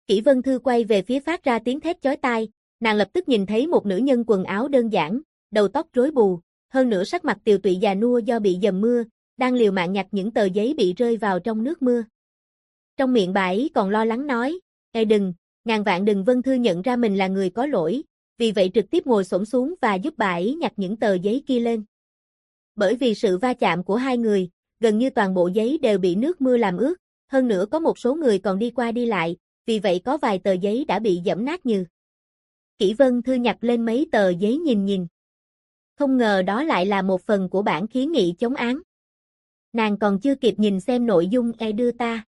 Kỷ Vân Thư quay về phía phát ra tiếng thét chói tai, nàng lập tức nhìn thấy một nữ nhân quần áo đơn giản, đầu tóc rối bù, hơn nữa sắc mặt tiều tụy già nua do bị dầm mưa, đang liều mạng nhặt những tờ giấy bị rơi vào trong nước mưa. Trong miệng bà ấy còn lo lắng nói, "Ê đừng, ngàn vạn đừng." Vân Thư nhận ra mình là người có lỗi, vì vậy trực tiếp ngồi xổm xuống và giúp bà ấy nhặt những tờ giấy kia lên. Bởi vì sự va chạm của hai người, gần như toàn bộ giấy đều bị nước mưa làm ướt, hơn nữa có một số người còn đi qua đi lại, vì vậy có vài tờ giấy đã bị giẫm nát nhừ. Kỷ Vân Thư nhặt lên mấy tờ giấy nhìn. Không ngờ đó lại là một phần của bản kiến nghị chống án. Nàng còn chưa kịp nhìn xem nội dung đưa ta.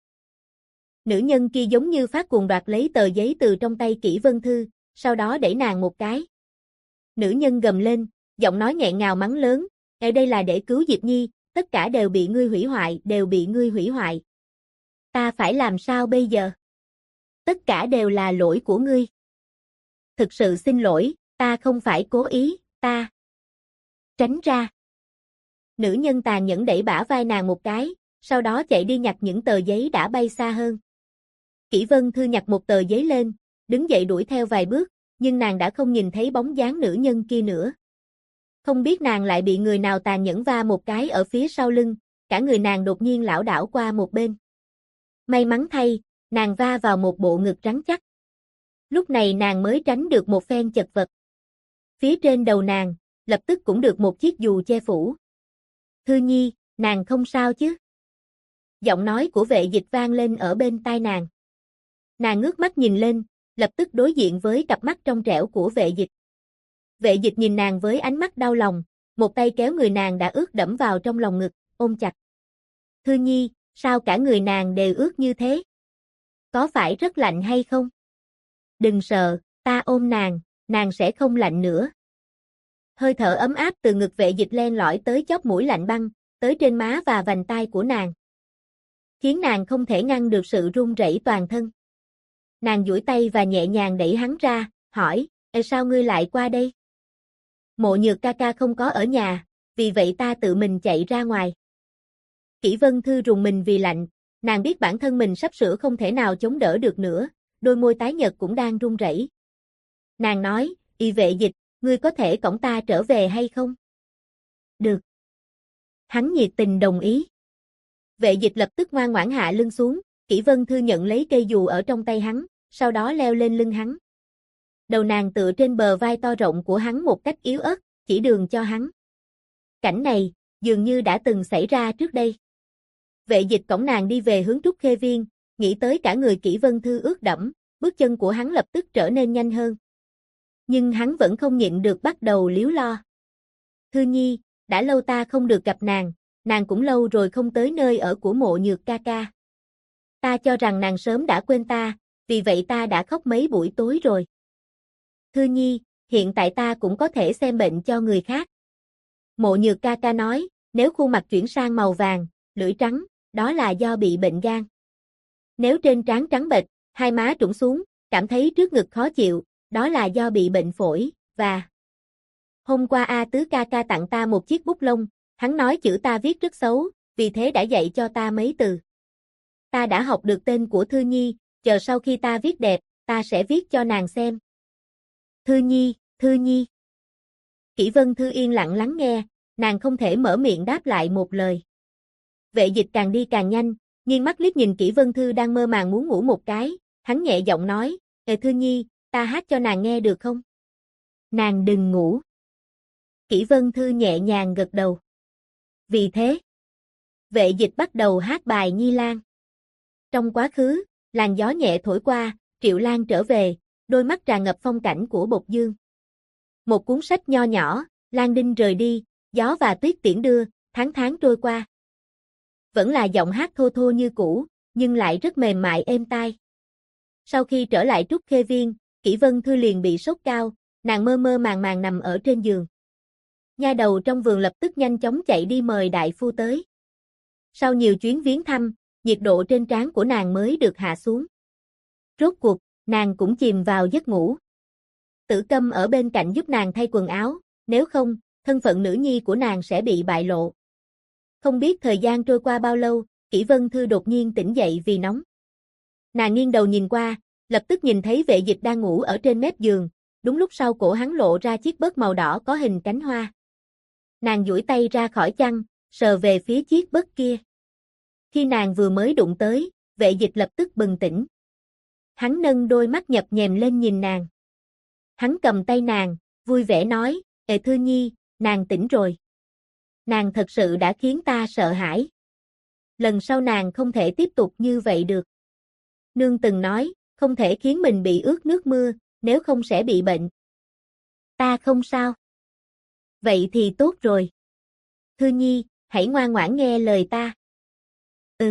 Nữ nhân kia giống như phát cuồng đoạt lấy tờ giấy từ trong tay Kỷ Vân Thư, sau đó đẩy nàng một cái. Nữ nhân gầm lên, giọng nói nghẹn ngào mắng lớn, đây là để cứu Diệp Nhi, tất cả đều bị ngươi hủy hoại, đều bị ngươi hủy hoại. Ta phải làm sao bây giờ? Tất cả đều là lỗi của ngươi. Thực sự xin lỗi, ta không phải cố ý, ta. Tránh ra. Nữ nhân tàn nhẫn đẩy bả vai nàng một cái, sau đó chạy đi nhặt những tờ giấy đã bay xa hơn. Kỷ Vân Thư nhặt một tờ giấy lên, đứng dậy đuổi theo vài bước, nhưng nàng đã không nhìn thấy bóng dáng nữ nhân kia nữa. Không biết nàng lại bị người nào tàn nhẫn va một cái ở phía sau lưng, cả người nàng đột nhiên lảo đảo qua một bên. May mắn thay, nàng va vào một bộ ngực rắn chắc. Lúc này nàng mới tránh được một phen chật vật. Phía trên đầu nàng, lập tức cũng được một chiếc dù che phủ. Thư Nhi, nàng không sao chứ? Giọng nói của vệ dịch vang lên ở bên tai nàng. Nàng ngước mắt nhìn lên, lập tức đối diện với cặp mắt trong trẻo của vệ dịch. Vệ dịch nhìn nàng với ánh mắt đau lòng, một tay kéo người nàng đã ướt đẫm vào trong lòng ngực, ôm chặt. Thư Nhi, sao cả người nàng đều ướt như thế? Có phải rất lạnh hay không? Đừng sợ, ta ôm nàng sẽ không lạnh nữa. Hơi thở ấm áp từ ngực vệ dịch len lỏi tới chóp mũi lạnh băng, tới trên má và vành tai của nàng. Khiến nàng không thể ngăn được sự run rẩy toàn thân. Nàng duỗi tay và nhẹ nhàng đẩy hắn ra, hỏi, sao ngươi lại qua đây? Mộ Nhược ca ca không có ở nhà, vì vậy ta tự mình chạy ra ngoài. Kỷ Vân Thư rùng mình vì lạnh, nàng biết bản thân mình sắp sửa không thể nào chống đỡ được nữa, đôi môi tái nhợt cũng đang run rẩy. Nàng nói, vệ dịch, ngươi có thể cõng ta trở về hay không? Được. Hắn nhiệt tình đồng ý. Vệ dịch lập tức ngoan ngoãn hạ lưng xuống, Kỷ Vân Thư nhận lấy cây dù ở trong tay hắn, sau đó leo lên lưng hắn. Đầu nàng tựa trên bờ vai to rộng của hắn một cách yếu ớt, chỉ đường cho hắn. Cảnh này, dường như đã từng xảy ra trước đây. Vệ dịch cõng nàng đi về hướng Trúc Khê Viên, nghĩ tới cả người Kỷ Vân Thư ướt đẫm, bước chân của hắn lập tức trở nên nhanh hơn. Nhưng hắn vẫn không nhịn được bắt đầu líu lo. Thư Nhi, đã lâu ta không được gặp nàng cũng lâu rồi không tới nơi ở của Mộ Nhược ca ca. Ta cho rằng nàng sớm đã quên ta, vì vậy ta đã khóc mấy buổi tối rồi. Thư Nhi, hiện tại ta cũng có thể xem bệnh cho người khác. Mộ Nhược ca ca nói, nếu khuôn mặt chuyển sang màu vàng, lưỡi trắng, đó là do bị bệnh gan. Nếu trên trán trắng bệch, hai má trũng xuống, cảm thấy trước ngực khó chịu, đó là do bị bệnh phổi, và... Hôm qua A Tứ ca ca tặng ta một chiếc bút lông, hắn nói chữ ta viết rất xấu, vì thế đã dạy cho ta mấy từ. Ta đã học được tên của Thư Nhi, chờ sau khi ta viết đẹp, ta sẽ viết cho nàng xem. Thư Nhi, Thư Nhi. Kỷ Vân Thư yên lặng lắng nghe, nàng không thể mở miệng đáp lại một lời. Vệ dịch càng đi càng nhanh, nghiêng mắt liếc nhìn Kỷ Vân Thư đang mơ màng muốn ngủ một cái, hắn nhẹ giọng nói, Thư Nhi, ta hát cho nàng nghe được không? Nàng đừng ngủ. Kỷ Vân Thư nhẹ nhàng gật đầu. Vì thế, vệ dịch bắt đầu hát bài Nhi Lan. Trong quá khứ, làn gió nhẹ thổi qua, Triệu Lan trở về, đôi mắt tràn ngập phong cảnh của Bộc Dương. Một cuốn sách nho nhỏ, Lan Đinh rời đi, gió và tuyết tiễn đưa, tháng tháng trôi qua. Vẫn là giọng hát thô thô như cũ, nhưng lại rất mềm mại êm tai. Sau khi trở lại Trúc Khê Viên, Kỷ Vân Thư liền bị sốt cao, nàng mơ mơ màng màng nằm ở trên giường. Nha đầu trong vườn lập tức nhanh chóng chạy đi mời đại phu tới. Sau nhiều chuyến viếng thăm, nhiệt độ trên trán của nàng mới được hạ xuống. Rốt cuộc, nàng cũng chìm vào giấc ngủ. Tử Câm ở bên cạnh giúp nàng thay quần áo, nếu không, thân phận nữ nhi của nàng sẽ bị bại lộ. Không biết thời gian trôi qua bao lâu, Kỷ Vân Thư đột nhiên tỉnh dậy vì nóng. Nàng nghiêng đầu nhìn qua, Lập tức nhìn thấy Vệ Dịch đang ngủ ở trên mép giường, đúng lúc sau cổ hắn lộ ra chiếc bớt màu đỏ có hình cánh hoa. Nàng duỗi tay ra khỏi chăn, sờ về phía chiếc bớt kia. Khi nàng vừa mới đụng tới, Vệ Dịch lập tức bừng tỉnh. Hắn nâng đôi mắt nhập nhèm lên nhìn nàng. Hắn cầm tay nàng, vui vẻ nói, Ê Thư Nhi, nàng tỉnh rồi. Nàng thật sự đã khiến ta sợ hãi. Lần sau nàng không thể tiếp tục như vậy được. Nương từng nói, không thể khiến mình bị ướt nước mưa, nếu không sẽ bị bệnh. Ta không sao. Vậy thì tốt rồi. Thư Nhi, hãy ngoan ngoãn nghe lời ta. Ừ.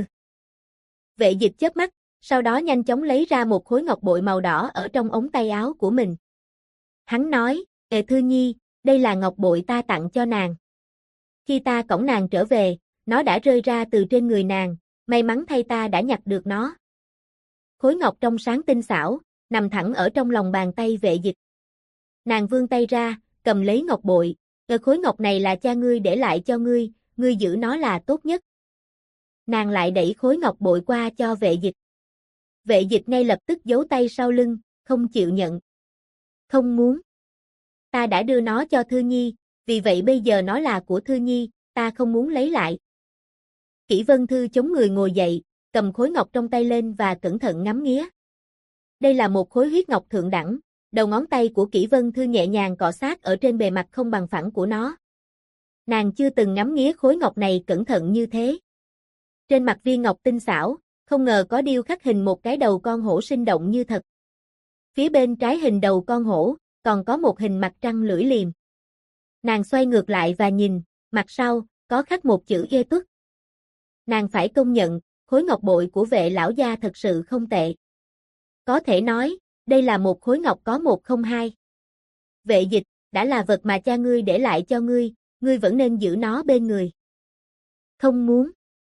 Vệ Dịch chớp mắt, sau đó nhanh chóng lấy ra một khối ngọc bội màu đỏ ở trong ống tay áo của mình. Hắn nói, Ê Thư Nhi, đây là ngọc bội ta tặng cho nàng. Khi ta cõng nàng trở về, nó đã rơi ra từ trên người nàng, may mắn thay ta đã nhặt được nó. Khối ngọc trong sáng tinh xảo, nằm thẳng ở trong lòng bàn tay Vệ Dịch. Nàng vươn tay ra, cầm lấy ngọc bội, khối ngọc này là cha ngươi để lại cho ngươi, ngươi giữ nó là tốt nhất. Nàng lại đẩy khối ngọc bội qua cho Vệ Dịch. Vệ Dịch ngay lập tức giấu tay sau lưng, không chịu nhận. Không muốn. Ta đã đưa nó cho Thư Nhi, vì vậy bây giờ nó là của Thư Nhi, ta không muốn lấy lại. Kỷ Vân Thư chống người ngồi dậy, cầm khối ngọc trong tay lên và cẩn thận ngắm nghía. Đây là một khối huyết ngọc thượng đẳng, đầu ngón tay của Kỷ Vân Thư nhẹ nhàng cọ sát ở trên bề mặt không bằng phẳng của nó. Nàng chưa từng ngắm nghía khối ngọc này cẩn thận như thế. Trên mặt viên ngọc tinh xảo, không ngờ có điêu khắc hình một cái đầu con hổ sinh động như thật. Phía bên trái hình đầu con hổ, còn có một hình mặt trăng lưỡi liềm. Nàng xoay ngược lại và nhìn, mặt sau, có khắc một chữ Ghê Tuất. Nàng phải công nhận, khối ngọc bội của Vệ lão gia thật sự không tệ. Có thể nói, đây là một khối ngọc có 102. Vệ Dịch, đã là vật mà cha ngươi để lại cho ngươi, ngươi vẫn nên giữ nó bên người. Không muốn.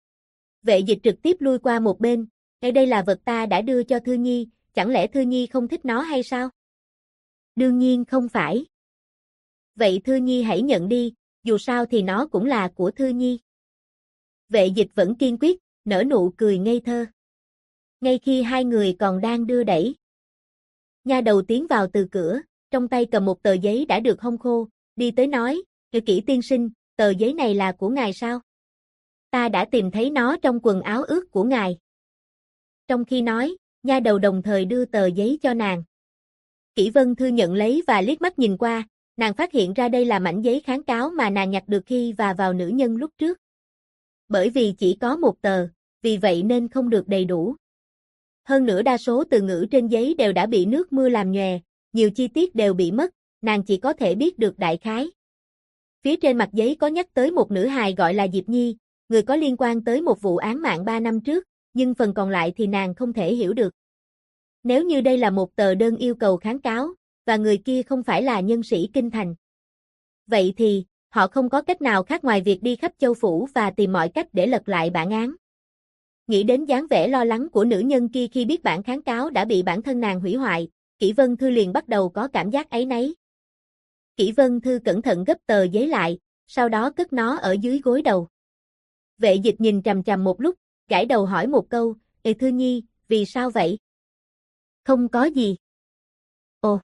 Vệ Dịch trực tiếp lui qua một bên, đây là vật ta đã đưa cho Thư Nhi, chẳng lẽ Thư Nhi không thích nó hay sao? Đương nhiên không phải. Vậy Thư Nhi hãy nhận đi, dù sao thì nó cũng là của Thư Nhi. Vệ Dịch vẫn kiên quyết, nở nụ cười ngây thơ. Ngay khi hai người còn đang đưa đẩy, nha đầu tiến vào từ cửa, trong tay cầm một tờ giấy đã được hong khô, đi tới nói, Kỷ tiên sinh, tờ giấy này là của ngài sao? Ta đã tìm thấy nó trong quần áo ướt của ngài. Trong khi nói, nha đầu đồng thời đưa tờ giấy cho nàng. Kỷ Vân Thư nhận lấy và liếc mắt nhìn qua, nàng phát hiện ra đây là mảnh giấy kháng cáo mà nàng nhặt được khi vào nữ nhân lúc trước. Bởi vì chỉ có một tờ, vì vậy nên không được đầy đủ. Hơn nữa đa số từ ngữ trên giấy đều đã bị nước mưa làm nhòe, nhiều chi tiết đều bị mất, nàng chỉ có thể biết được đại khái. Phía trên mặt giấy có nhắc tới một nữ hài gọi là Diệp Nhi, người có liên quan tới một vụ án mạng 3 năm trước, nhưng phần còn lại thì nàng không thể hiểu được. Nếu như đây là một tờ đơn yêu cầu kháng cáo, và người kia không phải là nhân sĩ kinh thành, vậy thì, họ không có cách nào khác ngoài việc đi khắp châu phủ và tìm mọi cách để lật lại bản án. Nghĩ đến dáng vẻ lo lắng của nữ nhân kia khi biết bản kháng cáo đã bị bản thân nàng hủy hoại, Kỷ Vân Thư liền bắt đầu có cảm giác áy náy. Kỷ Vân Thư cẩn thận gấp tờ giấy lại, sau đó cất nó ở dưới gối đầu. Vệ Dịch nhìn chằm chằm một lúc, gãi đầu hỏi một câu, Ê Thư Nhi, vì sao vậy? Không có gì. Ồ.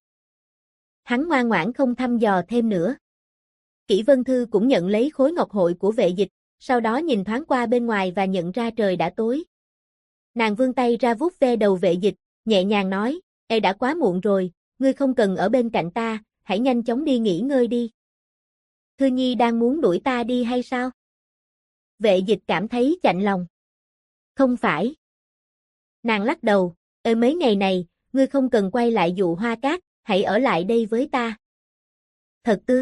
Hắn ngoan ngoãn không thăm dò thêm nữa. Kỷ Vân Thư cũng nhận lấy khối ngọc hội của Vệ Dịch, sau đó nhìn thoáng qua bên ngoài và nhận ra trời đã tối. Nàng vươn tay ra vuốt ve đầu Vệ Dịch, nhẹ nhàng nói, Ê đã quá muộn rồi, ngươi không cần ở bên cạnh ta, hãy nhanh chóng đi nghỉ ngơi đi. Thư Nhi đang muốn đuổi ta đi hay sao? Vệ Dịch cảm thấy chạnh lòng. Không phải. Nàng lắc đầu, mấy ngày này, ngươi không cần quay lại dụ Hoa Cát, hãy ở lại đây với ta. Thật ư?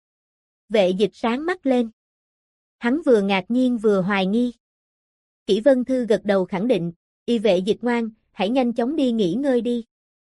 Vệ Dịch sáng mắt lên. Hắn vừa ngạc nhiên vừa hoài nghi. Kỷ Vân Thư gật đầu khẳng định, Vệ Dịch ngoan, hãy nhanh chóng đi nghỉ ngơi đi.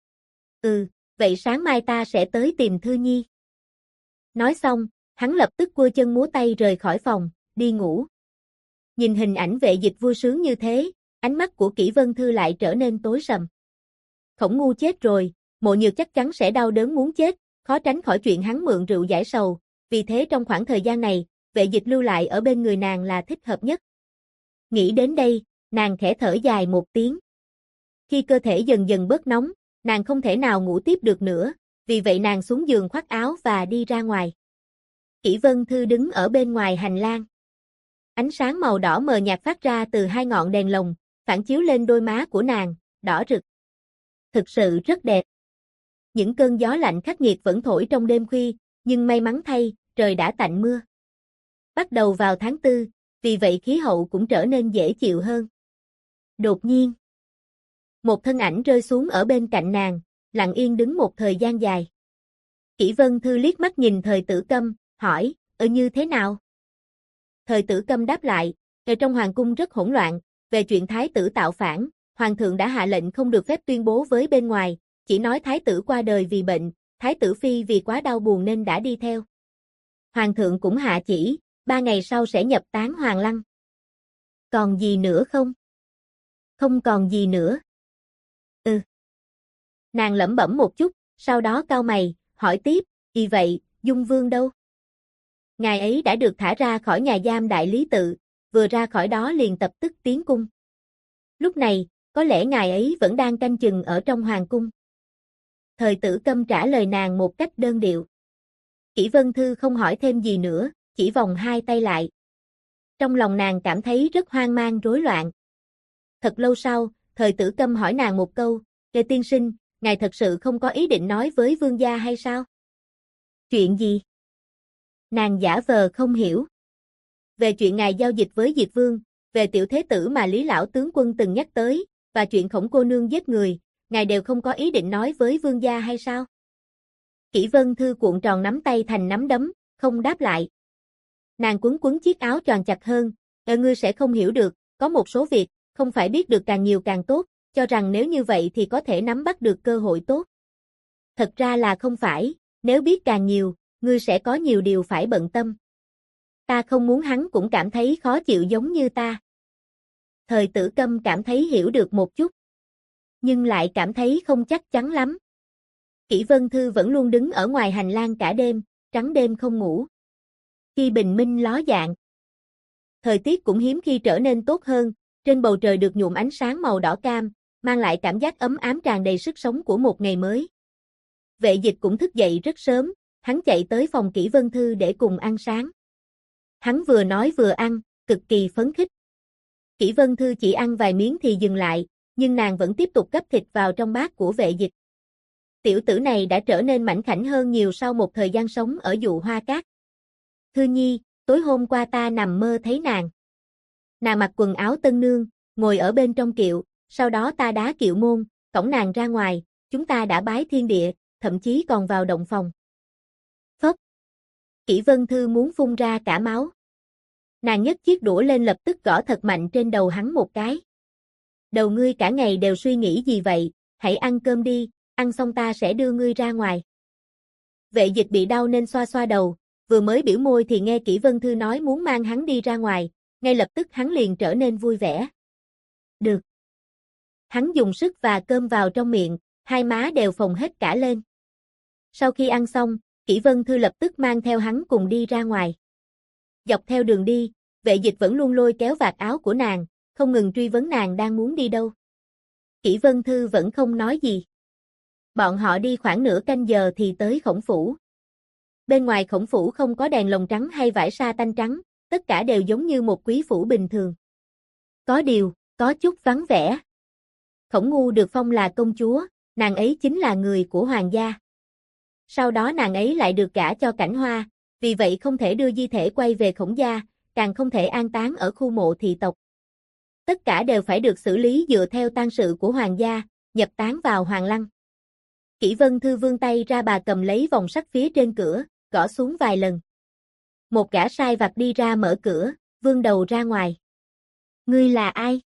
Ừ, vậy sáng mai ta sẽ tới tìm Thư Nhi. Nói xong, hắn lập tức quơ chân múa tay rời khỏi phòng, đi ngủ. Nhìn hình ảnh Vệ Dịch vui sướng như thế, ánh mắt của Kỷ Vân Thư lại trở nên tối sầm. Khổng Ngu chết rồi, Mộ Nhược chắc chắn sẽ đau đớn muốn chết, khó tránh khỏi chuyện hắn mượn rượu giải sầu, vì thế trong khoảng thời gian này, Vệ Dịch lưu lại ở bên người nàng là thích hợp nhất. Nghĩ đến đây, nàng khẽ thở dài một tiếng. Khi cơ thể dần dần bớt nóng, nàng không thể nào ngủ tiếp được nữa, vì vậy nàng xuống giường khoác áo và đi ra ngoài. Kỷ Vân Thư đứng ở bên ngoài hành lang. Ánh sáng màu đỏ mờ nhạt phát ra từ hai ngọn đèn lồng, phản chiếu lên đôi má của nàng, đỏ rực. Thực sự rất đẹp. Những cơn gió lạnh khắc nghiệt vẫn thổi trong đêm khuya, nhưng may mắn thay, trời đã tạnh mưa. Bắt đầu vào tháng 4, vì vậy khí hậu cũng trở nên dễ chịu hơn. Đột nhiên, một thân ảnh rơi xuống ở bên cạnh nàng, lặng yên đứng một thời gian dài. Kỷ Vân Thư liếc mắt nhìn Thời Tử Câm, hỏi, như thế nào? Thời Tử Câm đáp lại, ở trong hoàng cung rất hỗn loạn, về chuyện thái tử tạo phản, hoàng thượng đã hạ lệnh không được phép tuyên bố với bên ngoài, chỉ nói thái tử qua đời vì bệnh, thái tử phi vì quá đau buồn nên đã đi theo. Hoàng thượng cũng hạ chỉ, 3 ngày sau sẽ nhập tán Hoàng Lăng. Còn gì nữa không? Không còn gì nữa. Nàng lẩm bẩm một chút, sau đó cau mày, hỏi tiếp, vậy, Dung Vương đâu? Ngài ấy đã được thả ra khỏi nhà giam Đại Lý Tự, vừa ra khỏi đó liền tập tức tiến cung. Lúc này, có lẽ ngài ấy vẫn đang canh chừng ở trong hoàng cung. Thời Tử Câm trả lời nàng một cách đơn điệu. Kỷ Vân Thư không hỏi thêm gì nữa, chỉ vòng hai tay lại. Trong lòng nàng cảm thấy rất hoang mang rối loạn. Thật lâu sau, Thời Tử Câm hỏi nàng một câu, tiên sinh, ngài thật sự không có ý định nói với vương gia hay sao? Chuyện gì? Nàng giả vờ không hiểu. Về chuyện ngài giao dịch với Diệt Vương, về tiểu thế tử mà Lý lão tướng quân từng nhắc tới, và chuyện Khổng cô nương giết người, ngài đều không có ý định nói với vương gia hay sao? Kỷ Vân Thư cuộn tròn nắm tay thành nắm đấm, không đáp lại. Nàng quấn quấn chiếc áo choàng chặt hơn, ngươi sẽ không hiểu được, có một số việc, không phải biết được càng nhiều càng tốt, cho rằng nếu như vậy thì có thể nắm bắt được cơ hội tốt. Thật ra là không phải, nếu biết càng nhiều, ngươi sẽ có nhiều điều phải bận tâm. Ta không muốn hắn cũng cảm thấy khó chịu giống như ta. Thời Tử Câm cảm thấy hiểu được một chút, nhưng lại cảm thấy không chắc chắn lắm. Kỷ Vân Thư vẫn luôn đứng ở ngoài hành lang cả đêm, trắng đêm không ngủ. Khi bình minh ló dạng, thời tiết cũng hiếm khi trở nên tốt hơn, trên bầu trời được nhuộm ánh sáng màu đỏ cam, mang lại cảm giác ấm ám tràn đầy sức sống của một ngày mới. Vệ Dịch cũng thức dậy rất sớm, hắn chạy tới phòng Kỷ Vân Thư để cùng ăn sáng. Hắn vừa nói vừa ăn, cực kỳ phấn khích. Kỷ Vân Thư chỉ ăn vài miếng thì dừng lại, nhưng nàng vẫn tiếp tục gắp thịt vào trong bát của Vệ Dịch. Tiểu tử này đã trở nên mảnh khảnh hơn nhiều sau một thời gian sống ở Dụ Hoa Cát. Thư Nhi, tối hôm qua ta nằm mơ thấy nàng. Nàng mặc quần áo tân nương, ngồi ở bên trong kiệu, sau đó ta đá kiệu môn, cõng nàng ra ngoài, chúng ta đã bái thiên địa, thậm chí còn vào động phòng. Phốc. Kỷ Vân Thư muốn phun ra cả máu. Nàng nhấc chiếc đũa lên lập tức gõ thật mạnh trên đầu hắn một cái. Đầu ngươi cả ngày đều suy nghĩ gì vậy, hãy ăn cơm đi, ăn xong ta sẽ đưa ngươi ra ngoài. Vệ Dịch bị đau nên xoa xoa đầu, vừa mới biểu môi thì nghe Kỷ Vân Thư nói muốn mang hắn đi ra ngoài, ngay lập tức hắn liền trở nên vui vẻ. Được. Hắn dùng sức và cơm vào trong miệng, hai má đều phồng hết cả lên. Sau khi ăn xong, Kỷ Vân Thư lập tức mang theo hắn cùng đi ra ngoài. Dọc theo đường đi, Vệ Dịch vẫn luôn lôi kéo vạt áo của nàng, không ngừng truy vấn nàng đang muốn đi đâu. Kỷ Vân Thư vẫn không nói gì. Bọn họ đi khoảng nửa canh giờ thì tới Khổng phủ. Bên ngoài Khổng phủ không có đèn lồng trắng hay vải sa tanh trắng, tất cả đều giống như một quý phủ bình thường. Có điều, có chút vắng vẻ. Khổng Ngu được phong là công chúa, nàng ấy chính là người của hoàng gia. Sau đó nàng ấy lại được gả cho Cảnh Hoa, vì vậy không thể đưa di thể quay về Khổng gia, càng không thể an táng ở khu mộ thị tộc. Tất cả đều phải được xử lý dựa theo tang sự của hoàng gia, nhập táng vào Hoàng Lăng. Kỷ Vân Thư vươn tay ra, bà cầm lấy vòng sắt phía trên cửa, gõ xuống vài lần. Một gã sai vặt đi ra mở cửa, vươn đầu ra ngoài. Ngươi là ai?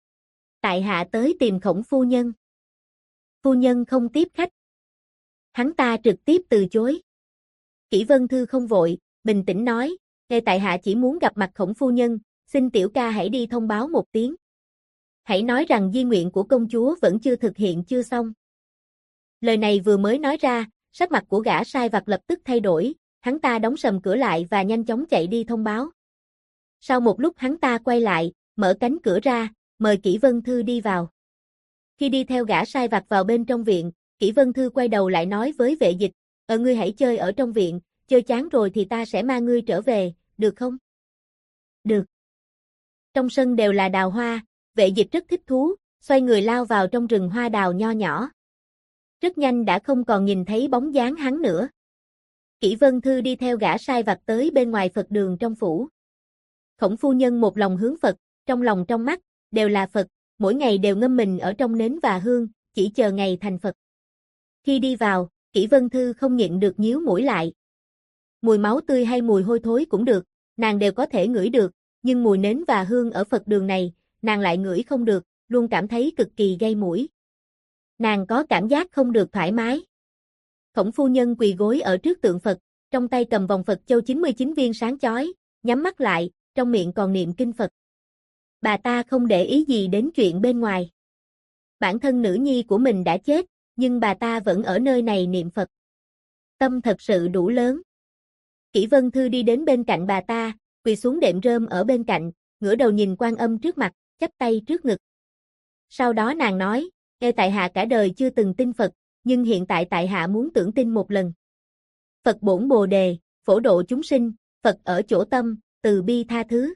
Tại hạ tới tìm Khổng phu nhân. Phu nhân không tiếp khách. Hắn ta trực tiếp từ chối. Kỷ Vân Thư không vội, bình tĩnh nói, tại hạ chỉ muốn gặp mặt Khổng phu nhân, xin tiểu ca hãy đi thông báo một tiếng. Hãy nói rằng di nguyện của công chúa vẫn chưa thực hiện chưa xong. Lời này vừa mới nói ra, sắc mặt của gã sai vặt lập tức thay đổi, hắn ta đóng sầm cửa lại và nhanh chóng chạy đi thông báo. Sau một lúc hắn ta quay lại, mở cánh cửa ra, mời Kỷ Vân Thư đi vào. Khi đi theo gã sai vặt vào bên trong viện, Kỷ Vân Thư quay đầu lại nói với vệ dịch, ngươi hãy chơi ở trong viện, chơi chán rồi thì ta sẽ mang ngươi trở về, được không? Được. Trong sân đều là đào hoa, vệ dịch rất thích thú, xoay người lao vào trong rừng hoa đào nho nhỏ. Rất nhanh đã không còn nhìn thấy bóng dáng hắn nữa. Kỷ Vân Thư đi theo gã sai vặt tới bên ngoài Phật đường trong phủ. Khổng phu nhân một lòng hướng Phật, trong lòng trong mắt, đều là Phật, mỗi ngày đều ngâm mình ở trong nến và hương, chỉ chờ ngày thành Phật. Khi đi vào, Kỷ Vân Thư không nhịn được nhíu mũi lại. Mùi máu tươi hay mùi hôi thối cũng được, nàng đều có thể ngửi được, nhưng mùi nến và hương ở Phật đường này, nàng lại ngửi không được, luôn cảm thấy cực kỳ gây mũi. Nàng có cảm giác không được thoải mái. Khổng phu nhân quỳ gối ở trước tượng Phật, trong tay cầm vòng Phật châu 99 viên sáng chói, nhắm mắt lại, trong miệng còn niệm kinh Phật. Bà ta không để ý gì đến chuyện bên ngoài. Bản thân nữ nhi của mình đã chết, nhưng bà ta vẫn ở nơi này niệm Phật. Tâm thật sự đủ lớn. Kỷ Vân Thư đi đến bên cạnh bà ta, quỳ xuống đệm rơm ở bên cạnh, ngửa đầu nhìn Quan Âm trước mặt, chắp tay trước ngực. Sau đó nàng nói, tại hạ cả đời chưa từng tin Phật, nhưng hiện tại tại hạ muốn tưởng tin một lần. Phật bổn Bồ đề, phổ độ chúng sinh, Phật ở chỗ tâm, từ bi tha thứ.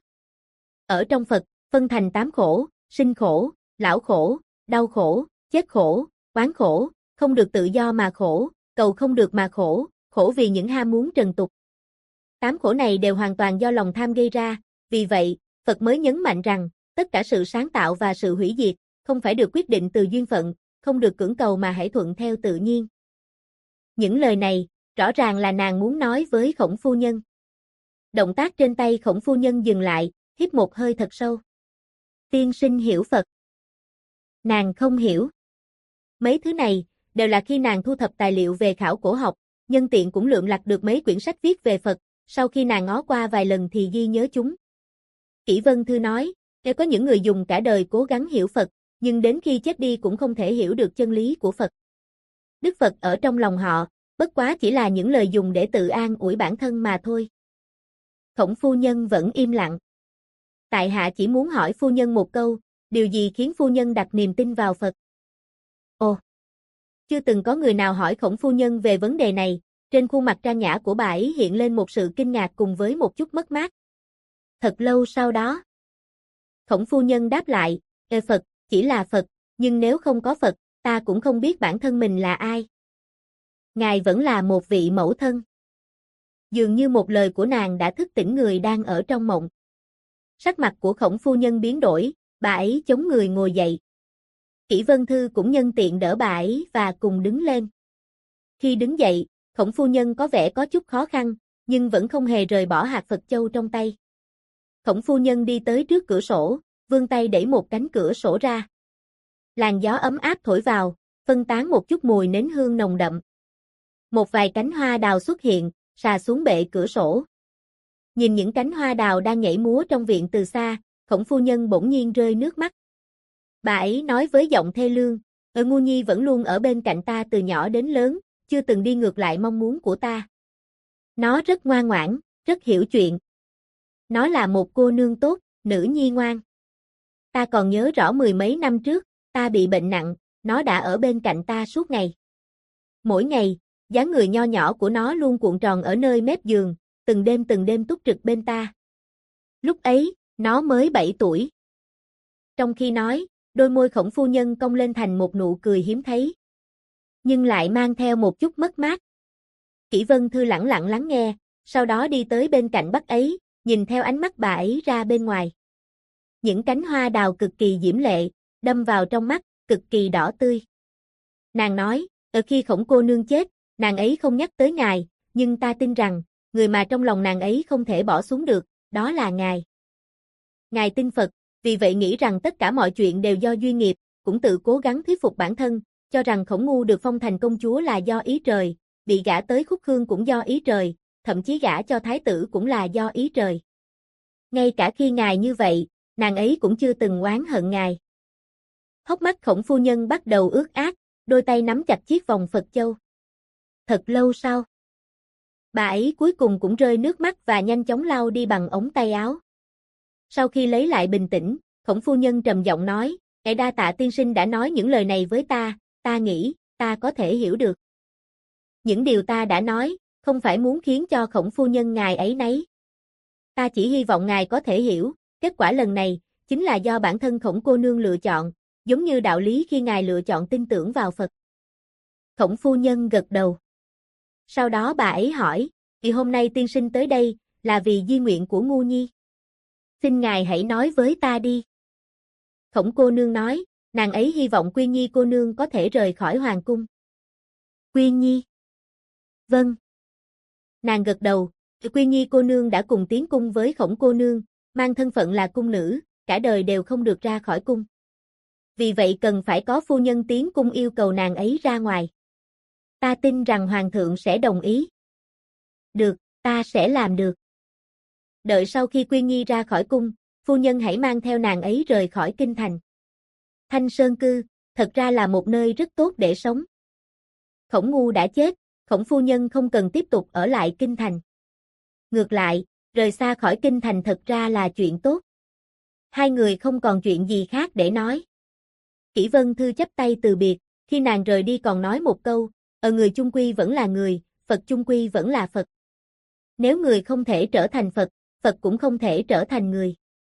Ở trong Phật, phân thành 8 khổ, sinh khổ, lão khổ, đau khổ, chết khổ, oán khổ, không được tự do mà khổ, cầu không được mà khổ, khổ vì những ham muốn trần tục. 8 khổ này đều hoàn toàn do lòng tham gây ra, vì vậy, Phật mới nhấn mạnh rằng, tất cả sự sáng tạo và sự hủy diệt, không phải được quyết định từ duyên phận, không được cưỡng cầu mà hãy thuận theo tự nhiên. Những lời này, rõ ràng là nàng muốn nói với Khổng phu nhân. Động tác trên tay Khổng phu nhân dừng lại, hít một hơi thật sâu. Tiên sinh hiểu Phật. Nàng không hiểu. Mấy thứ này, đều là khi nàng thu thập tài liệu về khảo cổ học, nhân tiện cũng lượm lặt được mấy quyển sách viết về Phật, sau khi nàng ngó qua vài lần thì ghi nhớ chúng. Kỷ Vân Thư nói, có những người dùng cả đời cố gắng hiểu Phật, nhưng đến khi chết đi cũng không thể hiểu được chân lý của Phật. Đức Phật ở trong lòng họ, bất quá chỉ là những lời dùng để tự an ủi bản thân mà thôi. Khổng phu nhân vẫn im lặng. Tại hạ chỉ muốn hỏi phu nhân một câu, điều gì khiến phu nhân đặt niềm tin vào Phật? Ồ! Chưa từng có người nào hỏi Khổng phu nhân về vấn đề này, trên khuôn mặt trang nhã của bà ấy hiện lên một sự kinh ngạc cùng với một chút mất mát. Thật lâu sau đó, Khổng phu nhân đáp lại, Phật, chỉ là Phật, nhưng nếu không có Phật, ta cũng không biết bản thân mình là ai. Ngài vẫn là một vị mẫu thân. Dường như một lời của nàng đã thức tỉnh người đang ở trong mộng. Sắc mặt của Khổng phu nhân biến đổi, bà ấy chống người ngồi dậy. Kỷ Vân Thư cũng nhân tiện đỡ bà ấy và cùng đứng lên. Khi đứng dậy, Khổng phu nhân có vẻ có chút khó khăn, nhưng vẫn không hề rời bỏ hạt Phật châu trong tay. Khổng phu nhân đi tới trước cửa sổ, vươn tay đẩy một cánh cửa sổ ra. Làn gió ấm áp thổi vào, phân tán một chút mùi nến hương nồng đậm. Một vài cánh hoa đào xuất hiện, xà xuống bệ cửa sổ. Nhìn những cánh hoa đào đang nhảy múa trong viện từ xa, Khổng phu nhân bỗng nhiên rơi nước mắt. Bà ấy nói với giọng thê lương, Ngu Nhi vẫn luôn ở bên cạnh ta từ nhỏ đến lớn, chưa từng đi ngược lại mong muốn của ta. Nó rất ngoan ngoãn, rất hiểu chuyện. Nó là một cô nương tốt, nữ nhi ngoan. Ta còn nhớ rõ 10 mấy năm trước, ta bị bệnh nặng, nó đã ở bên cạnh ta suốt ngày. Mỗi ngày, dáng người nho nhỏ của nó luôn cuộn tròn ở nơi mép giường, từng đêm túc trực bên ta. Lúc ấy, nó mới 7 tuổi. Trong khi nói, đôi môi Khổng phu nhân cong lên thành một nụ cười hiếm thấy, nhưng lại mang theo một chút mất mát. Kỷ Vân Thư lẳng lặng lắng nghe, sau đó đi tới bên cạnh bác ấy, nhìn theo ánh mắt bà ấy ra bên ngoài. Những cánh hoa đào cực kỳ diễm lệ, đâm vào trong mắt, cực kỳ đỏ tươi. Nàng nói, khi Khổng cô nương chết, nàng ấy không nhắc tới ngài, nhưng ta tin rằng, người mà trong lòng nàng ấy không thể bỏ xuống được, đó là ngài. Ngài tin Phật, vì vậy nghĩ rằng tất cả mọi chuyện đều do duyên nghiệp, cũng tự cố gắng thuyết phục bản thân, cho rằng Khổng Ngu được phong thành công chúa là do ý trời, bị gả tới Khúc Khương cũng do ý trời, thậm chí gả cho thái tử cũng là do ý trời. Ngay cả khi ngài như vậy, nàng ấy cũng chưa từng oán hận ngài. Hốc mắt Khổng phu nhân bắt đầu ướt át, đôi tay nắm chặt chiếc vòng Phật châu. Thật lâu sau, bà ấy cuối cùng cũng rơi nước mắt và nhanh chóng lau đi bằng ống tay áo. Sau khi lấy lại bình tĩnh, Khổng phu nhân trầm giọng nói, Đa tạ tiên sinh đã nói những lời này với ta nghĩ, ta có thể hiểu được. Những điều ta đã nói, không phải muốn khiến cho Khổng phu nhân ngài ấy nấy. Ta chỉ hy vọng ngài có thể hiểu, kết quả lần này, chính là do bản thân Khổng cô nương lựa chọn, giống như đạo lý khi ngài lựa chọn tin tưởng vào Phật. Khổng phu nhân gật đầu. Sau đó bà ấy hỏi, thì hôm nay tiên sinh tới đây, là vì di nguyện của Ngu Nhi. Xin ngài hãy nói với ta đi. Khổng cô nương nói, nàng ấy hy vọng Quyên Nhi cô nương có thể rời khỏi hoàng cung. Quyên Nhi. Vâng. Nàng gật đầu, Quyên Nhi cô nương đã cùng tiến cung với Khổng cô nương, mang thân phận là cung nữ, cả đời đều không được ra khỏi cung. Vì vậy cần phải có phu nhân tiến cung yêu cầu nàng ấy ra ngoài. Ta tin rằng hoàng thượng sẽ đồng ý. Được, ta sẽ làm được. Đợi sau khi Quyên Nhi ra khỏi cung, phu nhân hãy mang theo nàng ấy rời khỏi kinh thành. Thanh Sơn Cư, thật ra là một nơi rất tốt để sống. Khổng Ngu đã chết, Khổng phu nhân không cần tiếp tục ở lại kinh thành. Ngược lại, rời xa khỏi kinh thành thật ra là chuyện tốt. Hai người không còn chuyện gì khác để nói. Kỷ Vân Thư chắp tay từ biệt, khi nàng rời đi còn nói một câu, người chung quy vẫn là người, Phật chung quy vẫn là Phật. Nếu người không thể trở thành Phật, Phật cũng không thể trở thành người.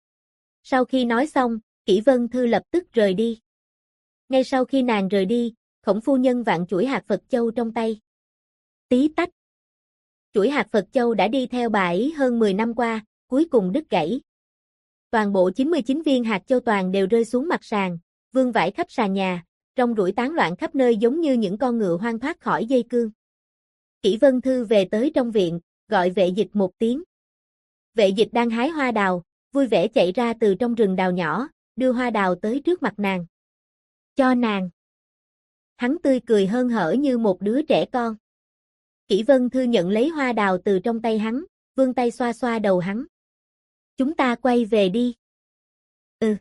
Sau khi nói xong, Kỷ Vân Thư lập tức rời đi. Ngay sau khi nàng rời đi, Khổng phu nhân vặn chuỗi hạt Phật châu trong tay. Tí tách. Chuỗi hạt Phật châu đã đi theo bà ấy hơn 10 năm qua, cuối cùng đứt gãy. Toàn bộ 99 viên hạt châu toàn đều rơi xuống mặt sàn, vương vãi khắp sàn nhà, rong ruổi tán loạn khắp nơi giống như những con ngựa hoang thoát khỏi dây cương. Kỷ Vân Thư về tới trong viện, gọi vệ dịch một tiếng. Vệ dịch đang hái hoa đào, vui vẻ chạy ra từ trong rừng đào nhỏ, đưa hoa đào tới trước mặt nàng. Cho nàng. Hắn tươi cười hớn hở như một đứa trẻ con. Kỷ Vân Thư nhận lấy hoa đào từ trong tay hắn, vươn tay xoa xoa đầu hắn. Chúng ta quay về đi. Ừ.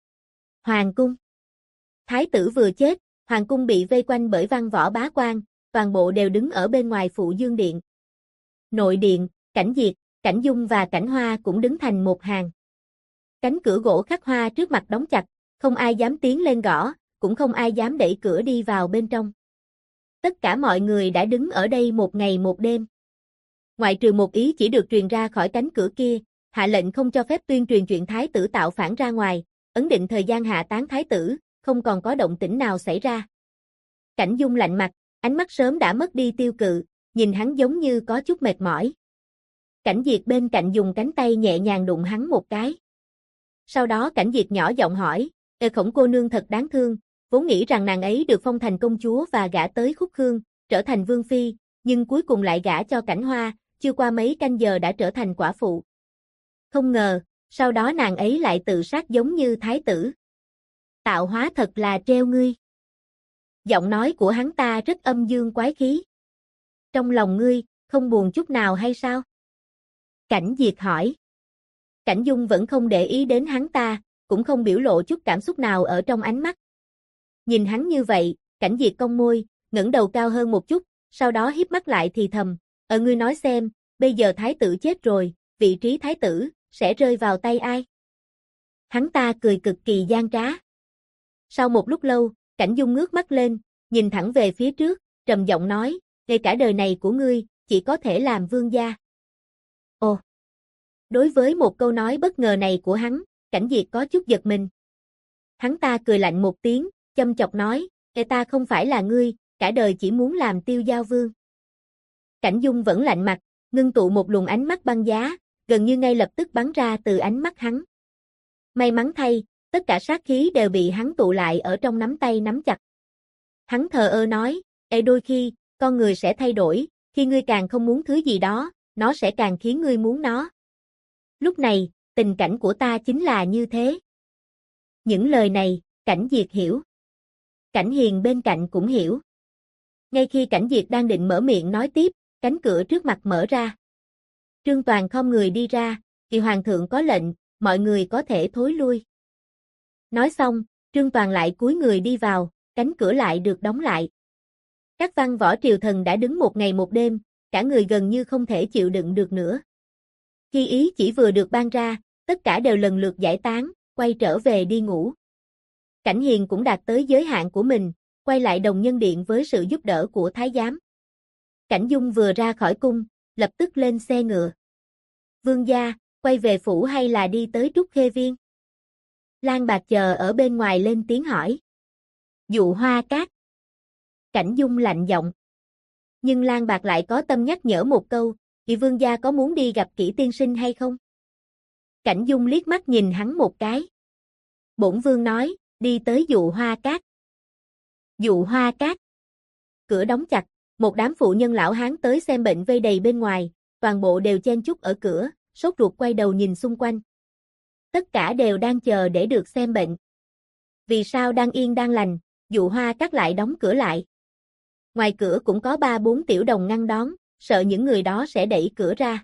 Hoàng cung. Thái tử vừa chết, hoàng cung bị vây quanh bởi văn võ bá quan, toàn bộ đều đứng ở bên ngoài Phụ Dương Điện. Nội điện, Cảnh Diệt, Cảnh Dung và Cảnh Hoa cũng đứng thành một hàng. Cánh cửa gỗ khắc hoa trước mặt đóng chặt, không ai dám tiến lên gõ, cũng không ai dám đẩy cửa đi vào bên trong. Tất cả mọi người đã đứng ở đây một ngày một đêm. Ngoại trừ một ý chỉ được truyền ra khỏi cánh cửa kia, hạ lệnh không cho phép tuyên truyền chuyện thái tử tạo phản ra ngoài, ấn định thời gian hạ tán thái tử, không còn có động tĩnh nào xảy ra. Cảnh Dung lạnh mặt, ánh mắt sớm đã mất đi tiêu cự, nhìn hắn giống như có chút mệt mỏi. Cảnh Diệt bên cạnh dùng cánh tay nhẹ nhàng đụng hắn một cái. Sau đó Cảnh Diệt nhỏ giọng hỏi, Khổng cô nương thật đáng thương, vốn nghĩ rằng nàng ấy được phong thành công chúa và gả tới Khúc Khương, trở thành vương phi, nhưng cuối cùng lại gả cho Cảnh Hoa, chưa qua mấy canh giờ đã trở thành quả phụ. Không ngờ, sau đó nàng ấy lại tự sát giống như thái tử. Tạo hóa thật là treo ngươi. Giọng nói của hắn ta rất âm dương quái khí. Trong lòng ngươi, không buồn chút nào hay sao? Cảnh Diệt hỏi. Cảnh Dung vẫn không để ý đến hắn ta, cũng không biểu lộ chút cảm xúc nào ở trong ánh mắt. Nhìn hắn như vậy, Cảnh Diệt cong môi, ngẩng đầu cao hơn một chút, sau đó híp mắt lại thì thầm, ngươi nói xem, bây giờ thái tử chết rồi, vị trí thái tử, sẽ rơi vào tay ai? Hắn ta cười cực kỳ gian trá. Sau một lúc lâu, Cảnh Dung ngước mắt lên, nhìn thẳng về phía trước, trầm giọng nói, ngay cả đời này của ngươi, chỉ có thể làm vương gia. Ồ! Đối với một câu nói bất ngờ này của hắn, Cảnh Diệt có chút giật mình. Hắn ta cười lạnh một tiếng, châm chọc nói, ta không phải là ngươi, cả đời chỉ muốn làm Tiêu Giao Vương. Cảnh Dung vẫn lạnh mặt, ngưng tụ một luồng ánh mắt băng giá, gần như ngay lập tức bắn ra từ ánh mắt hắn. May mắn thay, tất cả sát khí đều bị hắn tụ lại ở trong nắm tay nắm chặt. Hắn thờ ơ nói, đôi khi, con người sẽ thay đổi, khi ngươi càng không muốn thứ gì đó, nó sẽ càng khiến ngươi muốn nó. Lúc này, tình cảnh của ta chính là như thế. Những lời này, Cảnh Diệt hiểu. Cảnh Hiền bên cạnh cũng hiểu. Ngay khi Cảnh Diệt đang định mở miệng nói tiếp, cánh cửa trước mặt mở ra. Trương Toàn khom người đi ra, thì hoàng thượng có lệnh, mọi người có thể thối lui. Nói xong, Trương Toàn lại cúi người đi vào, cánh cửa lại được đóng lại. Các văn võ triều thần đã đứng một ngày một đêm, cả người gần như không thể chịu đựng được nữa. Khi ý chỉ vừa được ban ra, tất cả đều lần lượt giải tán, quay trở về đi ngủ. Cảnh Hiền cũng đạt tới giới hạn của mình, quay lại Đồng Nhân Điện với sự giúp đỡ của Thái giám. Cảnh Dung vừa ra khỏi cung, lập tức lên xe ngựa. Vương gia, quay về phủ hay là đi tới Trúc Khê Viên? Lan Bạc chờ ở bên ngoài lên tiếng hỏi. Dụ Hoa Cát. Cảnh Dung lạnh giọng. Nhưng Lan Bạc lại có tâm nhắc nhở một câu, "Vị vương gia có muốn đi gặp Kỷ tiên sinh hay không?" Cảnh Dung liếc mắt nhìn hắn một cái. Bổn vương nói, đi tới Dụ Hoa Cát. Dụ Hoa Cát. Cửa đóng chặt, một đám phụ nhân lão hán tới xem bệnh vây đầy bên ngoài, toàn bộ đều chen chúc ở cửa, sốt ruột quay đầu nhìn xung quanh. Tất cả đều đang chờ để được xem bệnh. Vì sao đang yên đang lành, Dụ Hoa Cát lại đóng cửa lại? Ngoài cửa cũng có 3-4 tiểu đồng ngăn đón, sợ những người đó sẽ đẩy cửa ra.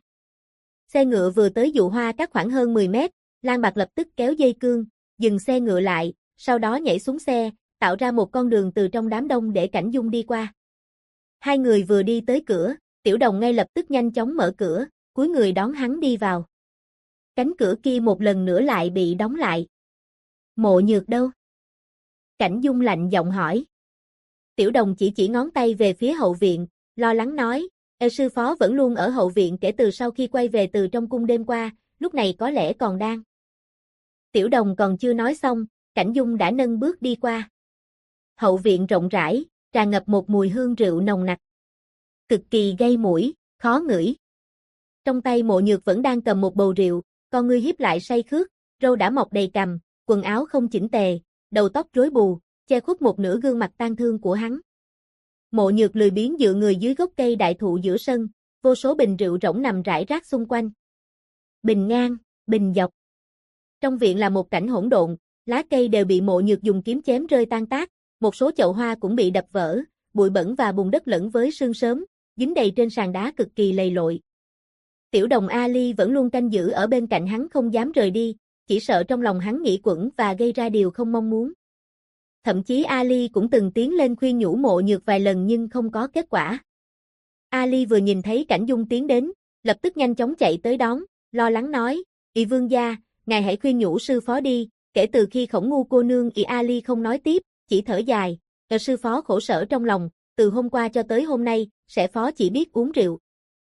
Xe ngựa vừa tới Dụ Hoa Cát khoảng hơn 10 mét, Lan Bạc lập tức kéo dây cương, dừng xe ngựa lại, sau đó nhảy xuống xe, tạo ra một con đường từ trong đám đông để Cảnh Dung đi qua. Hai người vừa đi tới cửa, tiểu đồng ngay lập tức nhanh chóng mở cửa, cúi người đón hắn đi vào. Cánh cửa kia một lần nữa lại bị đóng lại. Mộ Nhược đâu? Cảnh Dung lạnh giọng hỏi. Tiểu đồng chỉ ngón tay về phía hậu viện, lo lắng nói, sư phó vẫn luôn ở hậu viện kể từ sau khi quay về từ trong cung đêm qua, lúc này có lẽ còn đang. Tiểu đồng còn chưa nói xong, Cảnh Dung đã nâng bước đi qua. Hậu viện rộng rãi, tràn ngập một mùi hương rượu nồng nặc. Cực kỳ gây mũi, khó ngửi. Trong tay Mộ Nhược vẫn đang cầm một bầu rượu, con ngươi híp lại say khướt, râu đã mọc đầy cằm, quần áo không chỉnh tề, đầu tóc rối bù, che khuất một nửa gương mặt tang thương của hắn. Mộ Nhược lười biếng dựa người dưới gốc cây đại thụ giữa sân, vô số bình rượu rỗng nằm rải rác xung quanh. Bình ngang, bình dọc. Trong viện là một cảnh hỗn độn, lá cây đều bị Mộ Nhược dùng kiếm chém rơi tan tác, một số chậu hoa cũng bị đập vỡ, bụi bẩn và bùn đất lẫn với sương sớm, dính đầy trên sàn đá cực kỳ lầy lội. Tiểu đồng Ali vẫn luôn canh giữ ở bên cạnh hắn không dám rời đi, chỉ sợ trong lòng hắn nghĩ quẩn và gây ra điều không mong muốn. Thậm chí Ali cũng từng tiến lên khuyên nhủ Mộ Nhược vài lần nhưng không có kết quả. Ali vừa nhìn thấy Cảnh Dung tiến đến, lập tức nhanh chóng chạy tới đón, lo lắng nói, "Ỷ vương gia, ngài hãy khuyên nhủ sư phó đi." Kể từ khi Khổng Ngu cô nương, Ali không nói tiếp, chỉ thở dài, sư phó khổ sở trong lòng, từ hôm qua cho tới hôm nay, sẽ phó chỉ biết uống rượu.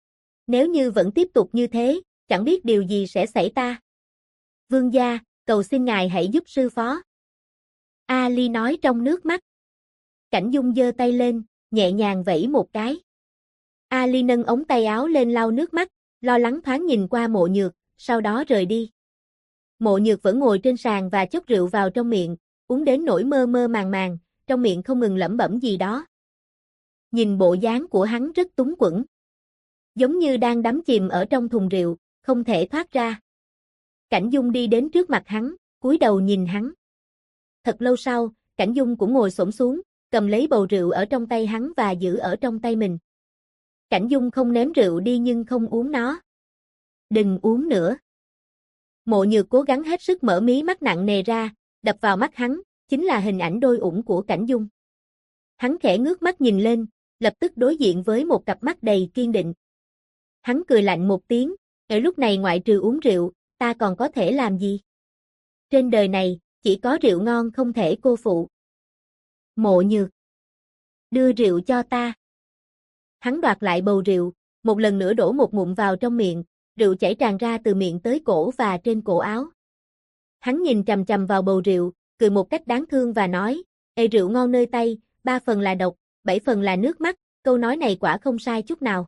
Nếu như vẫn tiếp tục như thế, chẳng biết điều gì sẽ xảy ra. Vương gia, cầu xin ngài hãy giúp sư phó. Ali nói trong nước mắt. Cảnh Dung giơ tay lên, nhẹ nhàng vẫy một cái. Ali nâng ống tay áo lên lau nước mắt, lo lắng thoáng nhìn qua Mộ Nhược, sau đó rời đi. Mộ Nhược vẫn ngồi trên sàn và chốc rượu vào trong miệng, uống đến nỗi mơ mơ màng màng, trong miệng không ngừng lẩm bẩm gì đó. Nhìn bộ dáng của hắn rất túng quẫn. Giống như đang đắm chìm ở trong thùng rượu, không thể thoát ra. Cảnh Dung đi đến trước mặt hắn, cúi đầu nhìn hắn. Thật lâu sau, Cảnh Dung cũng ngồi xổm xuống, cầm lấy bầu rượu ở trong tay hắn và giữ ở trong tay mình. Cảnh Dung không ném rượu đi nhưng không uống nó. Đừng uống nữa. Mộ Nhược cố gắng hết sức mở mí mắt nặng nề ra, đập vào mắt hắn, chính là hình ảnh đôi ủng của Cảnh Dung. Hắn khẽ ngước mắt nhìn lên, lập tức đối diện với một cặp mắt đầy kiên định. Hắn cười lạnh một tiếng, ở lúc này ngoại trừ uống rượu, ta còn có thể làm gì? Trên đời này, chỉ có rượu ngon không thể cô phụ. Mộ Nhược, đưa rượu cho ta. Hắn đoạt lại bầu rượu, một lần nữa đổ một ngụm vào trong miệng, rượu chảy tràn ra từ miệng tới cổ và trên cổ áo. Hắn nhìn chằm chằm vào bầu rượu, cười một cách đáng thương và nói, "Ê, rượu ngon nơi Tây, 3 phần là độc, 7 phần là nước mắt." Câu nói này quả không sai chút nào.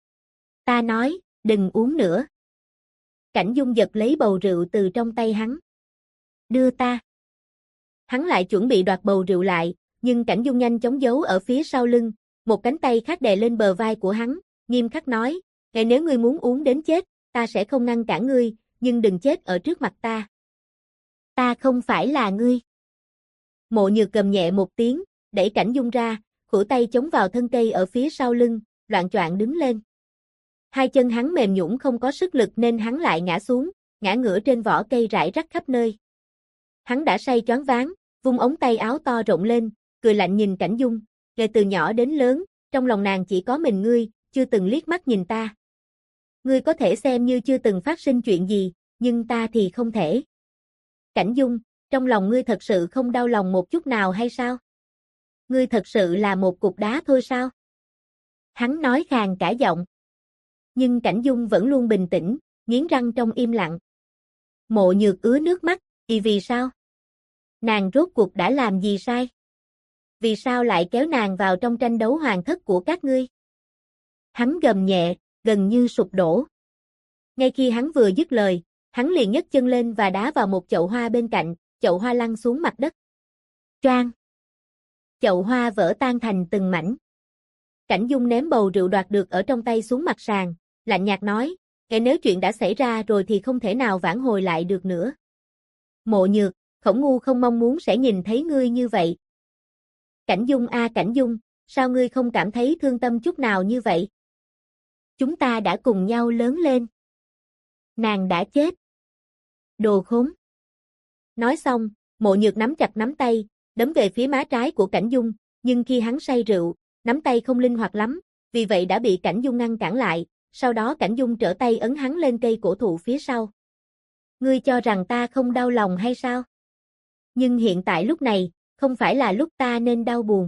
Ta nói, đừng uống nữa. Cảnh Dung giật lấy bầu rượu từ trong tay hắn. Đưa ta. Hắn lại chuẩn bị đoạt bầu rượu lại, nhưng Cảnh Dung nhanh chóng giấu ở phía sau lưng, một cánh tay khác đè lên bờ vai của hắn, nghiêm khắc nói, nếu ngươi muốn uống đến chết, ta sẽ không ngăn cản ngươi, nhưng đừng chết ở trước mặt ta. Ta không phải là ngươi. Mộ Nhược cầm nhẹ một tiếng, đẩy Cảnh Dung ra, khuỷu tay chống vào thân cây ở phía sau lưng, loạng choạng đứng lên. Hai chân hắn mềm nhũn không có sức lực nên hắn lại ngã xuống, ngã ngửa trên vỏ cây rải rác khắp nơi. Hắn đã say choáng váng, vung ống tay áo to rộng lên, cười lạnh nhìn Cảnh Dung, kể từ nhỏ đến lớn, trong lòng nàng chỉ có mình ngươi, chưa từng liếc mắt nhìn ta. Ngươi có thể xem như chưa từng phát sinh chuyện gì, nhưng ta thì không thể. Cảnh Dung, Trong lòng ngươi thật sự không đau lòng một chút nào hay sao? Ngươi thật sự là một cục đá thôi sao? Hắn nói khàn cả giọng. Nhưng Cảnh Dung vẫn luôn bình tĩnh, nghiến răng trong im lặng. Mộ Nhược ứa nước mắt, vì sao? Nàng rốt cuộc đã làm gì sai? Vì sao lại kéo nàng vào trong tranh đấu hoàng thất của các ngươi? Hắn gầm nhẹ, gần như sụp đổ. Ngay khi hắn vừa dứt lời, hắn liền nhấc chân lên và đá vào một chậu hoa bên cạnh, chậu hoa lăn xuống mặt đất. Choang! Chậu hoa vỡ tan thành từng mảnh. Cảnh Dung ném bầu rượu đoạt được ở trong tay xuống mặt sàn, lạnh nhạt nói, nếu chuyện đã xảy ra rồi thì không thể nào vãn hồi lại được nữa. Mộ Nhược, Khổng Ngu không mong muốn sẽ nhìn thấy ngươi như vậy. Cảnh Dung Cảnh Dung, sao ngươi không cảm thấy thương tâm chút nào như vậy? Chúng ta đã cùng nhau lớn lên. Nàng đã chết. Đồ khốn. Nói xong, Mộ Nhược nắm chặt nắm tay, đấm về phía má trái của Cảnh Dung, nhưng khi hắn say rượu, nắm tay không linh hoạt lắm, vì vậy đã bị Cảnh Dung ngăn cản lại, sau đó Cảnh Dung trở tay ấn hắn lên cây cổ thụ phía sau. Ngươi cho rằng ta không đau lòng hay sao? Nhưng hiện tại lúc này, không phải là lúc ta nên đau buồn.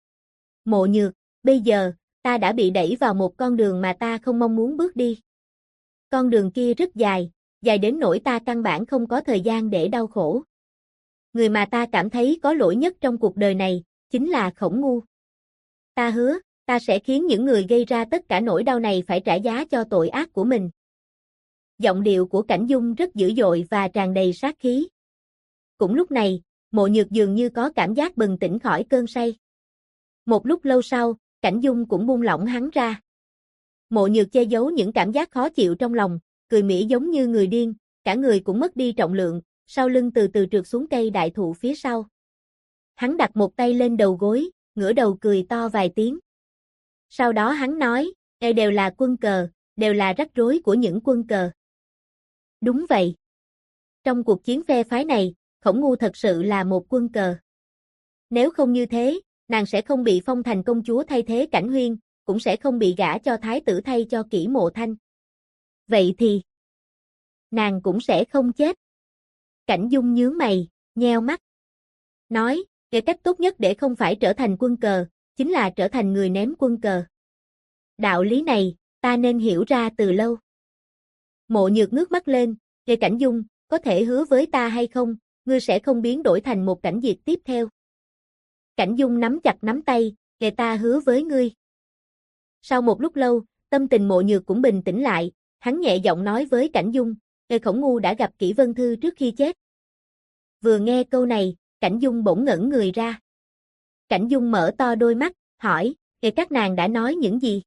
Mộ Nhược, bây giờ, ta đã bị đẩy vào một con đường mà ta không mong muốn bước đi. Con đường kia rất dài, dài đến nỗi ta căn bản không có thời gian để đau khổ. Người mà ta cảm thấy có lỗi nhất trong cuộc đời này, chính là Khổng Ngu. Ta hứa, ta sẽ khiến những người gây ra tất cả nỗi đau này phải trả giá cho tội ác của mình. Giọng điệu của Cảnh Dung rất dữ dội và tràn đầy sát khí. Cũng lúc này, Mộ Nhược dường như có cảm giác bừng tỉnh khỏi cơn say. Một lúc lâu sau, Cảnh Dung cũng buông lỏng hắn ra. Mộ Nhược che giấu những cảm giác khó chịu trong lòng, cười mỉa giống như người điên, cả người cũng mất đi trọng lượng, sau lưng từ từ trượt xuống cây đại thụ phía sau. Hắn đặt một tay lên đầu gối, ngửa đầu cười to vài tiếng. Sau đó hắn nói, đều là quân cờ, đều là rắc rối của những quân cờ. Đúng vậy. Trong cuộc chiến phe phái này, Khổng Ngu thật sự là một quân cờ. Nếu không như thế, nàng sẽ không bị phong thành công chúa thay thế Cảnh Huyên, cũng sẽ không bị gả cho thái tử thay cho Kỷ Mộ Thanh. Vậy thì, nàng cũng sẽ không chết. Cảnh Dung nhướng mày, nheo mắt. Nói, cái cách tốt nhất để không phải trở thành quân cờ, chính là trở thành người ném quân cờ. Đạo lý này, ta nên hiểu ra từ lâu. Mộ Nhược ngước mắt lên, Cảnh Dung, có thể hứa với ta hay không, ngươi sẽ không biến đổi thành một cảnh diệt tiếp theo. Cảnh Dung nắm chặt nắm tay, ta hứa với ngươi. Sau một lúc lâu, tâm tình Mộ Nhược cũng bình tĩnh lại, hắn nhẹ giọng nói với Cảnh Dung, Khổng Ngu đã gặp Kỷ Vân Thư trước khi chết. Vừa nghe câu này, Cảnh Dung bỗng ngẩn người ra. Cảnh Dung mở to đôi mắt, hỏi, các nàng đã nói những gì?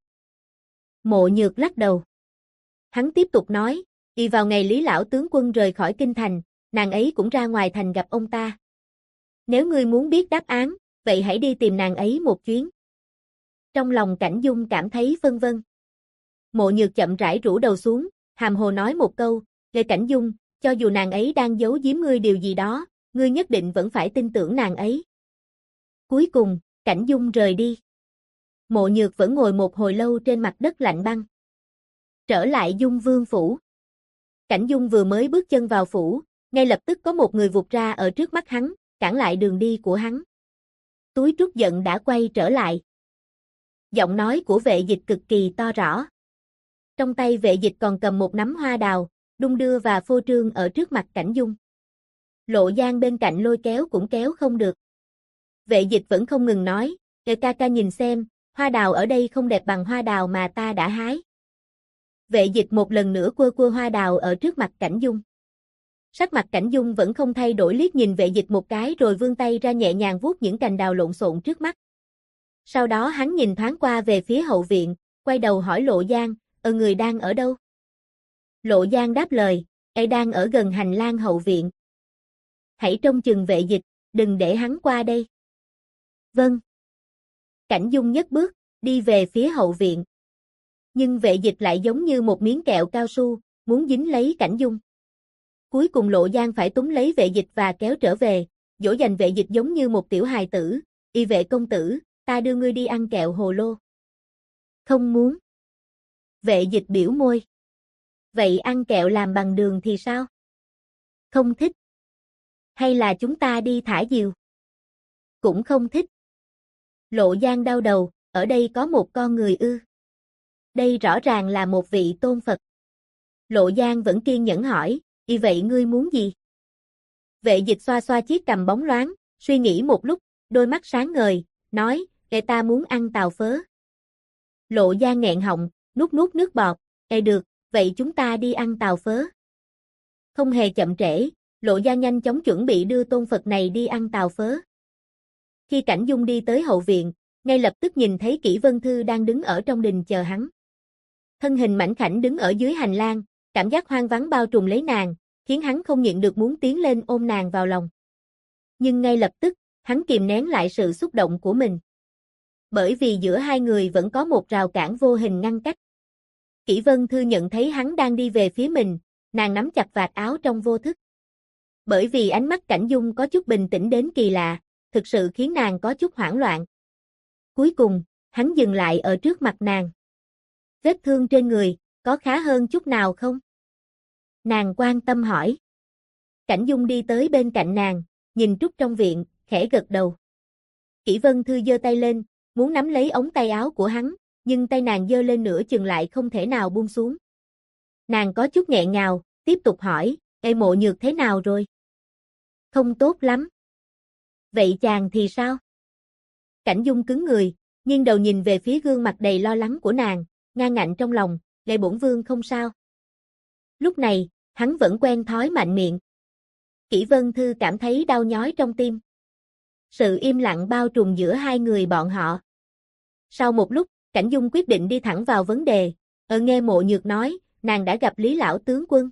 Mộ Nhược lắc đầu. Hắn tiếp tục nói, vào ngày Lý lão tướng quân rời khỏi kinh thành, nàng ấy cũng ra ngoài thành gặp ông ta. Nếu ngươi muốn biết đáp án, vậy hãy đi tìm nàng ấy một chuyến. Trong lòng Cảnh Dung cảm thấy vân vân. Mộ Nhược chậm rãi rũ đầu xuống, hàm hồ nói một câu, Cảnh Dung, cho dù nàng ấy đang giấu giếm ngươi điều gì đó, ngươi nhất định vẫn phải tin tưởng nàng ấy. Cuối cùng, Cảnh Dung rời đi. Mộ Nhược vẫn ngồi một hồi lâu trên mặt đất lạnh băng. Trở lại Dung Vương phủ. Cảnh Dung vừa mới bước chân vào phủ, ngay lập tức có một người vụt ra ở trước mắt hắn, cản lại đường đi của hắn. Túi Trúc giận đã quay trở lại. Giọng nói của Vệ Dịch cực kỳ to rõ. Trong tay Vệ Dịch còn cầm một nắm hoa đào, đung đưa và phô trương ở trước mặt Cảnh Dung. Lộ Giang bên cạnh lôi kéo cũng kéo không được. Vệ Dịch vẫn không ngừng nói, ca ca nhìn xem, hoa đào ở đây không đẹp bằng hoa đào mà ta đã hái. Vệ Dịch một lần nữa quơ quơ hoa đào ở trước mặt Cảnh Dung. Sắc mặt Cảnh Dung vẫn không thay đổi, liếc nhìn Vệ Dịch một cái rồi vươn tay ra nhẹ nhàng vuốt những cành đào lộn xộn trước mắt. Sau đó hắn nhìn thoáng qua về phía hậu viện, quay đầu hỏi Lộ Giang, người đang ở đâu? Lộ Giang đáp lời, đang ở gần hành lang hậu viện. Hãy trông chừng Vệ Dịch, đừng để hắn qua đây. Vâng. Cảnh Dung nhấc bước, đi về phía hậu viện. Nhưng Vệ Dịch lại giống như một miếng kẹo cao su, muốn dính lấy Cảnh Dung. Cuối cùng Lộ Giang phải túm lấy Vệ Dịch và kéo trở về, dỗ dành Vệ Dịch giống như một tiểu hài tử, Vệ công tử, ta đưa ngươi đi ăn kẹo hồ lô. Không muốn. Vệ Dịch biểu môi. Vậy ăn kẹo làm bằng đường thì sao? Không thích. Hay là chúng ta đi thả diều? Cũng không thích. Lộ Giang đau đầu, ở đây có một con người ư? Đây rõ ràng là một vị tôn Phật. Lộ Giang vẫn kiên nhẫn hỏi, y vậy ngươi muốn gì? Vệ Dịch xoa xoa chiếc cằm bóng loáng, suy nghĩ một lúc, đôi mắt sáng ngời, nói, ta muốn ăn tàu phớ. Lộ Giang nghẹn họng, nuốt nuốt nước bọt, được, vậy chúng ta đi ăn tàu phớ. Không hề chậm trễ, Lộ Giang nhanh chóng chuẩn bị đưa tôn Phật này đi ăn tàu phớ. Khi Cảnh Dung đi tới hậu viện, ngay lập tức nhìn thấy Kỷ Vân Thư đang đứng ở trong đình chờ hắn. Thân hình mảnh khảnh đứng ở dưới hành lang, cảm giác hoang vắng bao trùm lấy nàng, khiến hắn không nhịn được muốn tiến lên ôm nàng vào lòng. Nhưng ngay lập tức, hắn kìm nén lại sự xúc động của mình. Bởi vì giữa hai người vẫn có một rào cản vô hình ngăn cách. Kỷ Vân Thư nhận thấy hắn đang đi về phía mình, nàng nắm chặt vạt áo trong vô thức. Bởi vì ánh mắt Cảnh Dung có chút bình tĩnh đến kỳ lạ, thực sự khiến nàng có chút hoảng loạn. Cuối cùng, hắn dừng lại ở trước mặt nàng. Vết thương trên người, có khá hơn chút nào không? Nàng quan tâm hỏi. Cảnh Dung đi tới bên cạnh nàng, nhìn Trúc trong viện, khẽ gật đầu. Kỷ Vân Thư giơ tay lên, muốn nắm lấy ống tay áo của hắn, nhưng tay nàng giơ lên nửa chừng lại không thể nào buông xuống. Nàng có chút nghẹn ngào, tiếp tục hỏi, Mộ Nhược thế nào rồi? Không tốt lắm. Vậy chàng thì sao? Cảnh Dung cứng người, nghiêng đầu nhìn về phía gương mặt đầy lo lắng của nàng, ngang ngạnh trong lòng, bổn vương không sao. Lúc này, hắn vẫn quen thói mạnh miệng. Kỷ Vân Thư cảm thấy đau nhói trong tim. Sự im lặng bao trùm giữa hai người bọn họ. Sau một lúc, Cảnh Dung quyết định đi thẳng vào vấn đề. Nghe Mộ Nhược nói, nàng đã gặp Lý lão tướng quân.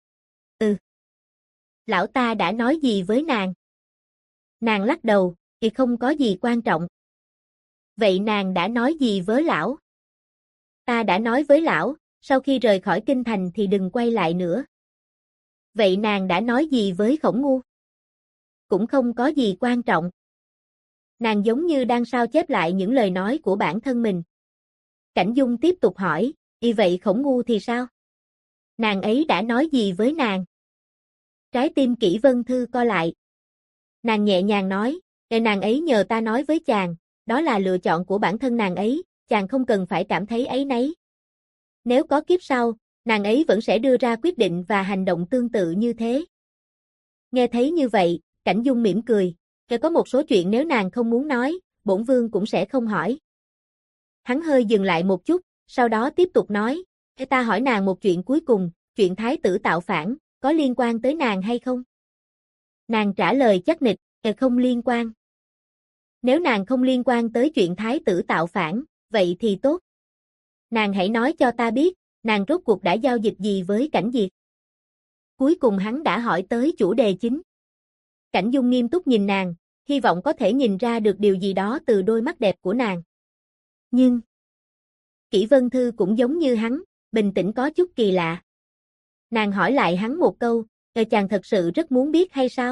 Lão ta đã nói gì với nàng? Nàng lắc đầu, thì không có gì quan trọng. Vậy nàng đã nói gì với lão? Ta đã nói với lão, sau khi rời khỏi kinh thành thì đừng quay lại nữa. Vậy nàng đã nói gì với Khổng Ngu? Cũng không có gì quan trọng. Nàng giống như đang sao chép lại những lời nói của bản thân mình. Cảnh Dung tiếp tục hỏi, vậy Khổng Ngu thì sao? Nàng ấy đã nói gì với nàng? Trái tim Kỷ Vân Thư co lại. Nàng nhẹ nhàng nói, nàng ấy nhờ ta nói với chàng, đó là lựa chọn của bản thân nàng ấy, chàng không cần phải cảm thấy áy náy. Nếu có kiếp sau, nàng ấy vẫn sẽ đưa ra quyết định và hành động tương tự như thế. Nghe thấy như vậy, Cảnh Dung mỉm cười, có một số chuyện nếu nàng không muốn nói, bổn vương cũng sẽ không hỏi. Hắn hơi dừng lại một chút, sau đó tiếp tục nói, ta hỏi nàng một chuyện cuối cùng, chuyện thái tử tạo phản, có liên quan tới nàng hay không? Nàng trả lời chắc nịch, không liên quan. Nếu nàng không liên quan tới chuyện thái tử tạo phản, vậy thì tốt. Nàng hãy nói cho ta biết, nàng rốt cuộc đã giao dịch gì với Cảnh Diệt. Cuối cùng hắn đã hỏi tới chủ đề chính. Cảnh Dung nghiêm túc nhìn nàng, hy vọng có thể nhìn ra được điều gì đó từ đôi mắt đẹp của nàng. Nhưng, Kỷ Vân Thư cũng giống như hắn, bình tĩnh có chút kỳ lạ. Nàng hỏi lại hắn một câu, chàng thật sự rất muốn biết hay sao?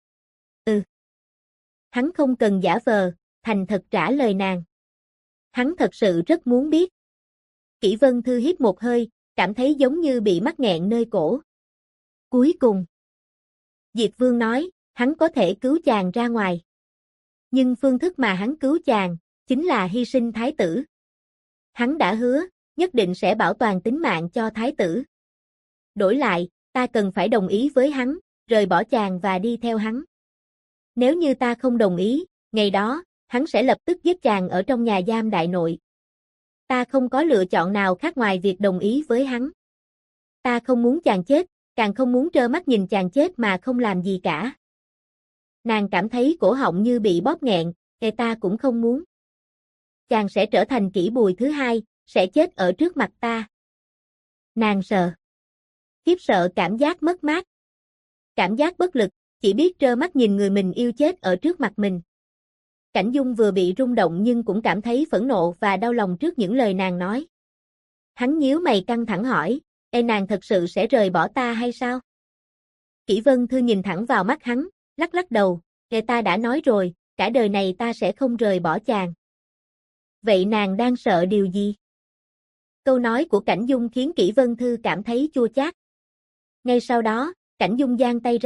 Hắn không cần giả vờ, thành thật trả lời nàng. Hắn thật sự rất muốn biết. Kỷ Vân Thư hít một hơi, cảm thấy giống như bị mắc nghẹn nơi cổ. Cuối cùng, Diệt Vương nói, hắn có thể cứu chàng ra ngoài. Nhưng phương thức mà hắn cứu chàng, chính là hy sinh thái tử. Hắn đã hứa, nhất định sẽ bảo toàn tính mạng cho thái tử. Đổi lại, ta cần phải đồng ý với hắn, rời bỏ chàng và đi theo hắn. Nếu như ta không đồng ý, ngày đó, hắn sẽ lập tức giết chàng ở trong nhà giam đại nội. Ta không có lựa chọn nào khác ngoài việc đồng ý với hắn. Ta không muốn chàng chết, càng không muốn trơ mắt nhìn chàng chết mà không làm gì cả. Nàng cảm thấy cổ họng như bị bóp nghẹn, ta cũng không muốn. Chàng sẽ trở thành Kỷ Bùi thứ hai, sẽ chết ở trước mặt ta. Nàng sợ. Khiếp sợ cảm giác mất mát. Cảm giác bất lực, chỉ biết trơ mắt nhìn người mình yêu chết ở trước mặt mình. Cảnh Dung vừa bị rung động nhưng cũng cảm thấy phẫn nộ và đau lòng trước những lời nàng nói. Hắn nhíu mày căng thẳng hỏi, nàng thật sự sẽ rời bỏ ta hay sao? Kỷ Vân Thư nhìn thẳng vào mắt hắn, lắc lắc đầu, ta đã nói rồi, cả đời này ta sẽ không rời bỏ chàng. Vậy nàng đang sợ điều gì? Câu nói của Cảnh Dung khiến Kỷ Vân Thư cảm thấy chua chát. Ngay sau đó, Cảnh Dung giang tay ra,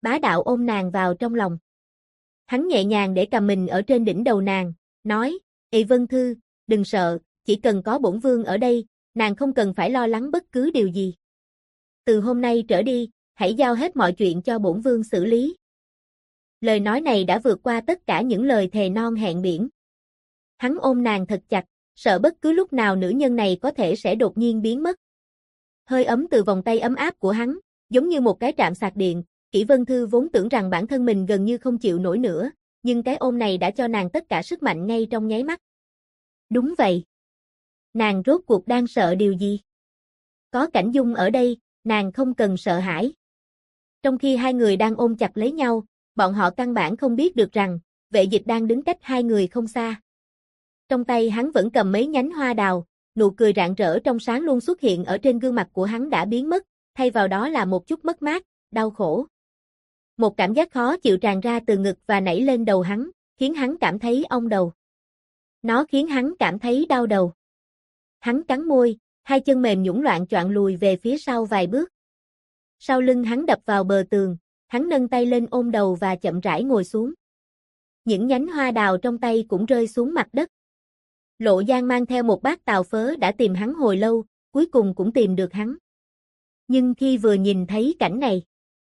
bá đạo ôm nàng vào trong lòng. Hắn nhẹ nhàng để cầm mình ở trên đỉnh đầu nàng, nói, Ê Vân Thư, đừng sợ, chỉ cần có bổn vương ở đây, nàng không cần phải lo lắng bất cứ điều gì. Từ hôm nay trở đi, hãy giao hết mọi chuyện cho bổn vương xử lý. Lời nói này đã vượt qua tất cả những lời thề non hẹn biển. Hắn ôm nàng thật chặt, sợ bất cứ lúc nào nữ nhân này có thể sẽ đột nhiên biến mất. Hơi ấm từ vòng tay ấm áp của hắn, giống như một cái trạm sạc điện, Kỷ Vân Thư vốn tưởng rằng bản thân mình gần như không chịu nổi nữa, nhưng cái ôm này đã cho nàng tất cả sức mạnh ngay trong nháy mắt. Đúng vậy. Nàng rốt cuộc đang sợ điều gì? Có Cảnh Dung ở đây, nàng không cần sợ hãi. Trong khi hai người đang ôm chặt lấy nhau, bọn họ căn bản không biết được rằng, Vệ Dịch đang đứng cách hai người không xa. Trong tay hắn vẫn cầm mấy nhánh hoa đào, nụ cười rạng rỡ trong sáng luôn xuất hiện ở trên gương mặt của hắn đã biến mất, thay vào đó là một chút mất mát, đau khổ. Một cảm giác khó chịu tràn ra từ ngực và nảy lên đầu hắn, khiến hắn cảm thấy ong đầu. Nó khiến hắn cảm thấy đau đầu. Hắn cắn môi, hai chân mềm nhũn loạn choạng lùi về phía sau vài bước. Sau lưng hắn đập vào bờ tường, hắn nâng tay lên ôm đầu và chậm rãi ngồi xuống. Những nhánh hoa đào trong tay cũng rơi xuống mặt đất. Lộ Giang mang theo một bát tàu phớ đã tìm hắn hồi lâu, cuối cùng cũng tìm được hắn. Nhưng khi vừa nhìn thấy cảnh này,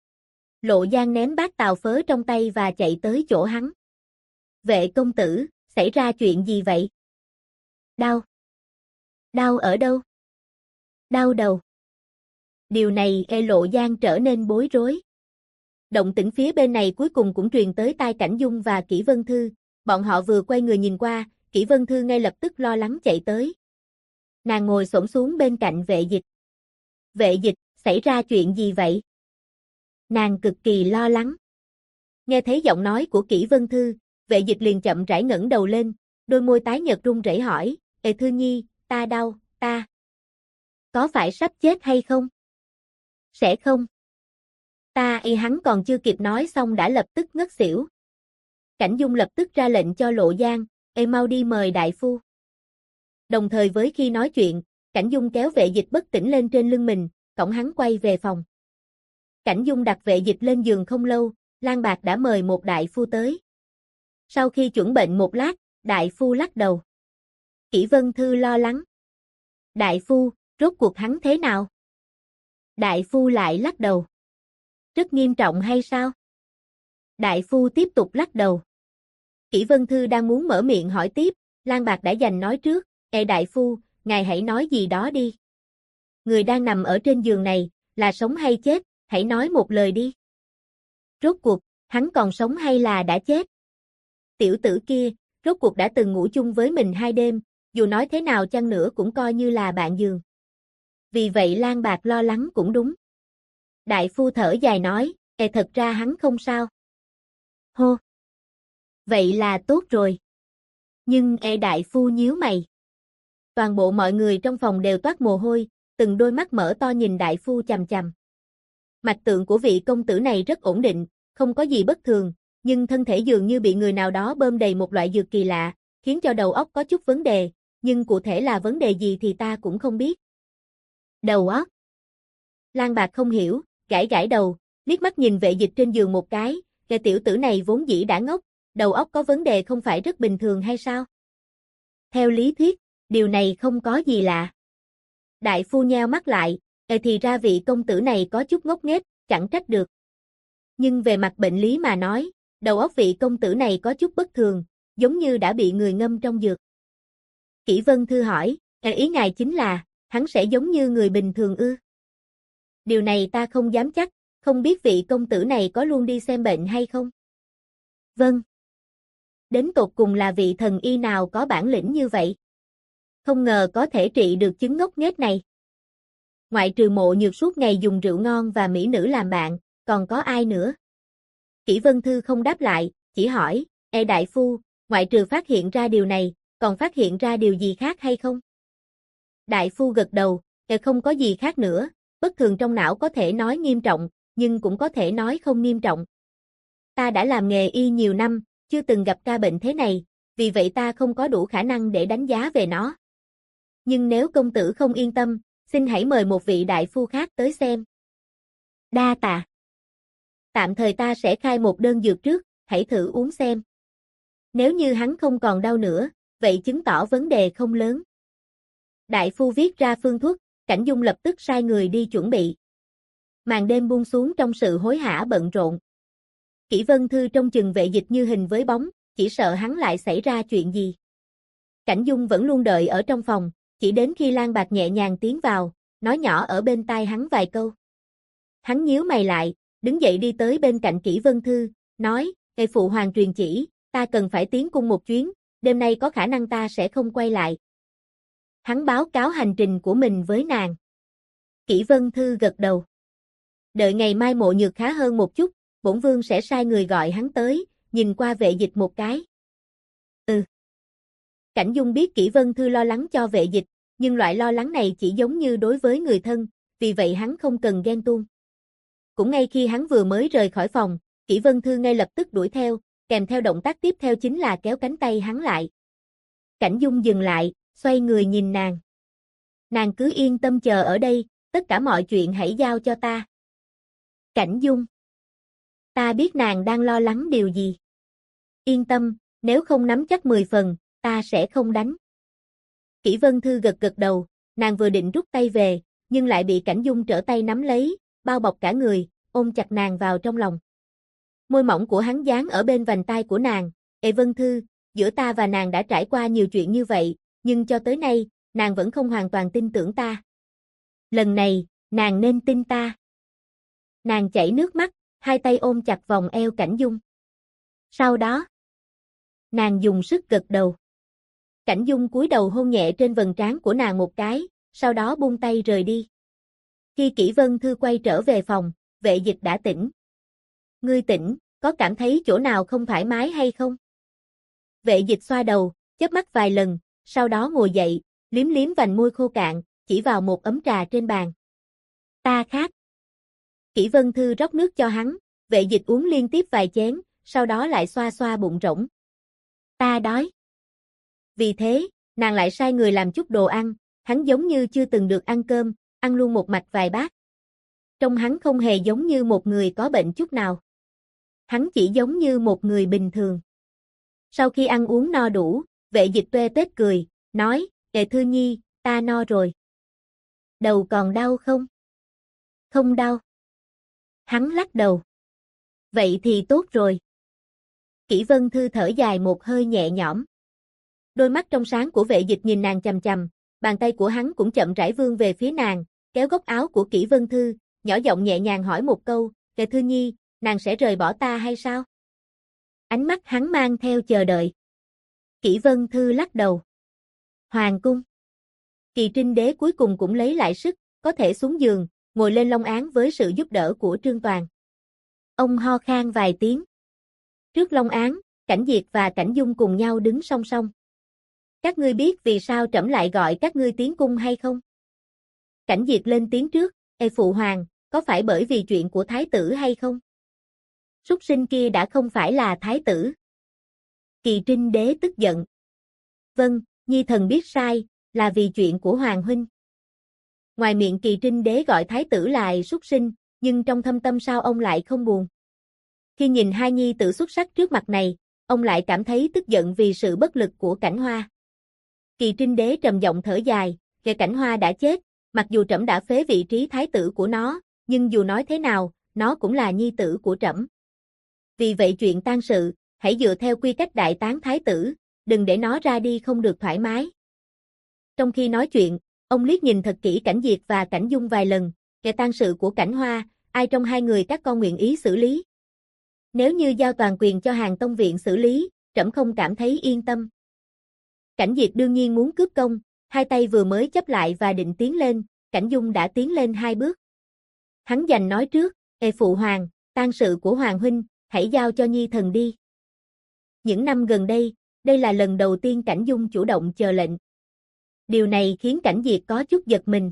Lộ Giang ném bát tàu phớ trong tay và chạy tới chỗ hắn. Vệ công tử, xảy ra chuyện gì vậy? Đau. Đau ở đâu? Đau đầu. Điều này Lộ Giang trở nên bối rối. Động tĩnh phía bên này cuối cùng cũng truyền tới tai Cảnh Dung và Kỷ Vân Thư, bọn họ vừa quay người nhìn qua, Kỷ Vân Thư ngay lập tức lo lắng chạy tới. Nàng ngồi xổm xuống bên cạnh Vệ Dịch. Vệ Dịch, xảy ra chuyện gì vậy? Nàng cực kỳ lo lắng. Nghe thấy giọng nói của Kỷ Vân Thư, Vệ Dịch liền chậm rãi ngẩng đầu lên, đôi môi tái nhợt run rẩy hỏi, Ê Thư Nhi, ta đau, ta có phải sắp chết hay không? Sẽ không. Hắn còn chưa kịp nói xong đã lập tức ngất xỉu. Cảnh Dung lập tức ra lệnh cho Lộ Giang, mau đi mời đại phu. Đồng thời với khi nói chuyện, Cảnh Dung kéo Vệ Dịch bất tỉnh lên trên lưng mình, cõng hắn quay về phòng. Cảnh Dung đặt Vệ Dịch lên giường không lâu, Lang Bạc đã mời một đại phu tới. Sau khi chuẩn bệnh một lát, đại phu lắc đầu. Kỷ Vân Thư lo lắng. Đại phu, rốt cuộc hắn thế nào? Đại phu lại lắc đầu. Rất nghiêm trọng hay sao? Đại phu tiếp tục lắc đầu. Kỷ Vân Thư đang muốn mở miệng hỏi tiếp, Lang Bạc đã giành nói trước, đại phu, ngài hãy nói gì đó đi. Người đang nằm ở trên giường này, là sống hay chết, hãy nói một lời đi. Rốt cuộc, hắn còn sống hay là đã chết? Tiểu tử kia, rốt cuộc đã từng ngủ chung với mình 2 đêm, dù nói thế nào chăng nữa cũng coi như là bạn giường. Vì vậy Lang Bạc lo lắng cũng đúng. Đại phu thở dài nói, thật ra hắn không sao. Hô. Vậy là tốt rồi. Nhưng đại phu nhíu mày. Toàn bộ mọi người trong phòng đều toát mồ hôi, từng đôi mắt mở to nhìn đại phu chằm chằm. Mạch tượng của vị công tử này rất ổn định, không có gì bất thường, nhưng thân thể dường như bị người nào đó bơm đầy một loại dược kỳ lạ, khiến cho đầu óc có chút vấn đề, nhưng cụ thể là vấn đề gì thì ta cũng không biết. Đầu óc? Lang Bạc không hiểu, gãi gãi đầu, liếc mắt nhìn Vệ Dịch trên giường một cái, cái tiểu tử này vốn dĩ đã ngốc, đầu óc có vấn đề không phải rất bình thường hay sao? Theo lý thuyết, điều này không có gì lạ. Đại phu nheo mắt lại, thì ra vị công tử này có chút ngốc nghếch, chẳng trách được. Nhưng về mặt bệnh lý mà nói, đầu óc vị công tử này có chút bất thường, giống như đã bị người ngâm trong dược. Kỷ Vân Thư hỏi, ý ngài chính là, hắn sẽ giống như người bình thường ư? Điều này ta không dám chắc, không biết vị công tử này có luôn đi xem bệnh hay không? Vâng. Đến tột cùng là vị thần y nào có bản lĩnh như vậy? Không ngờ có thể trị được chứng ngốc nghếch này. Ngoại trừ Mộ Nhược suốt ngày dùng rượu ngon và mỹ nữ làm bạn, còn có ai nữa? Kỷ Vân Thư không đáp lại, chỉ hỏi, đại phu, ngoại trừ phát hiện ra điều này, còn phát hiện ra điều gì khác hay không? Đại phu gật đầu, không có gì khác nữa, bất thường trong não có thể nói nghiêm trọng, nhưng cũng có thể nói không nghiêm trọng. Ta đã làm nghề y nhiều năm, chưa từng gặp ca bệnh thế này, vì vậy ta không có đủ khả năng để đánh giá về nó. Nhưng nếu công tử không yên tâm, xin hãy mời một vị đại phu khác tới xem. Đa tạ. Tạm thời ta sẽ khai một đơn dược trước, hãy thử uống xem. Nếu như hắn không còn đau nữa, vậy chứng tỏ vấn đề không lớn. Đại phu viết ra phương thuốc, Cảnh Dung lập tức sai người đi chuẩn bị. Màn đêm buông xuống trong sự hối hả bận rộn. Kỷ Vân Thư trông chừng Vệ Dịch như hình với bóng, chỉ sợ hắn lại xảy ra chuyện gì. Cảnh Dung vẫn luôn đợi ở trong phòng, chỉ đến khi Lan Bạc nhẹ nhàng tiến vào, nói nhỏ ở bên tai hắn vài câu. Hắn nhíu mày lại, đứng dậy đi tới bên cạnh Kỷ Vân Thư, nói, "Ngài phụ hoàng truyền chỉ, ta cần phải tiến cung một chuyến, đêm nay có khả năng ta sẽ không quay lại." Hắn báo cáo hành trình của mình với nàng. Kỷ Vân Thư gật đầu. Đợi ngày mai Mộ Nhược khá hơn một chút, bổn vương sẽ sai người gọi hắn tới, nhìn qua Vệ Dịch một cái. Ừ. Cảnh Dung biết Kỷ Vân Thư lo lắng cho Vệ Dịch, nhưng loại lo lắng này chỉ giống như đối với người thân, vì vậy hắn không cần ghen tuông. Cũng ngay khi hắn vừa mới rời khỏi phòng, Kỷ Vân Thư ngay lập tức đuổi theo, kèm theo động tác tiếp theo chính là kéo cánh tay hắn lại. Cảnh Dung dừng lại, xoay người nhìn nàng. Nàng cứ yên tâm chờ ở đây, tất cả mọi chuyện hãy giao cho ta. Cảnh Dung. Ta biết nàng đang lo lắng điều gì. Yên tâm, nếu không nắm chắc 10 phần, ta sẽ không đánh. Kỷ Vân Thư gật gật đầu, nàng vừa định rút tay về, nhưng lại bị Cảnh Dung trở tay nắm lấy, bao bọc cả người, ôm chặt nàng vào trong lòng. Môi mỏng của hắn dán ở bên vành tai của nàng, "Ê Vân Thư, giữa ta và nàng đã trải qua nhiều chuyện như vậy, nhưng cho tới nay, nàng vẫn không hoàn toàn tin tưởng ta. Lần này, nàng nên tin ta." Nàng chảy nước mắt, hai tay ôm chặt vòng eo Cảnh Dung. Sau đó, nàng dùng sức gật đầu. Cảnh Dung cúi đầu hôn nhẹ trên vầng trán của nàng một cái, sau đó buông tay rời đi. Khi Kỷ Vân Thư quay trở về phòng, Vệ Dịch đã tỉnh. "Ngươi tỉnh, có cảm thấy chỗ nào không thoải mái hay không?" Vệ Dịch xoa đầu, chớp mắt vài lần, sau đó ngồi dậy, liếm liếm vành môi khô cạn, chỉ vào một ấm trà trên bàn. "Ta khát." Kỷ Vân Thư rót nước cho hắn, Vệ Dịch uống liên tiếp vài chén, sau đó lại xoa xoa bụng rỗng. "Ta đói." Vì thế, nàng lại sai người làm chút đồ ăn, hắn giống như chưa từng được ăn cơm, ăn luôn một mạch vài bát. Trông hắn không hề giống như một người có bệnh chút nào. Hắn chỉ giống như một người bình thường. Sau khi ăn uống no đủ, Vệ Dịch tuê tuét cười, nói, "Kệ Thư Nhi, ta no rồi." "Đầu còn đau không?" "Không đau." Hắn lắc đầu. "Vậy thì tốt rồi." Kỷ Vân Thư thở dài một hơi nhẹ nhõm. Đôi mắt trong sáng của Vệ Dịch nhìn nàng chằm chằm, bàn tay của hắn cũng chậm rãi vươn về phía nàng, kéo góc áo của Kỷ Vân Thư, nhỏ giọng nhẹ nhàng hỏi một câu, "Kệ Thư Nhi, nàng sẽ rời bỏ ta hay sao?" Ánh mắt hắn mang theo chờ đợi. Kỷ Vân Thư lắc đầu. Hoàng cung. Kỳ Trinh Đế cuối cùng cũng lấy lại sức, có thể xuống giường, ngồi lên long án với sự giúp đỡ của Trương Toàn. Ông ho khan vài tiếng. Trước long án, Cảnh Diệt và Cảnh Dung cùng nhau đứng song song. "Các ngươi biết vì sao trẫm lại gọi các ngươi tiến cung hay không?" Cảnh Diệt lên tiếng trước, "Ê phụ hoàng, có phải bởi vì chuyện của thái tử hay không?" "Súc sinh kia đã không phải là thái tử." Kỳ Trinh Đế tức giận. "Vâng, nhi thần biết sai, là vì chuyện của hoàng huynh." Ngoài miệng Kỳ Trinh Đế gọi thái tử là súc sinh, nhưng trong thâm tâm sao ông lại không buồn. Khi nhìn hai nhi tử xuất sắc trước mặt này, ông lại cảm thấy tức giận vì sự bất lực của Cảnh Hoa. Kỳ Trinh Đế trầm giọng thở dài, "Kẻ Cảnh Hoa đã chết, mặc dù trẫm đã phế vị trí thái tử của nó, nhưng dù nói thế nào, nó cũng là nhi tử của trẫm. Vì vậy chuyện tang sự, hãy dựa theo quy cách đại táng thái tử, đừng để nó ra đi không được thoải mái." Trong khi nói chuyện, ông liếc nhìn thật kỹ Cảnh Diệt và Cảnh Dung vài lần, "Kẻ tang sự của Cảnh Hoa, ai trong hai người các con nguyện ý xử lý? Nếu như giao toàn quyền cho Hàn Tông Viện xử lý, trẫm không cảm thấy yên tâm." Cảnh Diệt đương nhiên muốn cướp công, hai tay vừa mới chấp lại và định tiến lên, Cảnh Dung đã tiến lên 2 bước. Hắn giành nói trước, "Ê phụ hoàng, tang sự của hoàng huynh, hãy giao cho nhi thần đi." Những năm gần đây, đây là lần đầu tiên Cảnh Dung chủ động chờ lệnh. Điều này khiến Cảnh Diệt có chút giật mình.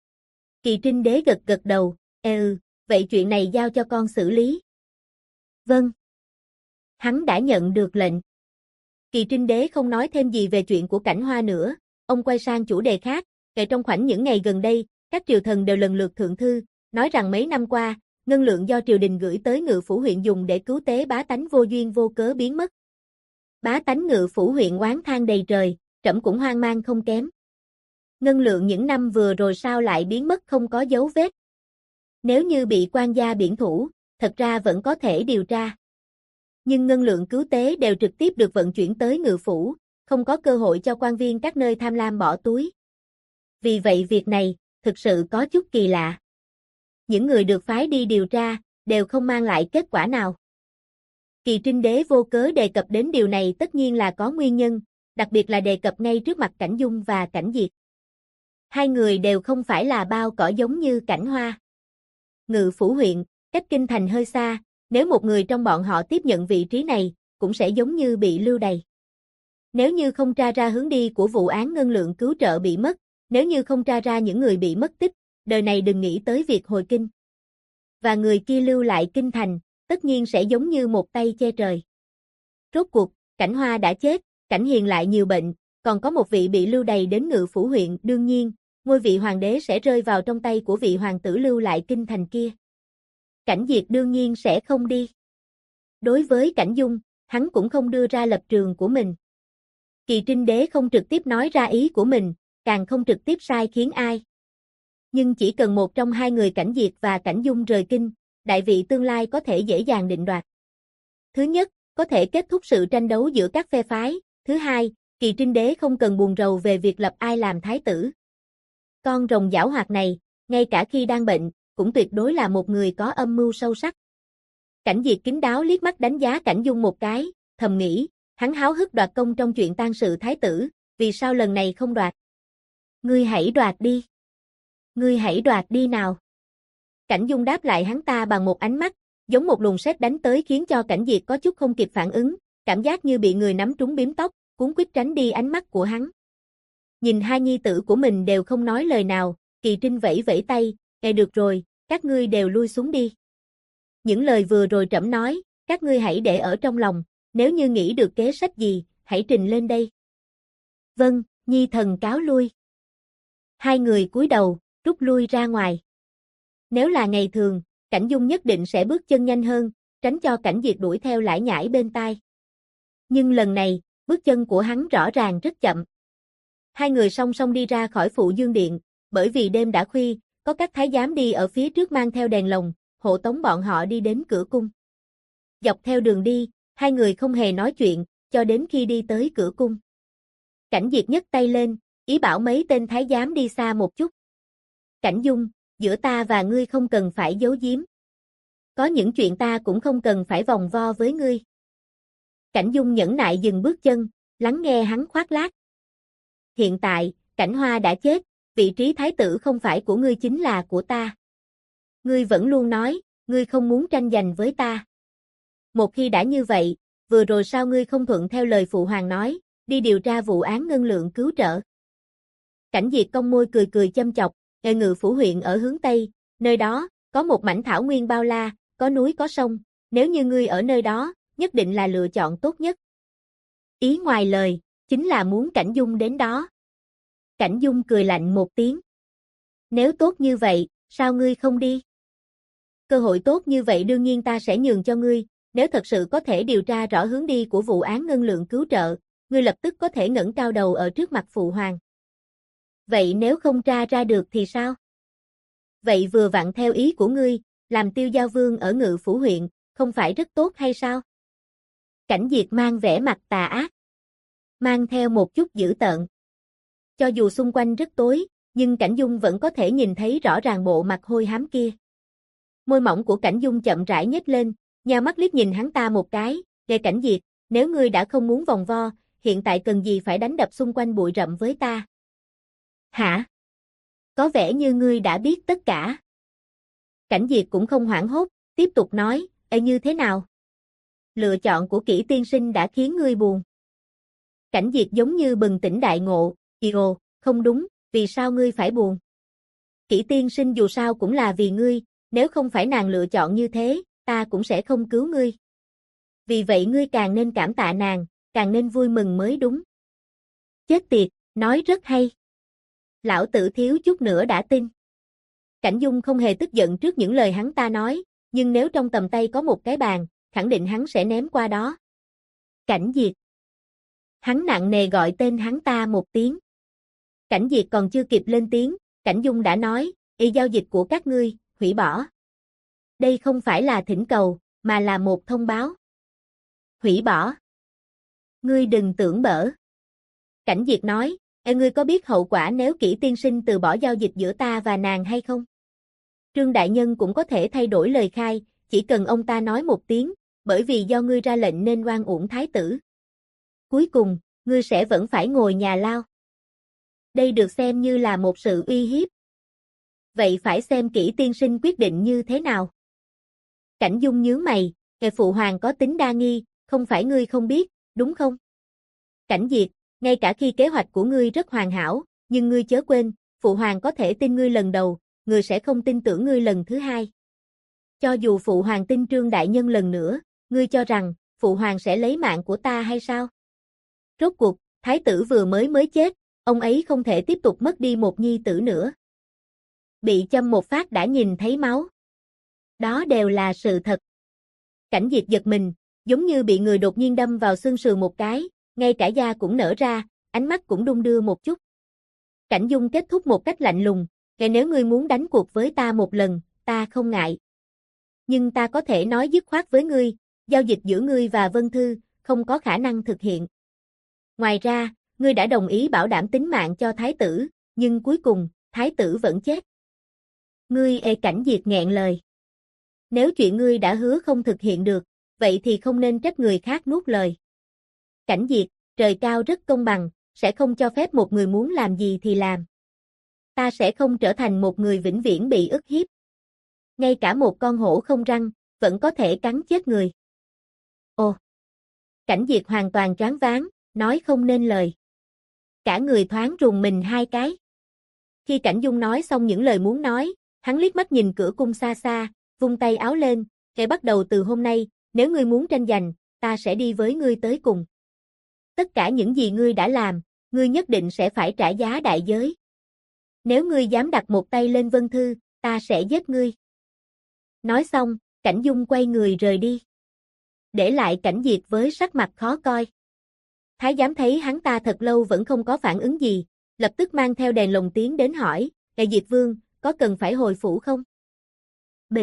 Kỳ Trinh Đế gật gật đầu, vậy chuyện này giao cho con xử lý." "Vâng." Hắn đã nhận được lệnh. Kỳ Trinh Đế không nói thêm gì về chuyện của Cảnh Hoa nữa, ông quay sang chủ đề khác, kể trong khoảnh những ngày gần đây, các triều thần đều lần lượt thượng thư, nói rằng mấy năm qua, ngân lượng do triều đình gửi tới Ngự Phủ huyện dùng để cứu tế bá tánh vô duyên vô cớ biến mất. Bá tánh Ngự Phủ huyện oán than đầy trời, trẫm cũng hoang mang không kém. Ngân lượng những năm vừa rồi sao lại biến mất không có dấu vết? Nếu như bị quan gia biển thủ, thật ra vẫn có thể điều tra. Nhưng ngân lượng cứu tế đều trực tiếp được vận chuyển tới Ngự Phủ, không có cơ hội cho quan viên các nơi tham lam bỏ túi. Vì vậy việc này, thực sự có chút kỳ lạ. Những người được phái đi điều tra, đều không mang lại kết quả nào. Kỳ Trinh Đế vô cớ đề cập đến điều này tất nhiên là có nguyên nhân, đặc biệt là đề cập ngay trước mặt Cảnh Dung và Cảnh Diệt. Hai người đều không phải là bao cỏ giống như Cảnh Hoa. Ngự Phủ huyện, cách kinh thành hơi xa, nếu một người trong bọn họ tiếp nhận vị trí này, cũng sẽ giống như bị lưu đày. Nếu như không tra ra hướng đi của vụ án ngân lượng cứu trợ bị mất, nếu như không tra ra những người bị mất tích, đời này đừng nghĩ tới việc hồi kinh. Và người kia lưu lại kinh thành, tất nhiên sẽ giống như một tay che trời. Rốt cuộc, Cảnh Hoa đã chết, Cảnh Hiền lại nhiều bệnh, còn có một vị bị lưu đày đến Ngự Phủ huyện, đương nhiên, ngôi vị hoàng đế sẽ rơi vào trong tay của vị hoàng tử lưu lại kinh thành kia. Cảnh Diệt đương nhiên sẽ không đi. Đối với Cảnh Dung, hắn cũng không đưa ra lập trường của mình. Kỳ Trinh Đế không trực tiếp nói ra ý của mình, càng không trực tiếp sai khiến ai. Nhưng chỉ cần một trong hai người Cảnh Diệt và Cảnh Dung rời kinh, đại vị tương lai có thể dễ dàng định đoạt. Thứ nhất, có thể kết thúc sự tranh đấu giữa các phe phái. Thứ hai, Kỳ Trinh Đế không cần buồn rầu về việc lập ai làm thái tử. Con rồng giảo hoạt này, ngay cả khi đang bệnh, cũng tuyệt đối là một người có âm mưu sâu sắc. Cảnh Diệt kín đáo liếc mắt đánh giá Cảnh Dung một cái, thầm nghĩ, hắn háo hức đoạt công trong chuyện tang sự thái tử, vì sao lần này không đoạt? Ngươi hãy đoạt đi. Ngươi hãy đoạt đi nào. Cảnh Dung đáp lại hắn ta bằng một ánh mắt, giống một luồng sét đánh tới khiến cho Cảnh Diệt có chút không kịp phản ứng, cảm giác như bị người nắm trúng bím tóc, cuống quýt tránh đi ánh mắt của hắn. Nhìn hai nhi tử của mình đều không nói lời nào, Kỳ Trinh vẫy vẫy tay, được rồi, các ngươi đều lui xuống đi. Những lời vừa rồi trẫm nói, các ngươi hãy để ở trong lòng, nếu như nghĩ được kế sách gì, hãy trình lên đây. Vâng, nhi thần cáo lui. Hai người cúi đầu, rút lui ra ngoài. Nếu là ngày thường, Cảnh Dung nhất định sẽ bước chân nhanh hơn, tránh cho Cảnh Diệt đuổi theo lải nhải bên tai. Nhưng lần này, bước chân của hắn rõ ràng rất chậm. Hai người song song đi ra khỏi Phụ Dương Điện, bởi vì đêm đã khuya, có các thái giám đi ở phía trước mang theo đèn lồng, hộ tống bọn họ đi đến cửa cung. Dọc theo đường đi, hai người không hề nói chuyện, cho đến khi đi tới cửa cung. Cảnh Diệt nhấc tay lên, ý bảo mấy tên thái giám đi xa một chút. Cảnh Dung, giữa ta và ngươi không cần phải giấu giếm. Có những chuyện ta cũng không cần phải vòng vo với ngươi. Cảnh Dung nhẫn nại dừng bước chân, lắng nghe hắn khoác lác. Hiện tại, Cảnh Hoa đã chết, vị trí thái tử không phải của ngươi chính là của ta. Ngươi vẫn luôn nói, ngươi không muốn tranh giành với ta. Một khi đã như vậy, vừa rồi sao ngươi không thuận theo lời phụ hoàng nói, đi điều tra vụ án ngân lượng cứu trợ? Cảnh Diệt cong môi cười cười châm chọc, Ngự Phủ huyện ở hướng Tây, nơi đó, có một mảnh thảo nguyên bao la, có núi có sông, nếu như ngươi ở nơi đó, nhất định là lựa chọn tốt nhất. Ý ngoài lời, chính là muốn Cảnh Dung đến đó. Cảnh Dung cười lạnh một tiếng. Nếu tốt như vậy, sao ngươi không đi? Cơ hội tốt như vậy đương nhiên ta sẽ nhường cho ngươi, nếu thật sự có thể điều tra rõ hướng đi của vụ án ngân lượng cứu trợ, ngươi lập tức có thể ngẩng cao đầu ở trước mặt phụ hoàng. Vậy nếu không tra ra được thì sao? Vậy vừa vặn theo ý của ngươi, làm Tiêu Giao Vương ở Ngự Phủ huyện, không phải rất tốt hay sao? Cảnh Diệt mang vẻ mặt tà ác, mang theo một chút dữ tợn. Cho dù xung quanh rất tối, nhưng Cảnh Dung vẫn có thể nhìn thấy rõ ràng bộ mặt hôi hám kia. Môi mỏng của Cảnh Dung chậm rãi nhếch lên, nheo mắt liếc nhìn hắn ta một cái, Cảnh Diệt, nếu ngươi đã không muốn vòng vo, hiện tại cần gì phải đánh đập xung quanh bụi rậm với ta? Hả? Có vẻ như ngươi đã biết tất cả. Cảnh Diệt cũng không hoảng hốt, tiếp tục nói, như thế nào? Lựa chọn của Kỷ tiên sinh đã khiến ngươi buồn. Cảnh Diệt giống như bừng tỉnh đại ngộ, không đúng, vì sao ngươi phải buồn? Kỷ tiên sinh dù sao cũng là vì ngươi, nếu không phải nàng lựa chọn như thế, ta cũng sẽ không cứu ngươi. Vì vậy ngươi càng nên cảm tạ nàng, càng nên vui mừng mới đúng. Chết tiệt, nói rất hay. Lão tử thiếu chút nữa đã tin. Cảnh Dung không hề tức giận trước những lời hắn ta nói, nhưng nếu trong tầm tay có một cái bàn, khẳng định hắn sẽ ném qua đó. Cảnh Diệt. Hắn nặng nề gọi tên hắn ta một tiếng. Cảnh Diệt còn chưa kịp lên tiếng, Cảnh Dung đã nói, giao dịch của các ngươi, hủy bỏ. Đây không phải là thỉnh cầu, mà là một thông báo. Hủy bỏ. Ngươi đừng tưởng bở. Cảnh Diệt nói, ngươi có biết hậu quả nếu Kỷ tiên sinh từ bỏ giao dịch giữa ta và nàng hay không? Trương đại nhân cũng có thể thay đổi lời khai, chỉ cần ông ta nói một tiếng, bởi vì do ngươi ra lệnh nên oan uổng thái tử. Cuối cùng, ngươi sẽ vẫn phải ngồi nhà lao. Đây được xem như là một sự uy hiếp. Vậy phải xem Kỷ tiên sinh quyết định như thế nào. Cảnh Dung nhướng mày, phụ hoàng có tính đa nghi, không phải ngươi không biết, đúng không? Cảnh Diệt, ngay cả khi kế hoạch của ngươi rất hoàn hảo, nhưng ngươi chớ quên, phụ hoàng có thể tin ngươi lần đầu, ngươi sẽ không tin tưởng ngươi lần thứ hai. Cho dù phụ hoàng tin Trương đại nhân lần nữa, ngươi cho rằng phụ hoàng sẽ lấy mạng của ta hay sao? Rốt cuộc, thái tử vừa mới chết, ông ấy không thể tiếp tục mất đi một nhi tử nữa. Bị châm một phát đã nhìn thấy máu. Đó đều là sự thật. Cảnh Diệt giật mình, giống như bị người đột nhiên đâm vào xương sườn một cái, ngay cả da cũng nở ra, ánh mắt cũng đung đưa một chút. Cảnh Dung kết thúc một cách lạnh lùng, nếu ngươi muốn đánh cuộc với ta một lần, ta không ngại. Nhưng ta có thể nói dứt khoát với ngươi, giao dịch giữa ngươi và Vân Thư, không có khả năng thực hiện. Ngoài ra, ngươi đã đồng ý bảo đảm tính mạng cho thái tử, nhưng cuối cùng, thái tử vẫn chết. Ngươi Cảnh Diệt nghẹn lời. Nếu chuyện ngươi đã hứa không thực hiện được, vậy thì không nên trách người khác nuốt lời. Cảnh Diệt, trời cao rất công bằng, sẽ không cho phép một người muốn làm gì thì làm. Ta sẽ không trở thành một người vĩnh viễn bị ức hiếp. Ngay cả một con hổ không răng, vẫn có thể cắn chết người. Ồ! Cảnh Diệt hoàn toàn choáng váng, nói không nên lời. Cả người thoáng rùng mình hai cái. Khi Cảnh Dung nói xong những lời muốn nói, hắn liếc mắt nhìn cửa cung xa xa, vung tay áo lên, bắt đầu từ hôm nay, nếu ngươi muốn tranh giành, ta sẽ đi với ngươi tới cùng. Tất cả những gì ngươi đã làm, ngươi nhất định sẽ phải trả giá đại giới. Nếu ngươi dám đặt một tay lên Vân Thư, ta sẽ giết ngươi. Nói xong, Cảnh Dung quay người rời đi. Để lại Cảnh Diệt với sắc mặt khó coi. Thái giám thấy hắn ta thật lâu vẫn không có phản ứng gì, lập tức mang theo đèn lồng tiến đến hỏi, Diệt Vương, có cần phải hồi phủ không? Bịch.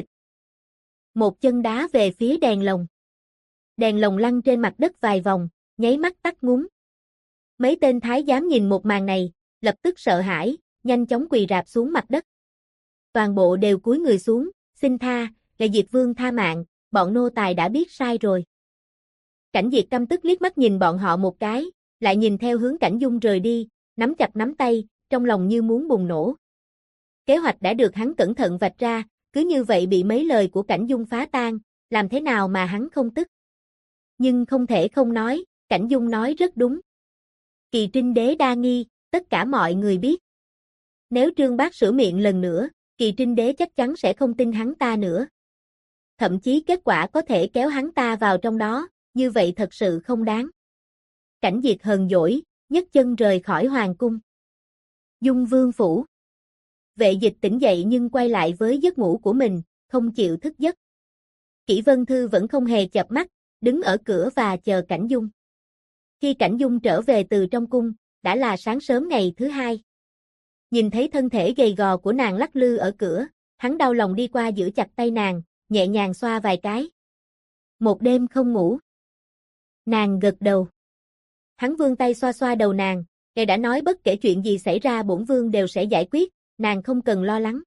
Một chân đá về phía đèn lồng. Đèn lồng lăn trên mặt đất vài vòng, nháy mắt tắt ngúm. Mấy tên thái giám nhìn một màn này, lập tức sợ hãi, nhanh chóng quỳ rạp xuống mặt đất. Toàn bộ đều cúi người xuống, xin tha, Diệt Vương tha mạng, bọn nô tài đã biết sai rồi. Cảnh Diệt căm tức liếc mắt nhìn bọn họ một cái, lại nhìn theo hướng Cảnh Dung rời đi, nắm chặt nắm tay, trong lòng như muốn bùng nổ. Kế hoạch đã được hắn cẩn thận vạch ra, cứ như vậy bị mấy lời của Cảnh Dung phá tan, làm thế nào mà hắn không tức. Nhưng không thể không nói, Cảnh Dung nói rất đúng. Kỳ Trinh đế đa nghi, tất cả mọi người biết. Nếu Trương Bác sửa miệng lần nữa, Kỳ Trinh đế chắc chắn sẽ không tin hắn ta nữa. Thậm chí kết quả có thể kéo hắn ta vào trong đó, như vậy thật sự không đáng. Cảnh Diệt hờn dỗi, nhấc chân rời khỏi hoàng cung. Dung Vương phủ. Vệ Dịch tỉnh dậy nhưng quay lại với giấc ngủ của mình, không chịu thức giấc. Kỷ Vân Thư vẫn không hề chợp mắt, đứng ở cửa và chờ Cảnh Dung. Khi Cảnh Dung trở về từ trong cung, đã là sáng sớm ngày thứ hai. Nhìn thấy thân thể gầy gò của nàng lắc lư ở cửa, hắn đau lòng đi qua giữ chặt tay nàng, nhẹ nhàng xoa vài cái. Một đêm không ngủ. Nàng gật đầu. Hắn vươn tay xoa xoa đầu nàng, ngài đã nói bất kể chuyện gì xảy ra bổn vương đều sẽ giải quyết, nàng không cần lo lắng.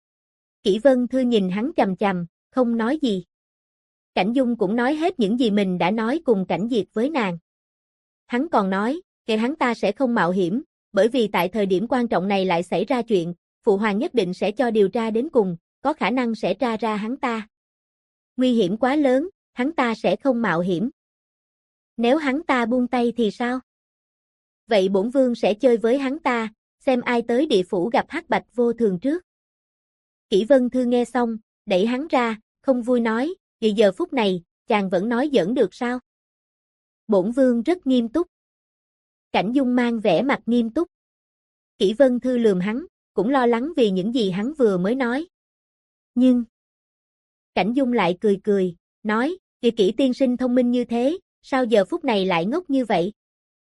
Kỷ Vân Thư nhìn hắn chằm chằm, không nói gì. Cảnh Dung cũng nói hết những gì mình đã nói cùng Cảnh Diệt với nàng. Hắn còn nói, hắn ta sẽ không mạo hiểm, bởi vì tại thời điểm quan trọng này lại xảy ra chuyện, Phụ Hoàng nhất định sẽ cho điều tra đến cùng, có khả năng sẽ tra ra hắn ta. Nguy hiểm quá lớn, hắn ta sẽ không mạo hiểm. Nếu hắn ta buông tay thì sao? Vậy bổn vương sẽ chơi với hắn ta, xem ai tới địa phủ gặp Hắc Bạch Vô Thường trước. Kỷ Vân Thư nghe xong, đẩy hắn ra, không vui nói, vì giờ phút này, chàng vẫn nói giỡn được sao? Bổn vương rất nghiêm túc. Cảnh Dung mang vẻ mặt nghiêm túc. Kỷ Vân Thư lườm hắn, cũng lo lắng vì những gì hắn vừa mới nói. Nhưng Cảnh Dung lại cười cười, nói, Kỳ Kỷ tiên sinh thông minh như thế, sao giờ phút này lại ngốc như vậy?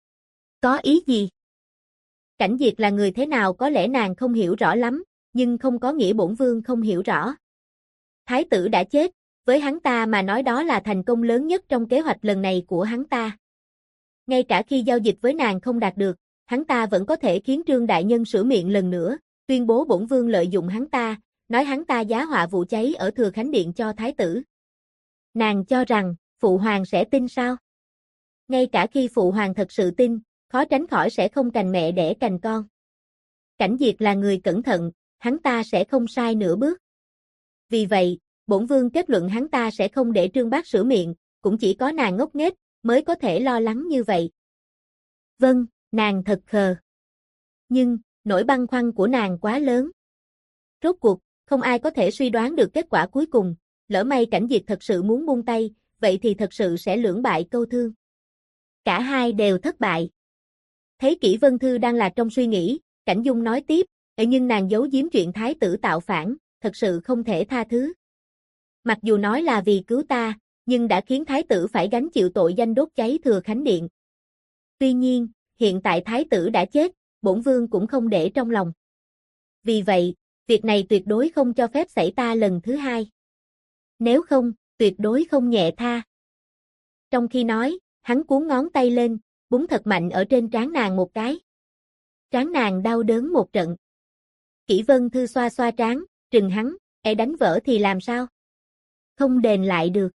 Có ý gì? Cảnh Diệt là người thế nào có lẽ nàng không hiểu rõ lắm, nhưng không có nghĩa bổn vương không hiểu rõ. Thái tử đã chết, với hắn ta mà nói đó là thành công lớn nhất trong kế hoạch lần này của hắn ta. Ngay cả khi giao dịch với nàng không đạt được, hắn ta vẫn có thể khiến Trương Đại Nhân sửa miệng lần nữa, tuyên bố bổn vương lợi dụng hắn ta, nói hắn ta giá họa vụ cháy ở Thừa Khánh Điện cho Thái tử. Nàng cho rằng, Phụ Hoàng sẽ tin sao? Ngay cả khi Phụ Hoàng thật sự tin, khó tránh khỏi sẽ không cành mẹ đẻ cành con. Cảnh Diệt là người cẩn thận, hắn ta sẽ không sai nửa bước. Vì vậy, bổn vương kết luận hắn ta sẽ không để Trương Bác sửa miệng, cũng chỉ có nàng ngốc nghếch mới có thể lo lắng như vậy. Vâng, nàng thật khờ. Nhưng, nỗi băn khoăn của nàng quá lớn. Rốt cuộc, không ai có thể suy đoán được kết quả cuối cùng, lỡ may Cảnh Diệt thật sự muốn buông tay, vậy thì thật sự sẽ lưỡng bại câu thương. Cả hai đều thất bại. Thấy Kỷ Vân Thư đang là trong suy nghĩ, Cảnh Dung nói tiếp, nhưng nàng giấu giếm chuyện thái tử tạo phản, thật sự không thể tha thứ. Mặc dù nói là vì cứu ta, nhưng đã khiến thái tử phải gánh chịu tội danh đốt cháy Thừa Khánh Điện. Tuy nhiên, hiện tại thái tử đã chết, bổn vương cũng không để trong lòng. Vì vậy, việc này tuyệt đối không cho phép xảy ra lần thứ hai. Nếu không, tuyệt đối không nhẹ tha. Trong khi nói, hắn cuốn ngón tay lên, búng thật mạnh ở trên trán nàng một cái. Trán nàng đau đớn một trận. Kỷ Vân Thư xoa xoa trán, trừng hắn, đánh vỡ thì làm sao? Không đền lại được.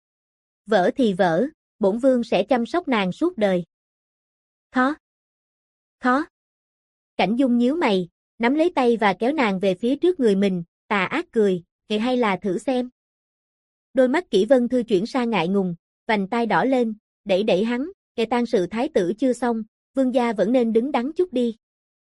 Vỡ thì vỡ, bổn vương sẽ chăm sóc nàng suốt đời. Khó. Khó. Cảnh Dung nhíu mày, nắm lấy tay và kéo nàng về phía trước người mình, tà ác cười, hay là thử xem. Đôi mắt Kỷ Vân Thư chuyển sang ngại ngùng, vành tai đỏ lên, đẩy đẩy hắn, tang sự thái tử chưa xong, vương gia vẫn nên đứng đắn chút đi.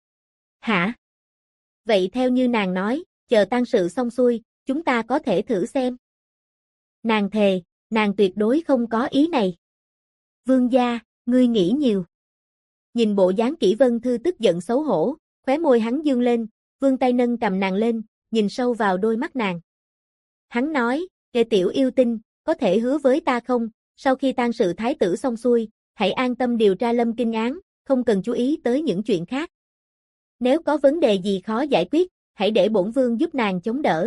Hả? Vậy theo như nàng nói, chờ tang sự xong xuôi, chúng ta có thể thử xem. Nàng thề, nàng tuyệt đối không có ý này. Vương gia, ngươi nghĩ nhiều. Nhìn bộ dáng Kỷ Vân Thư tức giận xấu hổ, khóe môi hắn dương lên, vươn tay nâng cầm nàng lên, nhìn sâu vào đôi mắt nàng. Hắn nói, tiểu yêu tinh, có thể hứa với ta không, sau khi tang sự thái tử xong xuôi, hãy an tâm điều tra Lâm Kinh án, không cần chú ý tới những chuyện khác. Nếu có vấn đề gì khó giải quyết, hãy để bổn vương giúp nàng chống đỡ.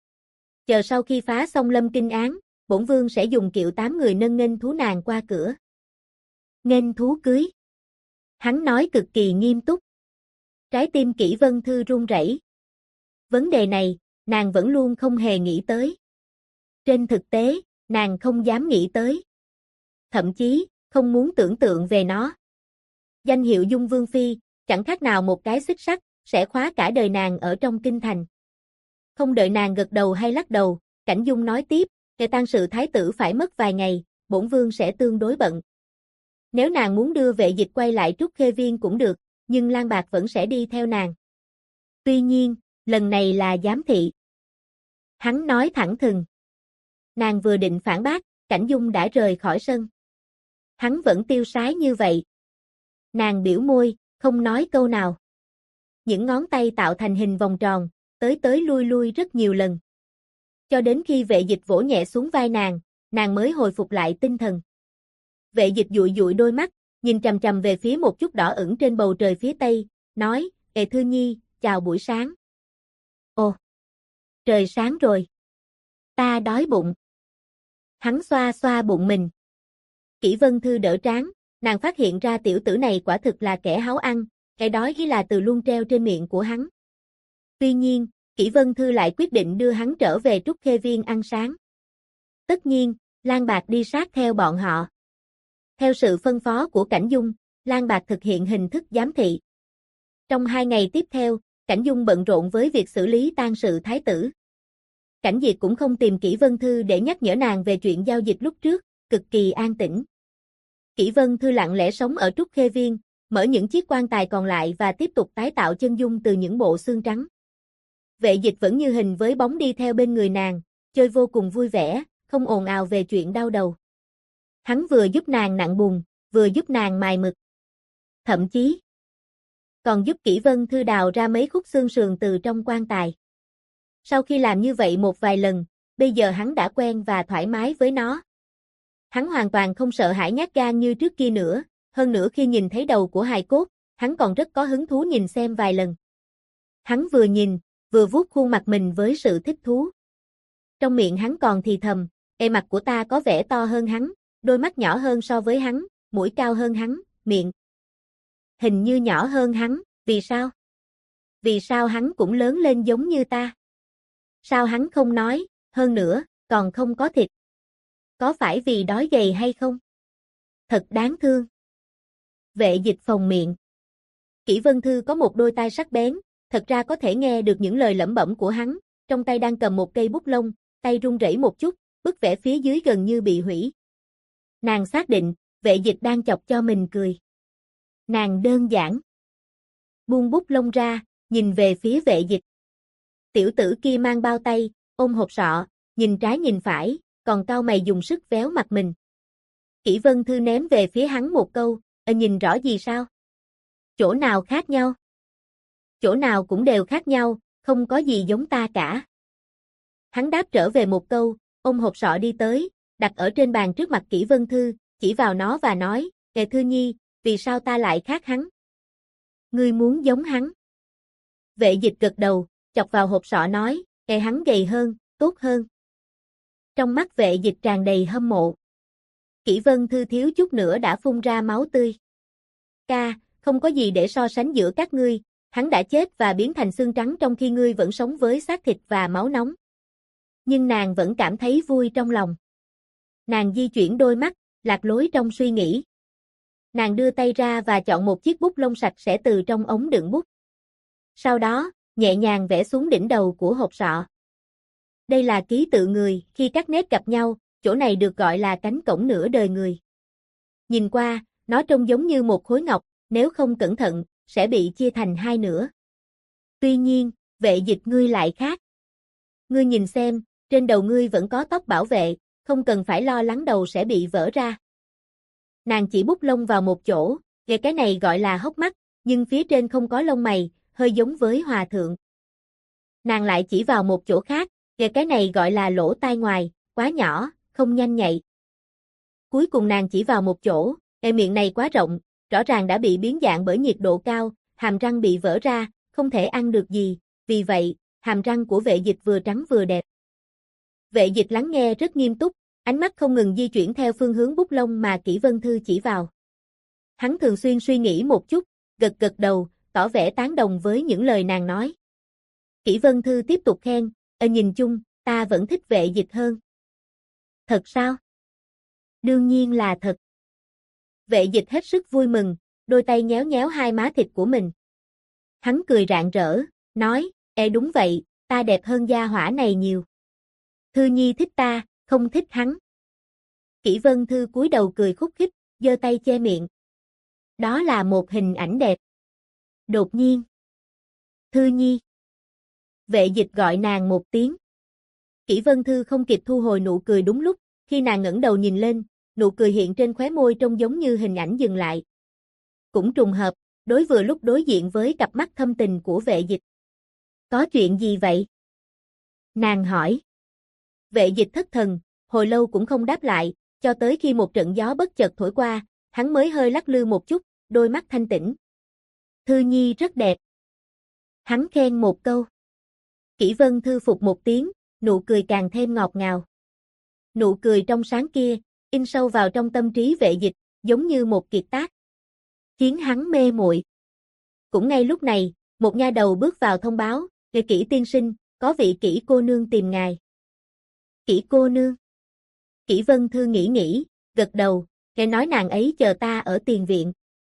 Chờ sau khi phá xong Lâm Kinh án, bổn vương sẽ dùng kiệu 8 người nâng nghênh thú nàng qua cửa. Nghênh thú cưới. Hắn nói cực kỳ nghiêm túc. Trái tim Kỷ Vân Thư run rẩy. Vấn đề này, nàng vẫn luôn không hề nghĩ tới. Trên thực tế, nàng không dám nghĩ tới. Thậm chí, không muốn tưởng tượng về nó. Danh hiệu Dung Vương Phi, chẳng khác nào một cái xích sắt, sẽ khóa cả đời nàng ở trong kinh thành. Không đợi nàng gật đầu hay lắc đầu, Cảnh Dung nói tiếp, tang sự thái tử phải mất vài ngày, bổn vương sẽ tương đối bận. Nếu nàng muốn đưa Vệ Dịch quay lại Trúc Khê Viên cũng được, nhưng Lan Bạc vẫn sẽ đi theo nàng. Tuy nhiên, lần này là giám thị. Hắn nói thẳng thừng. Nàng vừa định phản bác, Cảnh Dung đã rời khỏi sân. Hắn vẫn tiêu sái như vậy. Nàng biểu môi, không nói câu nào. Những ngón tay tạo thành hình vòng tròn, tới tới lui lui rất nhiều lần. Cho đến khi Vệ Dịch vỗ nhẹ xuống vai nàng mới hồi phục lại tinh thần. Vệ Dịch dụi dụi đôi mắt, nhìn chằm chằm về phía một chút đỏ ửng trên bầu trời phía tây, nói, Thư Nhi, chào buổi sáng. Ồ, trời sáng rồi. Ta đói bụng. Hắn xoa xoa bụng mình. Kỷ Vân Thư đỡ trán, nàng phát hiện ra tiểu tử này quả thực là kẻ háo ăn, cái đói ghi là từ luôn treo trên miệng của hắn. Tuy nhiên, Kỷ Vân Thư lại quyết định đưa hắn trở về Trúc Khê Viên ăn sáng. Tất nhiên, Lan Bạc đi sát theo bọn họ. Theo sự phân phó của Cảnh Dung, Lan Bạc thực hiện hình thức giám thị. Trong 2 ngày tiếp theo, Cảnh Dung bận rộn với việc xử lý tang sự thái tử. Cảnh Diệt cũng không tìm Kỷ Vân Thư để nhắc nhở nàng về chuyện giao dịch lúc trước, cực kỳ an tĩnh. Kỷ Vân Thư lặng lẽ sống ở Trúc Khê Viên, mở những chiếc quan tài còn lại và tiếp tục tái tạo chân dung từ những bộ xương trắng. Vệ Dịch vẫn như hình với bóng đi theo bên người nàng, chơi vô cùng vui vẻ, không ồn ào về chuyện đau đầu. Hắn vừa giúp nàng nặn bùn, vừa giúp nàng mài mực. Thậm chí, còn giúp Kỷ Vân Thư đào ra mấy khúc xương sườn từ trong quan tài. Sau khi làm như vậy một vài lần, bây giờ hắn đã quen và thoải mái với nó. Hắn hoàn toàn không sợ hãi nhát gan như trước kia nữa, hơn nữa khi nhìn thấy đầu của hài cốt, hắn còn rất có hứng thú nhìn xem vài lần. Hắn vừa nhìn, vừa vuốt khuôn mặt mình với sự thích thú. Trong miệng hắn còn thì thầm, mặt của ta có vẻ to hơn hắn, đôi mắt nhỏ hơn so với hắn, mũi cao hơn hắn, miệng hình như nhỏ hơn hắn, vì sao? Vì sao hắn cũng lớn lên giống như ta? Sao hắn không nói, hơn nữa, còn không có thịt? Có phải vì đói gầy hay không? Thật đáng thương. Vệ dịch phồng miệng. Kỷ Vân Thư có một đôi tai sắc bén, thật ra có thể nghe được những lời lẩm bẩm của hắn, trong tay đang cầm một cây bút lông, tay run rẩy một chút, bức vẽ phía dưới gần như bị hủy. Nàng xác định, vệ dịch đang chọc cho mình cười. Nàng đơn giản buông bút lông ra, nhìn về phía vệ dịch. Tiểu tử kia mang bao tay, ôm hộp sọ, nhìn trái nhìn phải, còn cau mày dùng sức véo mặt mình. Kỷ Vân Thư ném về phía hắn một câu, nhìn rõ gì sao? Chỗ nào khác nhau? Chỗ nào cũng đều khác nhau, không có gì giống ta cả. Hắn đáp trở về một câu, ôm hộp sọ đi tới, đặt ở trên bàn trước mặt Kỷ Vân Thư, chỉ vào nó và nói, Thư Nhi, vì sao ta lại khác hắn? Ngươi muốn giống hắn. Vệ dịch gật đầu, chọc vào hộp sọ nói, hắn gầy hơn, tốt hơn. Trong mắt vệ dịch tràn đầy hâm mộ. Kỷ Vân Thư thiếu chút nữa đã phun ra máu tươi. Ca, không có gì để so sánh giữa các ngươi, hắn đã chết và biến thành xương trắng trong khi ngươi vẫn sống với xác thịt và máu nóng. Nhưng nàng vẫn cảm thấy vui trong lòng. Nàng di chuyển đôi mắt, lạc lối trong suy nghĩ. Nàng đưa tay ra và chọn một chiếc bút lông sạch sẽ từ trong ống đựng bút. Sau đó, nhẹ nhàng vẽ xuống đỉnh đầu của hộp sọ. Đây là ký tự người, khi các nét gặp nhau, chỗ này được gọi là cánh cổng nửa đời người. Nhìn qua, nó trông giống như một khối ngọc, nếu không cẩn thận, sẽ bị chia thành hai nửa. Tuy nhiên, vệ dịch ngươi lại khác. Ngươi nhìn xem, trên đầu ngươi vẫn có tóc bảo vệ, không cần phải lo lắng đầu sẽ bị vỡ ra. Nàng chỉ bút lông vào một chỗ, cái này gọi là hốc mắt, nhưng phía trên không có lông mày, hơi giống với hòa thượng. Nàng lại chỉ vào một chỗ khác, cái này gọi là lỗ tai ngoài, quá nhỏ, không nhanh nhạy. Cuối cùng nàng chỉ vào một chỗ, miệng này quá rộng, rõ ràng đã bị biến dạng bởi nhiệt độ cao, hàm răng bị vỡ ra, không thể ăn được gì, vì vậy, hàm răng của vệ dịch vừa trắng vừa đẹp. Vệ dịch lắng nghe rất nghiêm túc, ánh mắt không ngừng di chuyển theo phương hướng bút lông mà Kỷ Vân Thư chỉ vào. Hắn thường xuyên suy nghĩ một chút, gật gật đầu, tỏ vẻ tán đồng với những lời nàng nói. Kỷ Vân Thư tiếp tục khen, nhìn chung, ta vẫn thích vệ dịch hơn. Thật sao? Đương nhiên là thật. Vệ dịch hết sức vui mừng, đôi tay nhéo nhéo hai má thịt của mình. Hắn cười rạng rỡ, nói, đúng vậy, ta đẹp hơn gia hỏa này nhiều. Thư Nhi thích ta, không thích hắn. Kỷ Vân Thư cúi đầu cười khúc khích, giơ tay che miệng. Đó là một hình ảnh đẹp. Đột nhiên. Thư Nhi. Vệ dịch gọi nàng một tiếng. Kỷ Vân Thư không kịp thu hồi nụ cười đúng lúc, khi nàng ngẩng đầu nhìn lên, nụ cười hiện trên khóe môi trông giống như hình ảnh dừng lại. Cũng trùng hợp, vừa lúc đối diện với cặp mắt thâm tình của vệ dịch. Có chuyện gì vậy? Nàng hỏi. Vệ dịch thất thần, hồi lâu cũng không đáp lại, cho tới khi một trận gió bất chợt thổi qua, hắn mới hơi lắc lư một chút, đôi mắt thanh tĩnh. Thư Nhi rất đẹp. Hắn khen một câu. Kỷ Vân Thư phục một tiếng, nụ cười càng thêm ngọt ngào. Nụ cười trong sáng kia, in sâu vào trong tâm trí vệ dịch, giống như một kiệt tác. Khiến hắn mê muội. Cũng ngay lúc này, một nha đầu bước vào thông báo, Kỷ tiên sinh, có vị Kỷ cô nương tìm ngài. Kỷ cô nương. Kỷ Vân Thư nghĩ, gật đầu, nghe nói nàng ấy chờ ta ở tiền viện.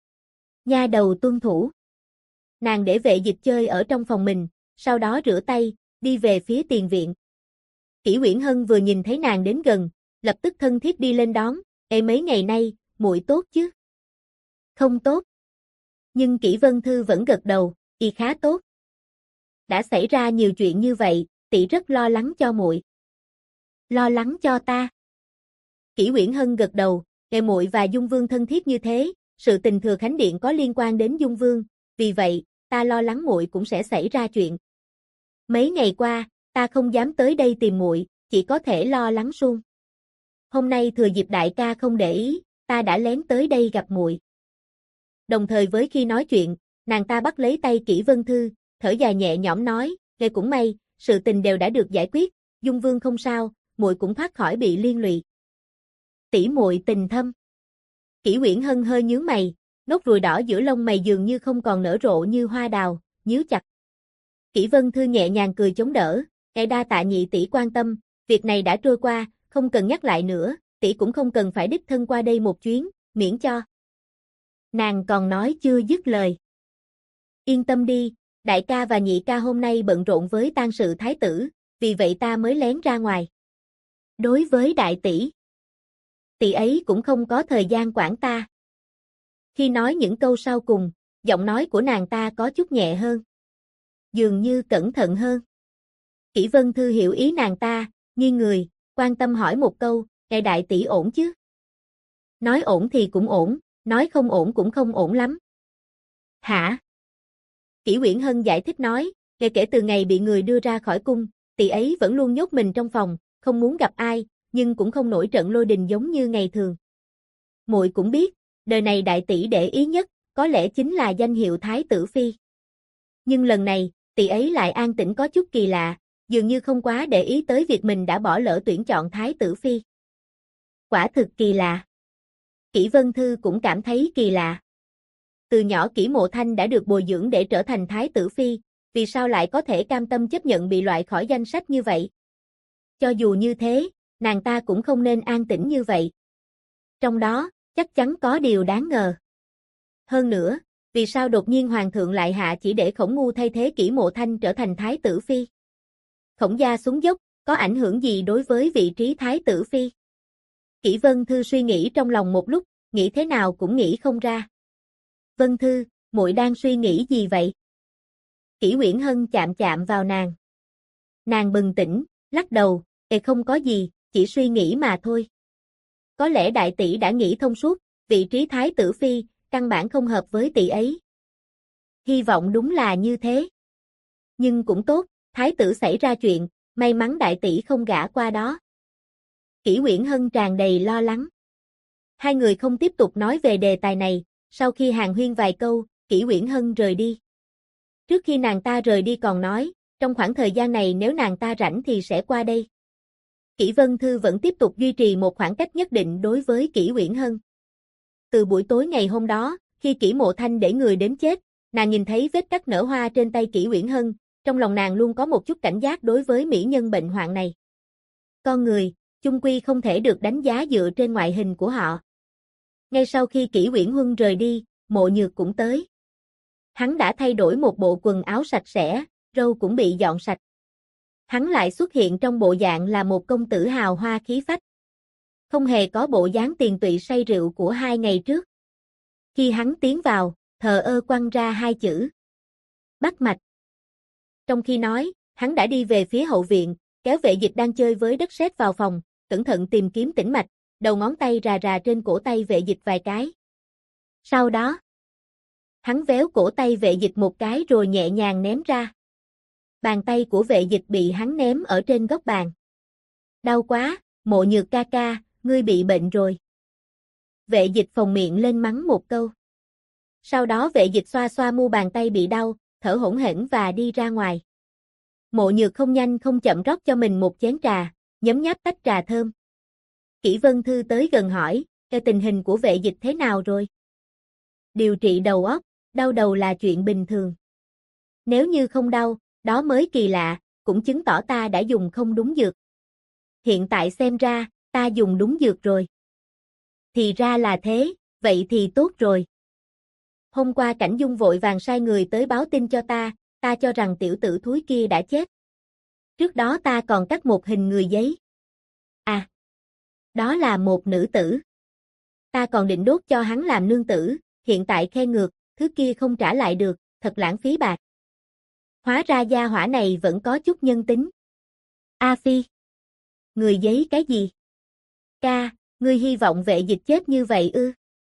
Nha đầu tuân thủ. Nàng để vệ dịch chơi ở trong phòng mình, sau đó rửa tay, đi về phía tiền viện. Kỷ Uyển Hân vừa nhìn thấy nàng đến gần, lập tức thân thiết đi lên đón, mấy ngày nay, muội tốt chứ? Không tốt. Nhưng Kỷ Vân Thư vẫn gật đầu, khá tốt. Đã xảy ra nhiều chuyện như vậy, tỷ rất lo lắng cho muội. Lo lắng cho ta? Kỷ Uyển Hân gật đầu, muội và Dung Vương thân thiết như thế, sự tình Thừa Khánh Điện có liên quan đến Dung Vương, vì vậy, ta lo lắng muội cũng sẽ xảy ra chuyện. Mấy ngày qua, ta không dám tới đây tìm muội, chỉ có thể lo lắng suông. Hôm nay thừa dịp đại ca không để ý, ta đã lén tới đây gặp muội. Đồng thời với khi nói chuyện, nàng ta bắt lấy tay Kỷ Vân Thư, thở dài nhẹ nhõm nói, "Nghe cũng may, sự tình đều đã được giải quyết, Dung Vương không sao, muội cũng thoát khỏi bị liên lụy." Tỷ muội tình thâm. Kỷ Uyển Hân hơi nhướng mày, nốt ruồi đỏ giữa lông mày dường như không còn nở rộ như hoa đào, nhíu chặt. Kỷ Vân Thư nhẹ nhàng cười chống đỡ, đa tạ nhị tỷ quan tâm, việc này đã trôi qua, không cần nhắc lại nữa, tỷ cũng không cần phải đích thân qua đây một chuyến, miễn cho. Nàng còn nói chưa dứt lời. Yên tâm đi, đại ca và nhị ca hôm nay bận rộn với tang sự thái tử, vì vậy ta mới lén ra ngoài. Đối với đại tỷ ấy cũng không có thời gian quản ta. Khi nói những câu sau cùng, giọng nói của nàng ta có chút nhẹ hơn. Dường như cẩn thận hơn. Kỷ Vân Thư hiểu ý nàng ta, nghiêng người, quan tâm hỏi một câu, đại tỷ ổn chứ? Nói ổn thì cũng ổn, nói không ổn cũng không ổn lắm. Hả? Kỷ Uyển Hân giải thích nói, kể từ ngày bị người đưa ra khỏi cung, tỷ ấy vẫn luôn nhốt mình trong phòng, không muốn gặp ai, nhưng cũng không nổi trận lôi đình giống như ngày thường. Muội cũng biết, đời này đại tỷ để ý nhất, có lẽ chính là danh hiệu Thái tử Phi. Nhưng lần này, tỷ ấy lại an tĩnh có chút kỳ lạ, dường như không quá để ý tới việc mình đã bỏ lỡ tuyển chọn Thái tử Phi. Quả thực kỳ lạ. Kỷ Vân Thư cũng cảm thấy kỳ lạ. Từ nhỏ Kỷ Mộ Thanh đã được bồi dưỡng để trở thành Thái tử Phi, vì sao lại có thể cam tâm chấp nhận bị loại khỏi danh sách như vậy? Cho dù như thế, nàng ta cũng không nên an tĩnh như vậy. Trong đó, chắc chắn có điều đáng ngờ. Hơn nữa, vì sao đột nhiên Hoàng thượng lại hạ chỉ để Khổng Ngu thay thế Kỷ Mộ Thanh trở thành Thái tử Phi? Khổng gia xuống dốc, có ảnh hưởng gì đối với vị trí Thái tử Phi? Kỷ Vân Thư suy nghĩ trong lòng một lúc, nghĩ thế nào cũng nghĩ không ra. Vân Thư, muội đang suy nghĩ gì vậy? Kỷ Uyển Hân chạm chạm vào nàng. Nàng bừng tỉnh, lắc đầu, không có gì, chỉ suy nghĩ mà thôi. Có lẽ đại tỷ đã nghĩ thông suốt, vị trí Thái tử Phi, căn bản không hợp với tỷ ấy. Hy vọng đúng là như thế. Nhưng cũng tốt, Thái tử xảy ra chuyện, may mắn đại tỷ không gả qua đó. Kỷ Uyển Hân tràn đầy lo lắng. Hai người không tiếp tục nói về đề tài này, sau khi hàn huyên vài câu, Kỷ Uyển Hân rời đi. Trước khi nàng ta rời đi còn nói, trong khoảng thời gian này nếu nàng ta rảnh thì sẽ qua đây. Kỷ Vân Thư vẫn tiếp tục duy trì một khoảng cách nhất định đối với Kỷ Uyển Hân. Từ buổi tối ngày hôm đó, khi Kỷ Mộ Thanh để người đến chết, nàng nhìn thấy vết cắt nở hoa trên tay Kỷ Uyển Hân, trong lòng nàng luôn có một chút cảnh giác đối với mỹ nhân bệnh hoạn này. Con người, chung quy không thể được đánh giá dựa trên ngoại hình của họ. Ngay sau khi Kỷ Uyển Hân rời đi, Mộ Nhược cũng tới. Hắn đã thay đổi một bộ quần áo sạch sẽ, râu cũng bị dọn sạch. Hắn lại xuất hiện trong bộ dạng là một công tử hào hoa khí phách. Không hề có bộ dáng tiền tụy say rượu của 2 ngày trước. Khi hắn tiến vào, thờ ơ quăng ra 2 chữ. Bắt mạch. Trong khi nói, hắn đã đi về phía hậu viện, kéo Vệ Dịch đang chơi với đất sét vào phòng, cẩn thận tìm kiếm tĩnh mạch, đầu ngón tay rà rà trên cổ tay Vệ Dịch vài cái. Sau đó, hắn véo cổ tay Vệ Dịch một cái rồi nhẹ nhàng ném ra. Bàn tay của Vệ Dịch bị hắn ném ở trên góc bàn. Đau quá, Mộ Nhược ca ca, ngươi bị bệnh rồi. Vệ Dịch phồng miệng lên mắng một câu. Sau đó Vệ Dịch xoa xoa mu bàn tay bị đau, thở hổn hển và đi ra ngoài. Mộ Nhược không nhanh không chậm rót cho mình một chén trà, nhấm nháp tách trà thơm. Kỷ Vân Thư tới gần hỏi, tình hình của Vệ Dịch thế nào rồi? Điều trị đầu óc, đau đầu là chuyện bình thường. Nếu như không đau, đó mới kỳ lạ, cũng chứng tỏ ta đã dùng không đúng dược. Hiện tại xem ra, ta dùng đúng dược rồi. Thì ra là thế, vậy thì tốt rồi. Hôm qua Cảnh Dung vội vàng sai người tới báo tin cho ta cho rằng tiểu tử thúi kia đã chết. Trước đó ta còn cắt một hình người giấy. À, đó là một nữ tử. Ta còn định đốt cho hắn làm nương tử, hiện tại khen ngược, thứ kia không trả lại được, thật lãng phí bạc. Hóa ra gia hỏa này vẫn có chút nhân tính. A Phi. Người giấy cái gì? Ca, ngươi hy vọng Vệ Dịch chết như vậy ư?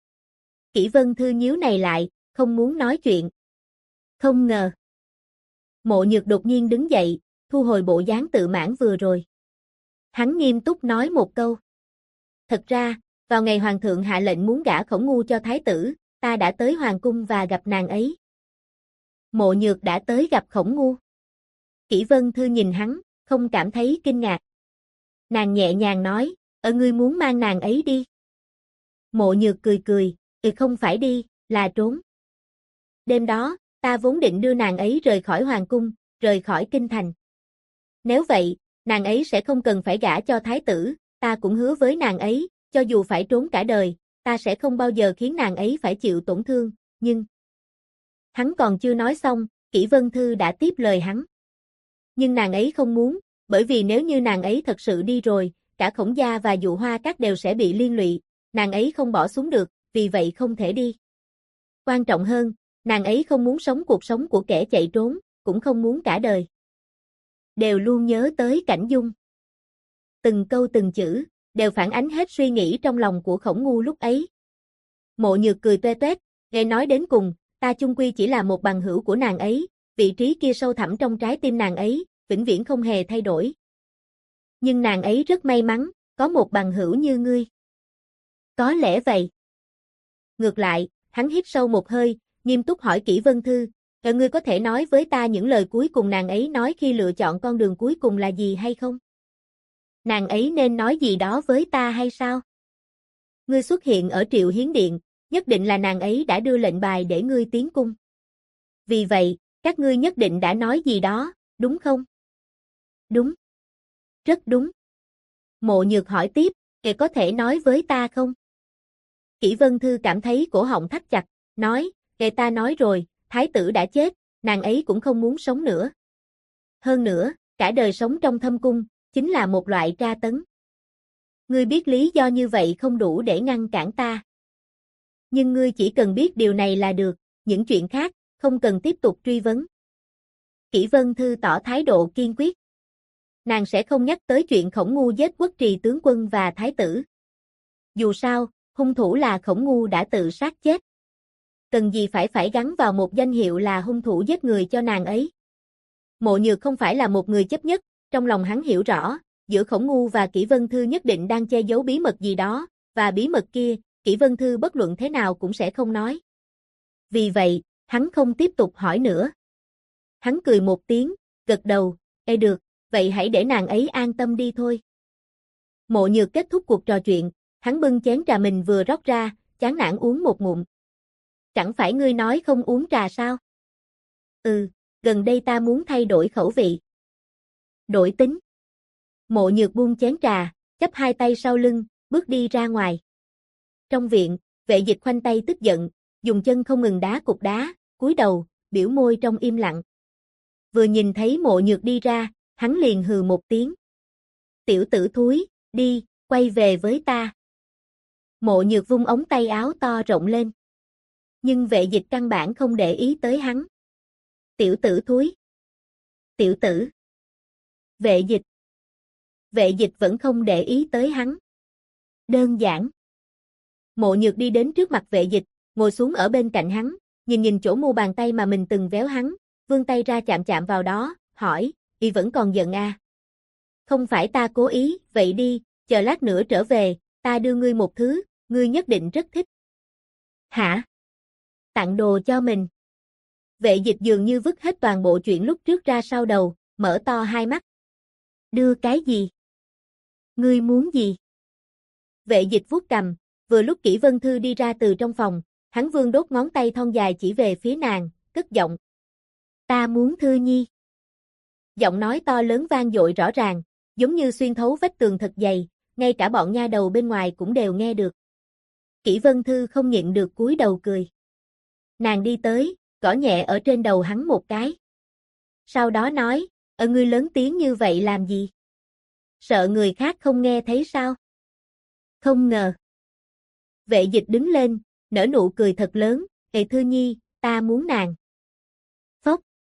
Kỷ Vân Thư nhíu này lại, không muốn nói chuyện. Không ngờ. Mộ Nhược đột nhiên đứng dậy, thu hồi bộ dáng tự mãn vừa rồi. Hắn nghiêm túc nói một câu. Thật ra, vào ngày hoàng thượng hạ lệnh muốn gả Khổng Ngu cho thái tử, ta đã tới hoàng cung và gặp nàng ấy. Mộ Nhược đã tới gặp Khổng Ngu. Kỷ Vân Thư nhìn hắn, không cảm thấy kinh ngạc. Nàng nhẹ nhàng nói, ngươi muốn mang nàng ấy đi. Mộ Nhược cười cười, không phải đi, là trốn. Đêm đó, ta vốn định đưa nàng ấy rời khỏi hoàng cung, rời khỏi kinh thành. Nếu vậy, nàng ấy sẽ không cần phải gả cho thái tử, ta cũng hứa với nàng ấy, cho dù phải trốn cả đời, ta sẽ không bao giờ khiến nàng ấy phải chịu tổn thương, nhưng... Hắn còn chưa nói xong, Kỷ Vân Thư đã tiếp lời hắn. Nhưng nàng ấy không muốn, bởi vì nếu như nàng ấy thật sự đi rồi, cả Khổng gia và Dụ Hoa Các đều sẽ bị liên lụy, nàng ấy không bỏ xuống được, vì vậy không thể đi. Quan trọng hơn, nàng ấy không muốn sống cuộc sống của kẻ chạy trốn, cũng không muốn cả đời. Đều luôn nhớ tới Cảnh Dung. Từng câu từng chữ, đều phản ánh hết suy nghĩ trong lòng của Khổng Ngu lúc ấy. Mộ Nhược cười toe toét, nghe nói đến cùng, ta chung quy chỉ là một bằng hữu của nàng ấy, vị trí kia sâu thẳm trong trái tim nàng ấy, vĩnh viễn không hề thay đổi. Nhưng nàng ấy rất may mắn, có một bằng hữu như ngươi. Có lẽ vậy. Ngược lại, hắn hít sâu một hơi, nghiêm túc hỏi Kỷ Vân Thư, ngươi có thể nói với ta những lời cuối cùng nàng ấy nói khi lựa chọn con đường cuối cùng là gì hay không? Nàng ấy nên nói gì đó với ta hay sao? Ngươi xuất hiện ở Triệu Hiến Điện, nhất định là nàng ấy đã đưa lệnh bài để ngươi tiến cung. Vì vậy, các ngươi nhất định đã nói gì đó, đúng không? Đúng. Rất đúng. Mộ Nhược hỏi tiếp, có thể nói với ta không? Kỷ Vân Thư cảm thấy cổ họng thắt chặt, nói, ta nói rồi, thái tử đã chết, nàng ấy cũng không muốn sống nữa. Hơn nữa, cả đời sống trong thâm cung, chính là một loại tra tấn. Ngươi biết lý do như vậy không đủ để ngăn cản ta. Nhưng ngươi chỉ cần biết điều này là được, những chuyện khác, không cần tiếp tục truy vấn. Kỷ Vân Thư tỏ thái độ kiên quyết. Nàng sẽ không nhắc tới chuyện Khổng Ngu giết Quốc Trì tướng quân và thái tử. Dù sao, hung thủ là Khổng Ngu đã tự sát chết. Cần gì phải gắn vào một danh hiệu là hung thủ giết người cho nàng ấy. Mộ Nhược không phải là một người chấp nhất, trong lòng hắn hiểu rõ, giữa Khổng Ngu và Kỷ Vân Thư nhất định đang che giấu bí mật gì đó, và bí mật kia, Kỷ Vân Thư bất luận thế nào cũng sẽ không nói. Vì vậy, hắn không tiếp tục hỏi nữa. Hắn cười một tiếng, gật đầu, được, vậy hãy để nàng ấy an tâm đi thôi. Mộ Nhược kết thúc cuộc trò chuyện, hắn bưng chén trà mình vừa rót ra, chán nản uống một ngụm. Chẳng phải ngươi nói không uống trà sao? Gần đây ta muốn thay đổi khẩu vị. Đổi tính. Mộ Nhược buông chén trà, chắp hai tay sau lưng, bước đi ra ngoài. Trong viện, Vệ Dịch khoanh tay tức giận, dùng chân không ngừng đá cục đá, cúi đầu, biểu môi trong im lặng. Vừa nhìn thấy Mộ Nhược đi ra, hắn liền hừ một tiếng. Tiểu tử thúi, đi, quay về với ta. Mộ Nhược vung ống tay áo to rộng lên. Nhưng Vệ Dịch căn bản không để ý tới hắn. Tiểu tử thúi. Tiểu tử. Vệ Dịch. Vệ Dịch vẫn không để ý tới hắn. Đơn giản. Mộ Nhược đi đến trước mặt Vệ Dịch, ngồi xuống ở bên cạnh hắn, nhìn chỗ mu bàn tay mà mình từng véo hắn, vươn tay ra chạm chạm vào đó, hỏi, y vẫn còn giận à? Không phải ta cố ý, vậy đi, chờ lát nữa trở về, ta đưa ngươi một thứ, ngươi nhất định rất thích. Hả? Tặng đồ cho mình. Vệ Dịch dường như vứt hết toàn bộ chuyện lúc trước ra sau đầu, mở to hai mắt. Đưa cái gì? Ngươi muốn gì? Vệ Dịch vuốt cằm, vừa lúc Kỷ Vân Thư đi ra từ trong phòng, hắn vươn đốt ngón tay thon dài chỉ về phía nàng, cất giọng. Ta muốn Thư Nhi. Giọng nói to lớn vang dội rõ ràng, giống như xuyên thấu vách tường thật dày, ngay cả bọn nha đầu bên ngoài cũng đều nghe được. Kỷ Vân Thư không nhịn được cúi đầu cười. Nàng đi tới, gõ nhẹ ở trên đầu hắn một cái. Sau đó nói, ngươi lớn tiếng như vậy làm gì? Sợ người khác không nghe thấy sao? Không ngờ. Vệ Dịch đứng lên, nở nụ cười thật lớn, Thư Nhi, ta muốn nàng. Phốc.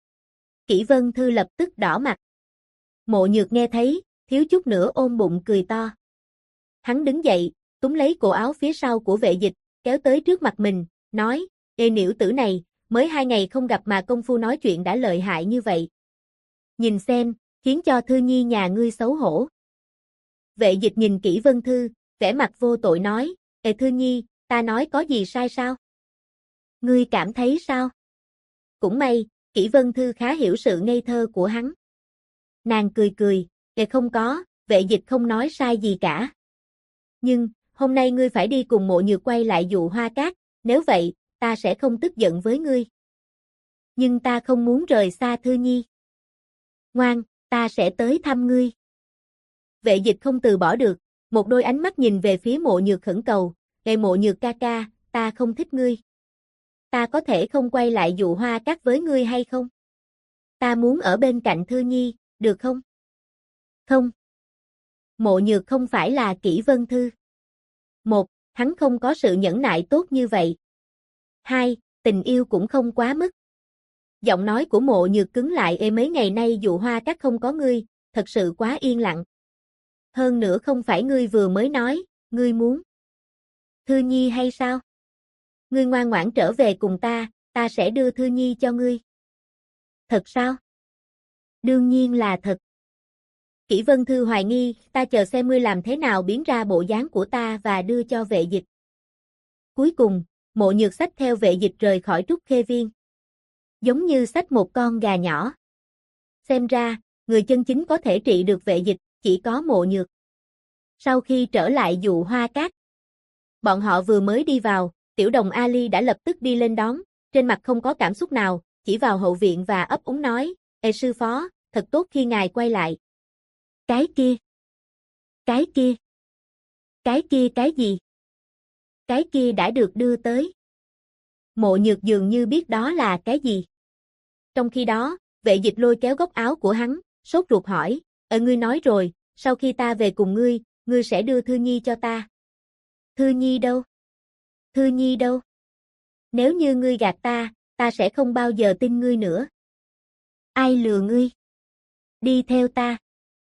Kỷ Vân Thư lập tức đỏ mặt. Mộ Nhược nghe thấy, thiếu chút nữa ôm bụng cười to. Hắn đứng dậy, túm lấy cổ áo phía sau của Vệ Dịch, kéo tới trước mặt mình, nói, Nĩu tử này, mới 2 ngày không gặp mà công phu nói chuyện đã lợi hại như vậy. Nhìn xem, khiến cho Thư Nhi nhà ngươi xấu hổ. Vệ Dịch nhìn Kỷ Vân Thư, vẻ mặt vô tội nói, Ê Thư Nhi, ta nói có gì sai sao? Ngươi cảm thấy sao? Cũng may, Kỷ Vân Thư khá hiểu sự ngây thơ của hắn. Nàng cười cười, không có, Vệ Dịch không nói sai gì cả. Nhưng, hôm nay ngươi phải đi cùng Mộ Nhược quay lại dụ Hoa Cát, nếu vậy, ta sẽ không tức giận với ngươi. Nhưng ta không muốn rời xa Thư Nhi. Ngoan, ta sẽ tới thăm ngươi. Vệ Dịch không từ bỏ được, một đôi ánh mắt nhìn về phía Mộ Nhược khẩn cầu, Mộ Nhược ca ca, ta không thích ngươi. Ta có thể không quay lại dụ Hoa Cát với ngươi hay không? Ta muốn ở bên cạnh Thư Nhi, được không? Không. Mộ Nhược không phải là Kỷ Vân Thư. 1. Hắn không có sự nhẫn nại tốt như vậy. 2. Tình yêu cũng không quá mức. Giọng nói của Mộ Nhược cứng lại, mấy ngày nay dụ Hoa Cát không có ngươi, thật sự quá yên lặng. Hơn nữa không phải ngươi vừa mới nói, ngươi muốn Thư Nhi hay sao? Ngươi ngoan ngoãn trở về cùng ta sẽ đưa Thư Nhi cho ngươi. Thật sao? Đương nhiên là thật. Kỷ Vân Thư hoài nghi, ta chờ xem ngươi làm thế nào biến ra bộ dáng của ta và đưa cho Vệ Dịch. Cuối cùng, Mộ Nhược xách theo Vệ Dịch rời khỏi Trúc Khê Viên. Giống như xách một con gà nhỏ. Xem ra, người chân chính có thể trị được Vệ Dịch, chỉ có Mộ Nhược. Sau khi trở lại dụ Hoa Cát, bọn họ vừa mới đi vào, Tiểu Đồng Ali đã lập tức đi lên đón, trên mặt không có cảm xúc nào, chỉ vào hậu viện và ấp úng nói, Ê sư phó, thật tốt khi ngài quay lại. Cái kia? Cái kia? Cái kia cái gì? Cái kia đã được đưa tới. Mộ Nhược dường như biết đó là cái gì. Trong khi đó, Vệ Dịch lôi kéo góc áo của hắn, sốt ruột hỏi, ngươi nói rồi, sau khi ta về cùng ngươi sẽ đưa Thư Nhi cho ta. Thư Nhi đâu? Thư Nhi đâu? Nếu như ngươi gạt ta sẽ không bao giờ tin ngươi nữa. Ai lừa ngươi? Đi theo ta.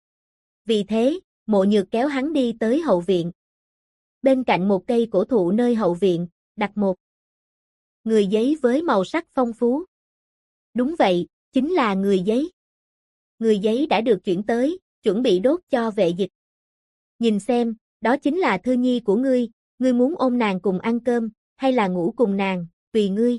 Vì thế, Mộ Nhược kéo hắn đi tới hậu viện. Bên cạnh một cây cổ thụ nơi hậu viện, đặt một người giấy với màu sắc phong phú. Đúng vậy, chính là người giấy. Người giấy đã được chuyển tới, chuẩn bị đốt cho Vệ Dịch. Nhìn xem, đó chính là Thư Nhi của ngươi muốn ôm nàng cùng ăn cơm, hay là ngủ cùng nàng, tùy ngươi.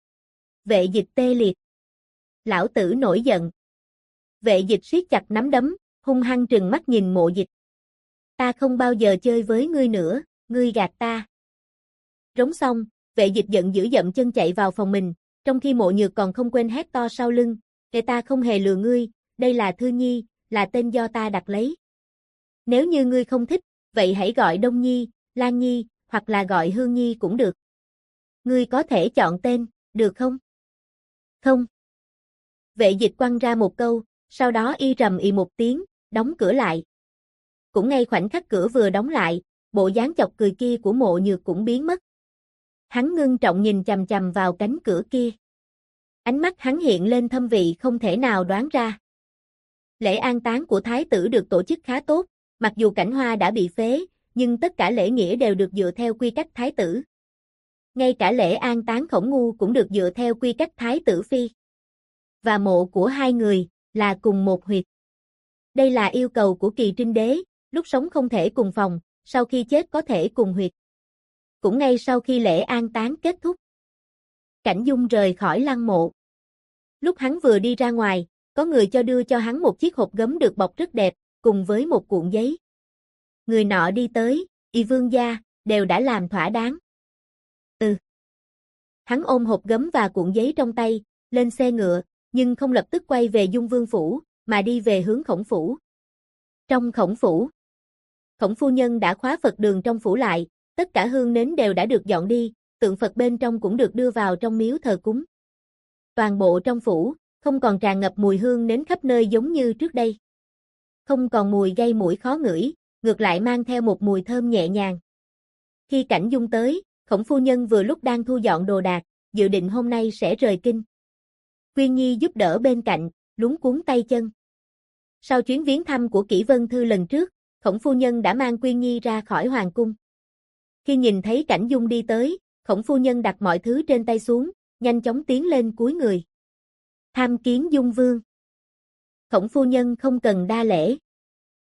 Vệ Dịch tê liệt. Lão tử nổi giận. Vệ Dịch siết chặt nắm đấm, hung hăng trừng mắt nhìn Mộ Dịch. Ta không bao giờ chơi với ngươi nữa, ngươi gạt ta. Rống xong, Vệ Dịch giận dữ dậm chân chạy vào phòng mình, trong khi Mộ Nhược còn không quên hét to sau lưng, ta không hề lừa ngươi, đây là Thư Nhi, là tên do ta đặt lấy. Nếu như ngươi không thích, vậy hãy gọi Đông Nhi, Lan Nhi, hoặc là gọi Hương Nhi cũng được. Ngươi có thể chọn tên, được không? Không. Vệ Dịch quăng ra một câu, sau đó y rầm ì một tiếng, đóng cửa lại. Cũng ngay khoảnh khắc cửa vừa đóng lại, bộ dáng chọc cười kia của Mộ Nhược cũng biến mất. Hắn ngưng trọng nhìn chằm chằm vào cánh cửa kia. Ánh mắt hắn hiện lên thâm vị không thể nào đoán ra. Lễ an táng của thái tử được tổ chức khá tốt, mặc dù Cảnh Hoa đã bị phế, nhưng tất cả lễ nghĩa đều được dựa theo quy cách thái tử. Ngay cả lễ an táng Khổng Ngu cũng được dựa theo quy cách thái tử phi. Và mộ của hai người là cùng một huyệt. Đây là yêu cầu của Kỳ Trinh đế, lúc sống không thể cùng phòng, sau khi chết có thể cùng huyệt. Cũng ngay sau khi lễ an táng kết thúc, Cảnh Dung rời khỏi lăng mộ. Lúc hắn vừa đi ra ngoài, có người đưa cho hắn một chiếc hộp gấm được bọc rất đẹp, cùng với một cuộn giấy. Người nọ đi tới, Y Vương gia, đều đã làm thỏa đáng. Hắn ôm hộp gấm và cuộn giấy trong tay, lên xe ngựa, nhưng không lập tức quay về Dung Vương phủ, mà đi về hướng Khổng phủ. Trong Khổng phủ, Khổng phu nhân đã khóa Phật đường trong phủ lại, tất cả hương nến đều đã được dọn đi, tượng Phật bên trong cũng được đưa vào trong miếu thờ cúng. Toàn bộ trong phủ, không còn tràn ngập mùi hương nến khắp nơi giống như trước đây. Không còn mùi gây mũi khó ngửi, ngược lại mang theo một mùi thơm nhẹ nhàng. Khi Cảnh Dung tới, Khổng phu nhân vừa lúc đang thu dọn đồ đạc, dự định hôm nay sẽ rời kinh. Quyên Nhi giúp đỡ bên cạnh, luống cuống tay chân. Sau chuyến viếng thăm của Kỷ Vân Thư lần trước, Khổng phu nhân đã mang Quyên Nhi ra khỏi hoàng cung. Khi nhìn thấy Cảnh Dung đi tới, Khổng phu nhân đặt mọi thứ trên tay xuống, nhanh chóng tiến lên cúi người. Tham kiến Dung Vương. Khổng phu nhân không cần đa lễ.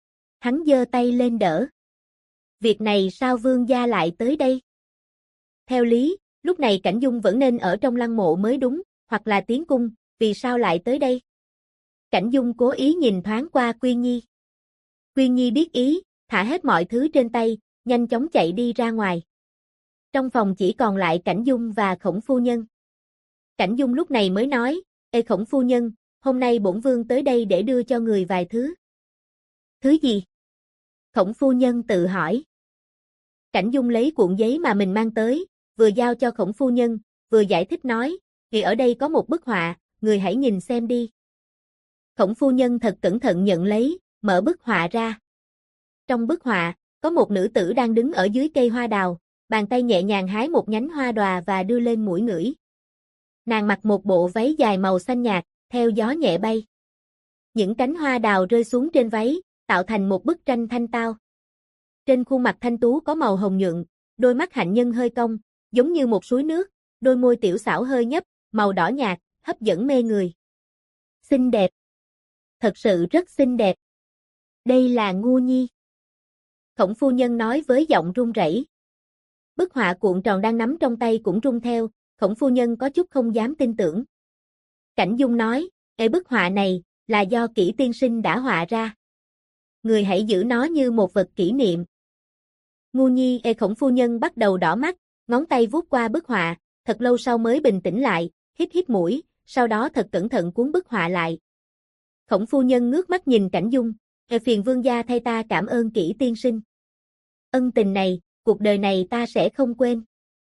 Hắn giơ tay lên đỡ. Việc này sao vương gia lại tới đây? Theo lý, lúc này Cảnh Dung vẫn nên ở trong lăng mộ mới đúng, hoặc là tiến cung, vì sao lại tới đây? Cảnh Dung cố ý nhìn thoáng qua Quyên Nhi. Quyên Nhi biết ý, thả hết mọi thứ trên tay, nhanh chóng chạy đi ra ngoài. Trong phòng chỉ còn lại Cảnh Dung và Khổng phu nhân. Cảnh Dung lúc này mới nói, Ê Khổng phu nhân, hôm nay bổn vương tới đây để đưa cho người vài thứ. Thứ gì? Khổng phu nhân tự hỏi. Cảnh Dung lấy cuộn giấy mà mình mang tới, vừa giao cho Khổng phu nhân, vừa giải thích nói, vì ở đây có một bức họa, người hãy nhìn xem đi. Khổng phu nhân thật cẩn thận nhận lấy, mở bức họa ra. Trong bức họa, có một nữ tử đang đứng ở dưới cây hoa đào, bàn tay nhẹ nhàng hái một nhánh hoa đòa và đưa lên mũi ngửi. Nàng mặc một bộ váy dài màu xanh nhạt, theo gió nhẹ bay. Những cánh hoa đào rơi xuống trên váy, tạo thành một bức tranh thanh tao. Trên khuôn mặt thanh tú có màu hồng nhuận, đôi mắt hạnh nhân hơi cong, giống như một suối nước, đôi môi tiểu xảo hơi nhấp, màu đỏ nhạt, hấp dẫn mê người. Xinh đẹp. Thật sự rất xinh đẹp. Đây là Ngu Nhi. Khổng phu nhân nói với giọng run rẩy. Bức họa cuộn tròn đang nắm trong tay cũng rung theo, Khổng phu nhân có chút không dám tin tưởng. Cảnh Dung nói, Ê bức họa này, là do Kỷ tiên sinh đã họa ra. Người hãy giữ nó như một vật kỷ niệm. Ngu Nhi, Khổng phu nhân bắt đầu đỏ mắt, ngón tay vuốt qua bức họa, thật lâu sau mới bình tĩnh lại, hít hít mũi, sau đó thật cẩn thận cuốn bức họa lại. Khổng phu nhân ngước mắt nhìn Cảnh Dung, phiền vương gia thay ta cảm ơn Kỷ tiên sinh. Ân tình này, cuộc đời này ta sẽ không quên.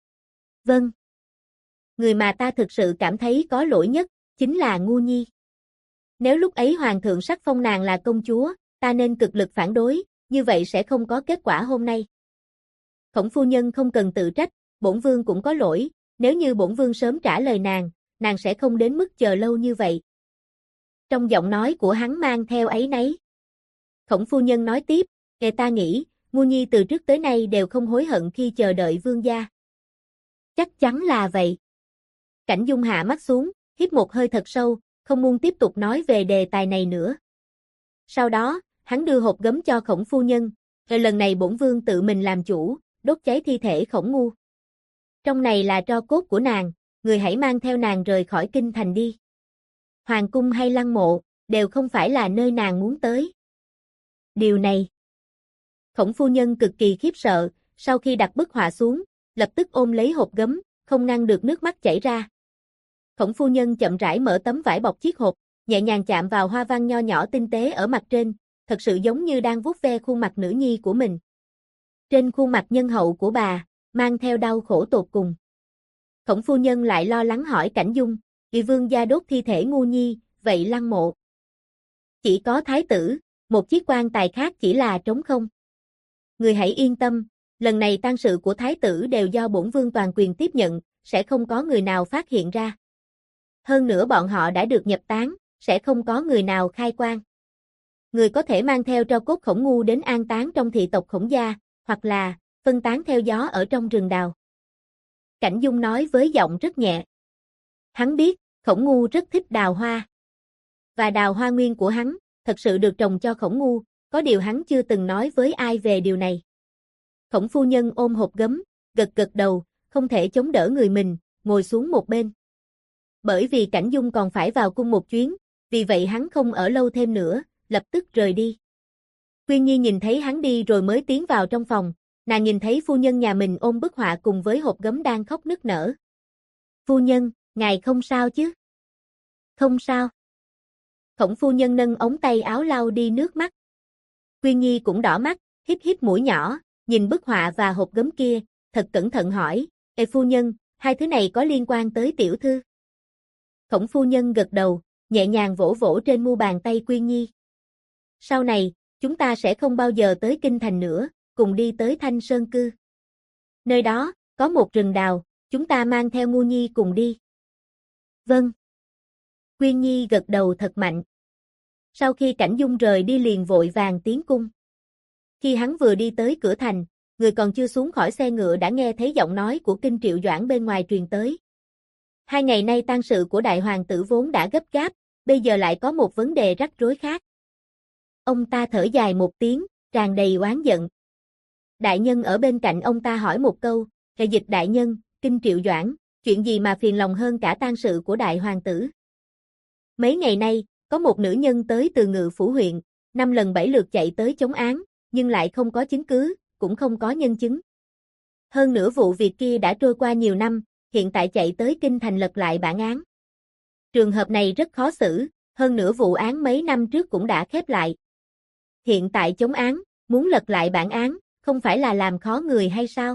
Vâng. Người mà ta thực sự cảm thấy có lỗi nhất, chính là Ngu Nhi. Nếu lúc ấy hoàng thượng sắc phong nàng là công chúa, ta nên cực lực phản đối, như vậy sẽ không có kết quả hôm nay. Khổng phu nhân không cần tự trách, bổn vương cũng có lỗi, nếu như bổn vương sớm trả lời nàng sẽ không đến mức chờ lâu như vậy. Trong giọng nói của hắn mang theo áy náy. Khổng phu nhân nói tiếp, ta nghĩ, Ngu Nhi từ trước tới nay đều không hối hận khi chờ đợi vương gia. Chắc chắn là vậy. Cảnh Dung hạ mắt xuống, hít một hơi thật sâu, không muốn tiếp tục nói về đề tài này nữa. Sau đó, hắn đưa hộp gấm cho Khổng phu nhân, lần này bổn vương tự mình làm chủ, đốt cháy thi thể Khổng Ngu. Trong này là tro cốt của nàng, người hãy mang theo nàng rời khỏi kinh thành đi. Hoàng cung hay lăng mộ, đều không phải là nơi nàng muốn tới. Điều này. Khổng phu nhân cực kỳ khiếp sợ, sau khi đặt bức họa xuống, lập tức ôm lấy hộp gấm, không ngăn được nước mắt chảy ra. Khổng phu nhân chậm rãi mở tấm vải bọc chiếc hộp, nhẹ nhàng chạm vào hoa văn nho nhỏ tinh tế ở mặt trên, thật sự giống như đang vuốt ve khuôn mặt nữ nhi của mình. Trên khuôn mặt nhân hậu của bà, mang theo đau khổ tột cùng. Khổng phu nhân lại lo lắng hỏi Cảnh Dung, vì vương gia đốt thi thể Ngu Nhi, vậy lăng mộ? Chỉ có thái tử, một chiếc quan tài khác chỉ là trống không. Người hãy yên tâm, lần này tang sự của thái tử đều do bổn vương toàn quyền tiếp nhận, sẽ không có người nào phát hiện ra. Hơn nữa bọn họ đã được nhập táng, sẽ không có người nào khai quan. Người có thể mang theo tro cốt Khổng Ngu đến an táng trong thị tộc Khổng gia, hoặc là phân tán theo gió ở trong rừng đào. Cảnh Dung nói với giọng rất nhẹ. Hắn biết, Khổng Ngu rất thích đào hoa. Và đào hoa nguyên của hắn, thật sự được trồng cho Khổng Ngu, có điều hắn chưa từng nói với ai về điều này. Khổng phu nhân ôm hộp gấm, gật gật đầu, không thể chống đỡ người mình, ngồi xuống một bên. Bởi vì Cảnh Dung còn phải vào cung một chuyến, vì vậy hắn không ở lâu thêm nữa, lập tức rời đi. Quyên Nhi nhìn thấy hắn đi rồi mới tiến vào trong phòng, nàng nhìn thấy phu nhân nhà mình ôm bức họa cùng với hộp gấm đang khóc nức nở. Phu nhân, ngài không sao chứ? Không sao. Khổng phu nhân nâng ống tay áo lau đi nước mắt. Quyên Nhi cũng đỏ mắt, hít hít mũi nhỏ, nhìn bức họa và hộp gấm kia, thật cẩn thận hỏi, Ê phu nhân, hai thứ này có liên quan tới tiểu thư? Khổng phu nhân gật đầu, nhẹ nhàng vỗ vỗ trên mu bàn tay Quyên Nhi. Sau này, chúng ta sẽ không bao giờ tới kinh thành nữa, cùng đi tới Thanh Sơn Cư. Nơi đó, có một rừng đào, chúng ta mang theo Ngu Nhi cùng đi. Vâng. Quyên Nhi gật đầu thật mạnh. Sau khi Cảnh Dung rời đi liền vội vàng tiến cung. Khi hắn vừa đi tới cửa thành, người còn chưa xuống khỏi xe ngựa đã nghe thấy giọng nói của Kinh Triệu Doãn bên ngoài truyền tới. 2 ngày nay tang sự của đại hoàng tử vốn đã gấp gáp, bây giờ lại có một vấn đề rắc rối khác. Ông ta thở dài một tiếng, tràn đầy oán giận. Đại nhân ở bên cạnh ông ta hỏi một câu, Hệ Dịch đại nhân, Kinh Triệu Doãn, chuyện gì mà phiền lòng hơn cả tang sự của đại hoàng tử? Mấy ngày nay, có một nữ nhân tới từ Ngự Phủ huyện, 5 lần 7 lượt chạy tới chống án, nhưng lại không có chứng cứ, cũng không có nhân chứng. Hơn nữa vụ việc kia đã trôi qua nhiều năm, hiện tại chạy tới kinh thành lật lại bản án. Trường hợp này rất khó xử, hơn nữa vụ án mấy năm trước cũng đã khép lại. Hiện tại chống án, muốn lật lại bản án, không phải là làm khó người hay sao?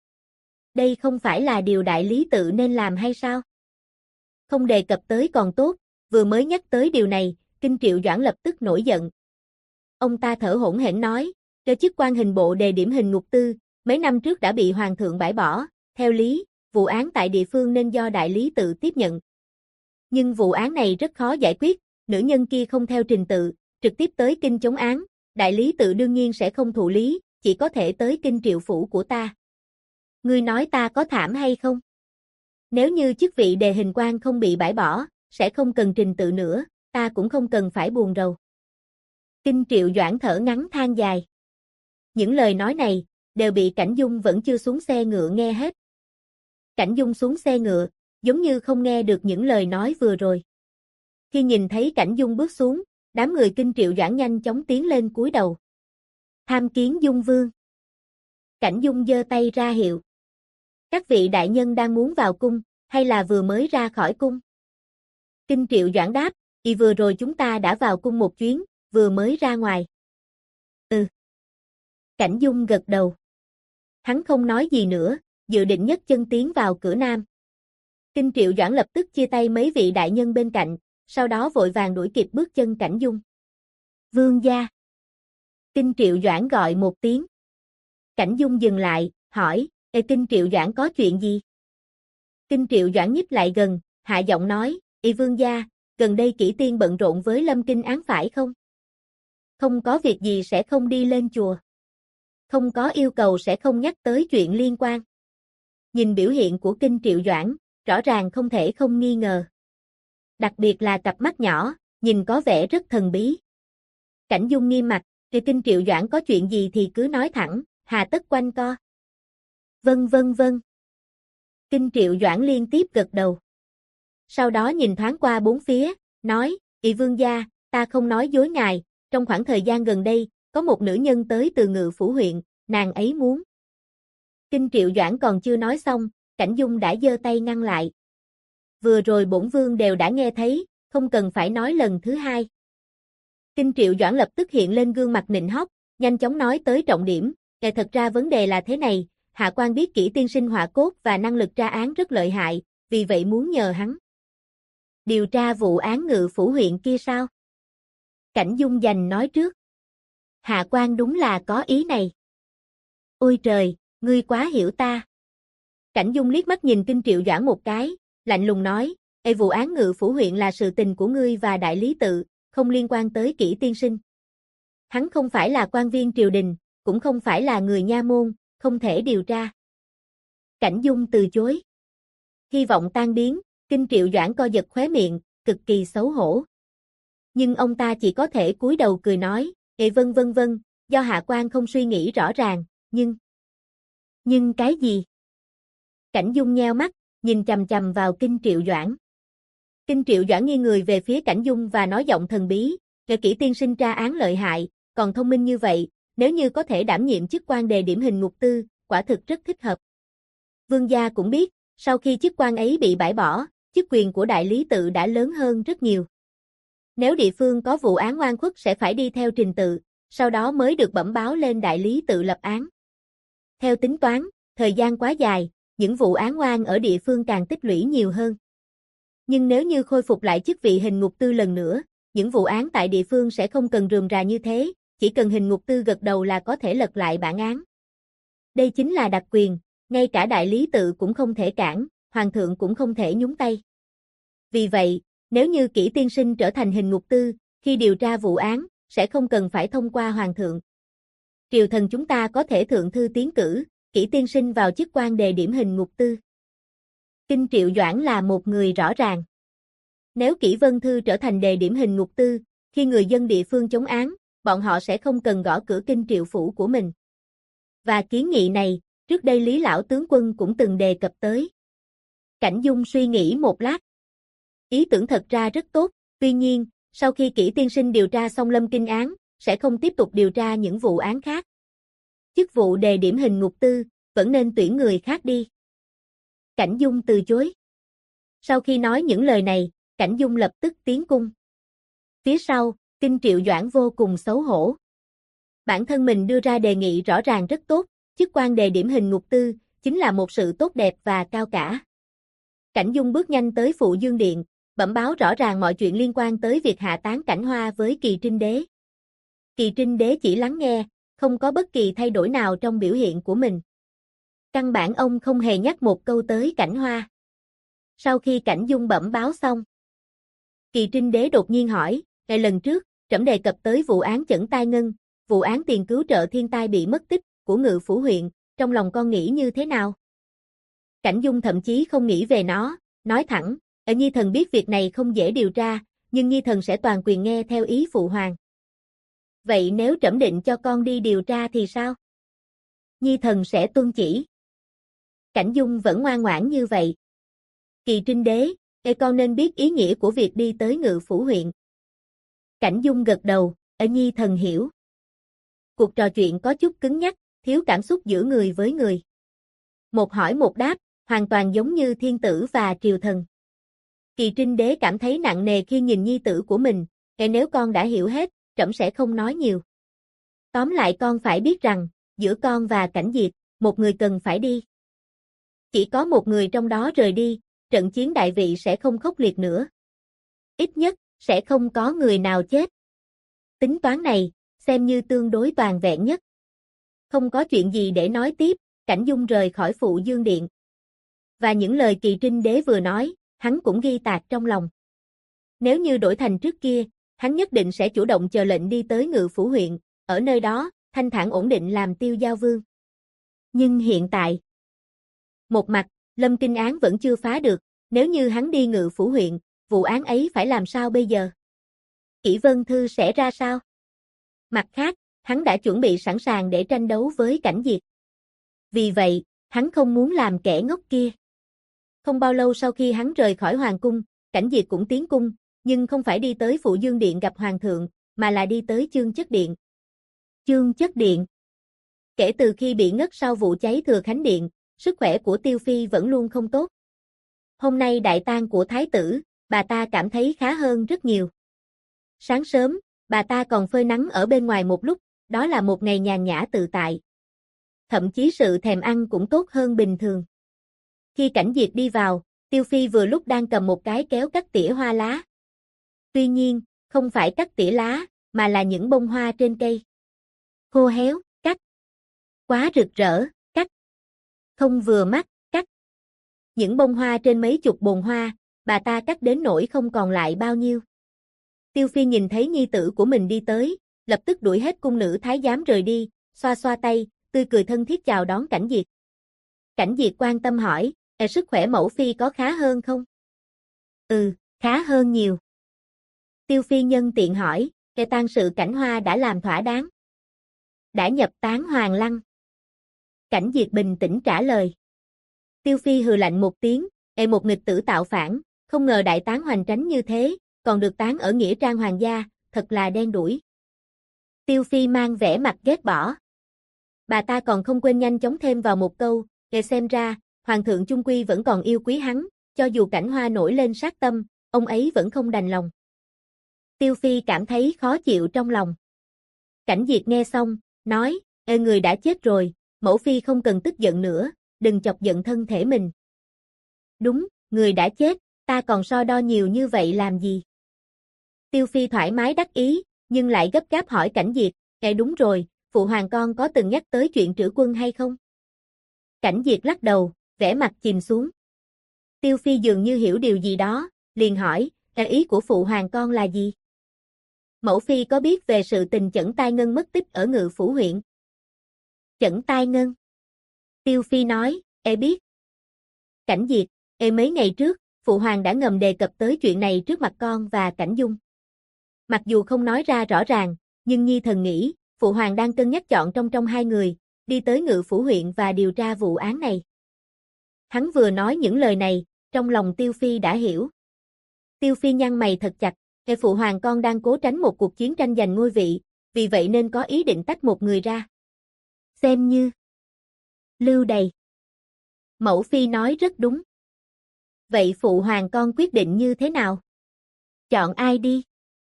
Đây không phải là điều đại lý tự nên làm hay sao? Không đề cập tới còn tốt, vừa mới nhắc tới điều này, Kinh Triệu Doãn lập tức nổi giận. Ông ta thở hổn hển nói, cho chức quan hình bộ đề điểm hình ngục tư, mấy năm trước đã bị hoàng thượng bãi bỏ, theo lý, vụ án tại địa phương nên do đại lý tự tiếp nhận. Nhưng vụ án này rất khó giải quyết, nữ nhân kia không theo trình tự, trực tiếp tới kinh chống án, đại lý tự đương nhiên sẽ không thụ lý, chỉ có thể tới kinh triệu phủ của ta. Ngươi nói ta có thảm hay không? Nếu như chức vị đề hình quan không bị bãi bỏ, sẽ không cần trình tự nữa, ta cũng không cần phải buồn rầu. Kinh Triệu Doãn thở ngắn than dài. Những lời nói này, đều bị Cảnh Dung vẫn chưa xuống xe ngựa nghe hết. Cảnh Dung xuống xe ngựa, giống như không nghe được những lời nói vừa rồi. Khi nhìn thấy Cảnh Dung bước xuống, đám người Kinh Triệu Doãn nhanh chóng tiến lên cúi đầu. Tham kiến Dung Vương. Cảnh Dung giơ tay ra hiệu. Các vị đại nhân đang muốn vào cung, hay là vừa mới ra khỏi cung? Kinh Triệu Doãn đáp, vừa rồi chúng ta đã vào cung một chuyến, vừa mới ra ngoài. Ừ. Cảnh Dung gật đầu. Hắn không nói gì nữa, dự định nhấc chân tiến vào cửa nam. Kinh Triệu Doãn lập tức chia tay mấy vị đại nhân bên cạnh, sau đó vội vàng đuổi kịp bước chân Cảnh Dung. Vương gia. Kinh Triệu Doãn gọi một tiếng. Cảnh Dung dừng lại, hỏi, Kinh Triệu Doãn có chuyện gì? Kinh Triệu Doãn nhích lại gần, hạ giọng nói, vương gia, gần đây Kỷ Tiên bận rộn với Lâm Kinh án phải không? Không có việc gì sẽ không đi lên chùa. Không có yêu cầu sẽ không nhắc tới chuyện liên quan. Nhìn biểu hiện của Kinh Triệu Doãn, rõ ràng không thể không nghi ngờ. Đặc biệt là cặp mắt nhỏ, nhìn có vẻ rất thần bí. Cảnh Dung nghiêm mặt, Kinh Triệu Doãn có chuyện gì thì cứ nói thẳng, hà tất quanh co. Vâng vâng vâng. Kinh Triệu Doãn liên tiếp gật đầu. Sau đó nhìn thoáng qua bốn phía, nói, vương gia, ta không nói dối ngài, trong khoảng thời gian gần đây, có một nữ nhân tới từ Ngự Phủ huyện, nàng ấy muốn. Kinh Triệu Doãn còn chưa nói xong, Cảnh Dung đã giơ tay ngăn lại. Vừa rồi bổn vương đều đã nghe thấy, không cần phải nói lần thứ hai. Kinh Triệu Doãn lập tức hiện lên gương mặt nịnh hót, nhanh chóng nói tới trọng điểm, thật ra vấn đề là thế này, hạ quan biết Kỷ tiên sinh họa cốt và năng lực tra án rất lợi hại, vì vậy muốn nhờ hắn điều tra vụ án Ngự Phủ huyện kia sao? Cảnh Dung giành nói trước. Hạ quan đúng là có ý này. Ôi trời, ngươi quá hiểu ta. Cảnh Dung liếc mắt nhìn Kinh Triệu Doãn một cái, lạnh lùng nói, vụ án Ngự Phủ huyện là sự tình của ngươi và đại lý tự, không liên quan tới Kỷ tiên sinh. Hắn không phải là quan viên triều đình, cũng không phải là người nha môn, không thể điều tra. Cảnh Dung từ chối. Hy vọng tan biến, Kinh Triệu Doãn co giật khóe miệng, cực kỳ xấu hổ. Nhưng ông ta chỉ có thể cúi đầu cười nói, vâng vâng vâng, do hạ quan không suy nghĩ rõ ràng, nhưng cái gì? Cảnh Dung nheo mắt, nhìn chằm chằm vào Kinh Triệu Doãn. Kinh Triệu Doãn nghiêng người về phía Cảnh Dung và nói giọng thần bí, Kỷ tiên sinh tra án lợi hại, còn thông minh như vậy, nếu như có thể đảm nhiệm chức quan đề điểm hình ngục tư, quả thực rất thích hợp. Vương gia cũng biết, sau khi chức quan ấy bị bãi bỏ, chức quyền của đại lý tự đã lớn hơn rất nhiều. Nếu địa phương có vụ án oan khuất sẽ phải đi theo trình tự, sau đó mới được bẩm báo lên đại lý tự lập án. Theo tính toán, thời gian quá dài, những vụ án oan ở địa phương càng tích lũy nhiều hơn. Nhưng nếu như khôi phục lại chức vị hình ngục tư lần nữa, những vụ án tại địa phương sẽ không cần rườm rà như thế, chỉ cần hình ngục tư gật đầu là có thể lật lại bản án. Đây chính là đặc quyền, ngay cả đại lý tự cũng không thể cản, hoàng thượng cũng không thể nhúng tay. Vì vậy, nếu như Kỷ tiên sinh trở thành hình ngục tư, khi điều tra vụ án, sẽ không cần phải thông qua hoàng thượng. Triều thần chúng ta có thể thượng thư tiến cử, Kỷ tiên sinh vào chức quan đề điểm hình ngục tư. Kinh Triệu Doãn là một người rõ ràng. Nếu Kỷ Vân Thư trở thành đề điểm hình ngục tư, khi người dân địa phương chống án, bọn họ sẽ không cần gõ cửa kinh triệu phủ của mình. Và kiến nghị này, trước đây Lý lão tướng quân cũng từng đề cập tới. Cảnh Dung suy nghĩ một lát. Ý tưởng thật ra rất tốt, tuy nhiên, sau khi Kỷ tiên sinh điều tra xong Lâm Kinh án, sẽ không tiếp tục điều tra những vụ án khác. Chức vụ đề điểm hình ngục tư, vẫn nên tuyển người khác đi. Cảnh Dung từ chối. Sau khi nói những lời này, Cảnh Dung lập tức tiến cung. Phía sau, Kinh Triệu Doãn vô cùng xấu hổ. Bản thân mình đưa ra đề nghị rõ ràng rất tốt, chức quan đề điểm hình ngục tư, chính là một sự tốt đẹp và cao cả. Cảnh Dung bước nhanh tới Phụ Dương Điện, bẩm báo rõ ràng mọi chuyện liên quan tới việc hạ tán Cảnh Hoa với Kỳ Trinh Đế. Kỳ Trinh Đế chỉ lắng nghe, không có bất kỳ thay đổi nào trong biểu hiện của mình. Căn bản ông không hề nhắc một câu tới Cảnh Hoa. Sau khi Cảnh Dung bẩm báo xong, Kỳ Trinh Đế đột nhiên hỏi, ngày lần trước, trẫm đề cập tới vụ án Chẩn Tai Ngân, vụ án tiền cứu trợ thiên tai bị mất tích của Ngự Phủ huyện, trong lòng con nghĩ như thế nào? Cảnh Dung thậm chí không nghĩ về nó, nói thẳng, Nhi thần biết việc này không dễ điều tra, nhưng Nhi thần sẽ toàn quyền nghe theo ý phụ hoàng. Vậy nếu trẫm định cho con đi điều tra thì sao? Nhi thần sẽ tuân chỉ. Cảnh Dung vẫn ngoan ngoãn như vậy. Kỳ Trinh Đế, con nên biết ý nghĩa của việc đi tới Ngự Phủ huyện. Cảnh Dung gật đầu, Nhi thần hiểu. Cuộc trò chuyện có chút cứng nhắc, thiếu cảm xúc giữa người với người. Một hỏi một đáp, hoàn toàn giống như thiên tử và triều thần. Kỳ Trinh Đế cảm thấy nặng nề khi nhìn nhi tử của mình, nếu con đã hiểu hết, trẫm sẽ không nói nhiều. Tóm lại con phải biết rằng, giữa con và Cảnh Diệt, một người cần phải đi. Chỉ có một người trong đó rời đi, trận chiến đại vị sẽ không khốc liệt nữa. Ít nhất, sẽ không có người nào chết. Tính toán này, xem như tương đối toàn vẹn nhất. Không có chuyện gì để nói tiếp, Cảnh Dung rời khỏi Phụ Dương Điện. Và những lời Kỳ Trinh Đế vừa nói, hắn cũng ghi tạc trong lòng. Nếu như đổi thành trước kia, hắn nhất định sẽ chủ động chờ lệnh đi tới Ngự Phủ huyện, ở nơi đó, thanh thản ổn định làm Tiêu Giao Vương. Nhưng hiện tại, một mặt, Lâm Kinh án vẫn chưa phá được, nếu như hắn đi Ngự Phủ huyện, vụ án ấy phải làm sao bây giờ? Kỷ Vân Thư sẽ ra sao? Mặt khác, hắn đã chuẩn bị sẵn sàng để tranh đấu với Cảnh Diệt. Vì vậy, hắn không muốn làm kẻ ngốc kia. Không bao lâu sau khi hắn rời khỏi Hoàng cung, Cảnh Diệt cũng tiến cung, nhưng không phải đi tới Phụ Dương Điện gặp Hoàng thượng, mà là đi tới Chương Chất Điện. Chương Chất Điện. Kể từ khi bị ngất sau vụ cháy Thừa Khánh Điện, sức khỏe của Tiêu Phi vẫn luôn không tốt. Hôm nay đại tang của Thái tử, bà ta cảm thấy khá hơn rất nhiều. Sáng sớm, bà ta còn phơi nắng ở bên ngoài một lúc, đó là một ngày nhàn nhã tự tại. Thậm chí sự thèm ăn cũng tốt hơn bình thường. Khi Cảnh Diệt đi vào, Tiêu Phi vừa lúc đang cầm một cái kéo cắt tỉa hoa lá. Tuy nhiên, không phải cắt tỉa lá, mà là những bông hoa trên cây. Khô héo, cắt. Quá rực rỡ, cắt. Không vừa mắt, cắt. Những bông hoa trên mấy chục bồn hoa, bà ta cắt đến nỗi không còn lại bao nhiêu. Tiêu Phi nhìn thấy nhi tử của mình đi tới, lập tức đuổi hết cung nữ thái giám rời đi, xoa xoa tay, tươi cười thân thiết chào đón Cảnh Diệt. Cảnh Diệt quan tâm hỏi, sức khỏe mẫu phi có khá hơn không? Khá hơn nhiều. Tiêu Phi nhân tiện hỏi, tang sự Cảnh Hoa đã làm thỏa đáng. Đã nhập tán Hoàng Lăng. Cảnh Diệt bình tĩnh trả lời. Tiêu Phi hừ lạnh một tiếng, một nghịch tử tạo phản, không ngờ đại tán hoành tránh như thế, còn được tán ở nghĩa trang hoàng gia, thật là đen đủi. Tiêu Phi mang vẻ mặt ghét bỏ. Bà ta còn không quên nhanh chóng thêm vào một câu, xem ra, Hoàng thượng chung quy vẫn còn yêu quý hắn, cho dù Cảnh Hoa nổi lên sát tâm, ông ấy vẫn không đành lòng. Tiêu Phi cảm thấy khó chịu trong lòng. Cảnh Diệt nghe xong, nói, người đã chết rồi, mẫu phi không cần tức giận nữa, đừng chọc giận thân thể mình. Đúng, người đã chết, ta còn so đo nhiều như vậy làm gì? Tiêu Phi thoải mái đắc ý, nhưng lại gấp gáp hỏi Cảnh Diệt, đúng rồi, phụ hoàng con có từng nhắc tới chuyện trữ quân hay không? Cảnh Diệt lắc đầu, vẻ mặt chìm xuống. Tiêu Phi dường như hiểu điều gì đó, liền hỏi, ý của phụ hoàng con là gì? Mẫu phi có biết về sự tình Chẩn Tai Ngân mất tích ở Ngự Phủ huyện? Chẩn Tai Ngân? Tiêu Phi nói, biết. Cảnh Diệt, mấy ngày trước, phụ hoàng đã ngầm đề cập tới chuyện này trước mặt con và Cảnh Dung. Mặc dù không nói ra rõ ràng, nhưng Nhi Thần nghĩ, Phụ Hoàng đang cân nhắc chọn trong hai người, đi tới Ngự Phủ huyện và điều tra vụ án này. Hắn vừa nói những lời này, trong lòng Tiêu Phi đã hiểu. Tiêu Phi nhăn mày thật chặt, Phụ Hoàng con đang cố tránh một cuộc chiến tranh giành ngôi vị, vì vậy nên có ý định tách một người ra. Xem như lưu đày. Mẫu Phi nói rất đúng. Vậy Phụ Hoàng con quyết định như thế nào? Chọn ai đi?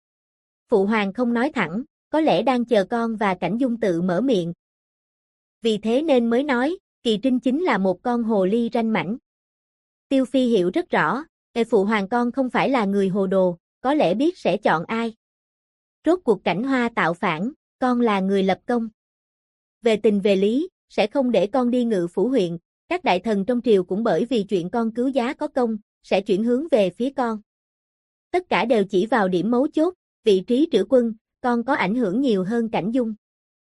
Phụ Hoàng không nói thẳng, có lẽ đang chờ con và Cảnh Dung tự mở miệng. Vì thế nên mới nói, Kỳ Trinh chính là một con hồ ly ranh mãnh. Tiêu Phi hiểu rất rõ, Phụ Hoàng con không phải là người hồ đồ, có lẽ biết sẽ chọn ai. Rốt cuộc Cảnh Hoa tạo phản, con là người lập công. Về tình về lý, sẽ không để con đi Ngự Phủ huyện, các đại thần trong triều cũng bởi vì chuyện con cứu giá có công, sẽ chuyển hướng về phía con. Tất cả đều chỉ vào điểm mấu chốt, vị trí trữ quân, con có ảnh hưởng nhiều hơn Cảnh Dung.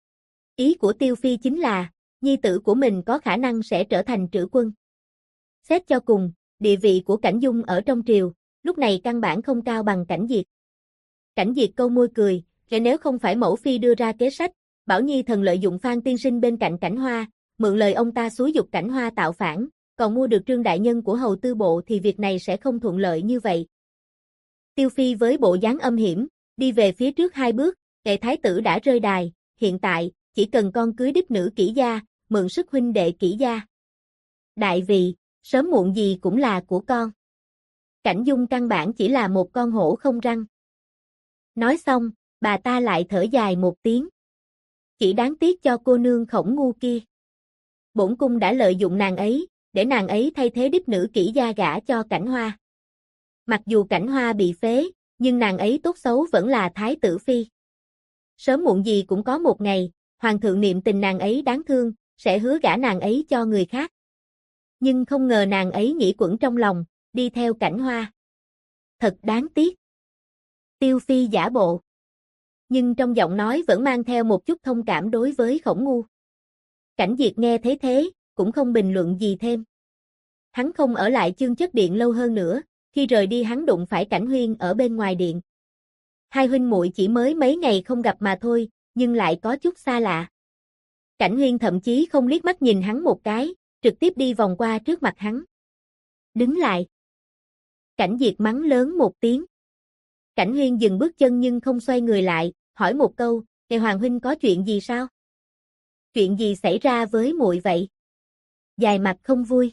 Ý của Tiêu Phi chính là, nhi tử của mình có khả năng sẽ trở thành trữ quân. Xét cho cùng, địa vị của Cảnh Dung ở trong triều, lúc này căn bản không cao bằng Cảnh Diệt. Cảnh Diệt câu môi cười, nếu không phải mẫu phi đưa ra kế sách, bảo Nhi Thần lợi dụng Phan tiên sinh bên cạnh Cảnh Hoa, mượn lời ông ta xúi giục Cảnh Hoa tạo phản, còn mua được Trương đại nhân của hầu tư bộ thì việc này sẽ không thuận lợi như vậy. Tiêu Phi với bộ dáng âm hiểm, đi về phía trước 2 bước, thái tử đã rơi đài, hiện tại, chỉ cần con cưới đích nữ Kỷ gia, mượn sức huynh đệ Kỷ gia. Đại vị, sớm muộn gì cũng là của con. Cảnh Dung căn bản chỉ là một con hổ không răng. Nói xong, bà ta lại thở dài một tiếng. Chỉ đáng tiếc cho cô nương Khổng ngu kia. Bổn cung đã lợi dụng nàng ấy, để nàng ấy thay thế đích nữ Kỷ gia gả cho Cảnh Hoa. Mặc dù Cảnh Hoa bị phế, nhưng nàng ấy tốt xấu vẫn là thái tử phi. Sớm muộn gì cũng có một ngày, hoàng thượng niệm tình nàng ấy đáng thương, sẽ hứa gả nàng ấy cho người khác. Nhưng không ngờ nàng ấy nghĩ quẩn trong lòng, đi theo Cảnh Hoa. Thật đáng tiếc. Tiêu Phi giả bộ. Nhưng trong giọng nói vẫn mang theo một chút thông cảm đối với Khổng ngu. Cảnh Diệt nghe thấy thế, cũng không bình luận gì thêm. Hắn không ở lại Chương Chất Điện lâu hơn nữa, khi rời đi hắn đụng phải Cảnh Huyên ở bên ngoài điện. Hai huynh muội chỉ mới mấy ngày không gặp mà thôi, nhưng lại có chút xa lạ. Cảnh Huyên thậm chí không liếc mắt nhìn hắn một cái, trực tiếp đi vòng qua trước mặt hắn. Đứng lại. Cảnh Diệt mắng lớn một tiếng. Cảnh Huyên dừng bước chân nhưng không xoay người lại, hỏi một câu, Hoàng huynh có chuyện gì sao? Chuyện gì xảy ra với muội vậy? Dài mặt không vui.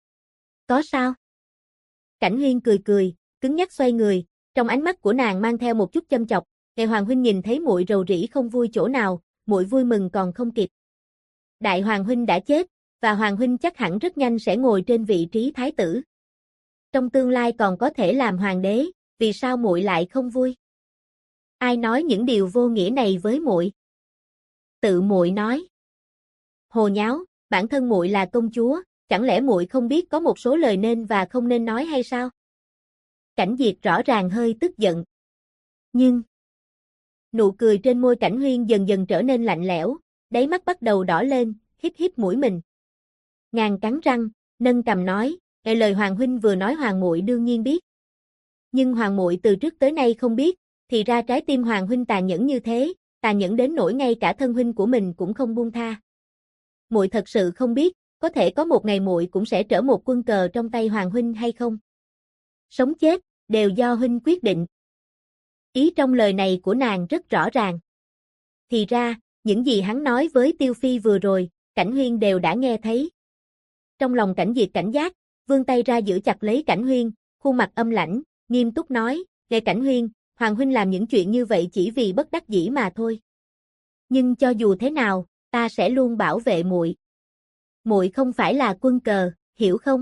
Có sao? Cảnh Huyên cười cười, cứng nhắc xoay người, trong ánh mắt của nàng mang theo một chút châm chọc, Hoàng huynh nhìn thấy muội rầu rĩ không vui chỗ nào, muội vui mừng còn không kịp. Đại Hoàng huynh đã chết, và Hoàng huynh chắc hẳn rất nhanh sẽ ngồi trên vị trí thái tử. Trong tương lai còn có thể làm hoàng đế, vì sao muội lại không vui? Ai nói những điều vô nghĩa này với muội? Tự muội nói. Hồ nháo, bản thân muội là công chúa, chẳng lẽ muội không biết có một số lời nên và không nên nói hay sao? Cảnh Diệt rõ ràng hơi tức giận. Nhưng nụ cười trên môi Cảnh Huyên dần dần trở nên lạnh lẽo, đáy mắt bắt đầu đỏ lên, hít hít mũi mình. Nàng cắn răng, nâng cằm nói, lời Hoàng huynh vừa nói Hoàng muội đương nhiên biết. Nhưng Hoàng muội từ trước tới nay không biết, thì ra trái tim Hoàng huynh tàn nhẫn như thế, tàn nhẫn đến nỗi ngay cả thân huynh của mình cũng không buông tha. Muội thật sự không biết, có thể có một ngày muội cũng sẽ trở một quân cờ trong tay Hoàng huynh hay không? Sống chết, đều do huynh quyết định. Ý trong lời này của nàng rất rõ ràng. Thì ra, những gì hắn nói với Tiêu Phi vừa rồi, Cảnh Huyên đều đã nghe thấy. Trong lòng Cảnh Diệt cảnh giác, vươn tay ra giữ chặt lấy Cảnh Huyên, khuôn mặt âm lãnh, nghiêm túc nói, nghe Cảnh Huyên, Hoàng huynh làm những chuyện như vậy chỉ vì bất đắc dĩ mà thôi. Nhưng cho dù thế nào, ta sẽ luôn bảo vệ muội. Muội không phải là quân cờ, hiểu không?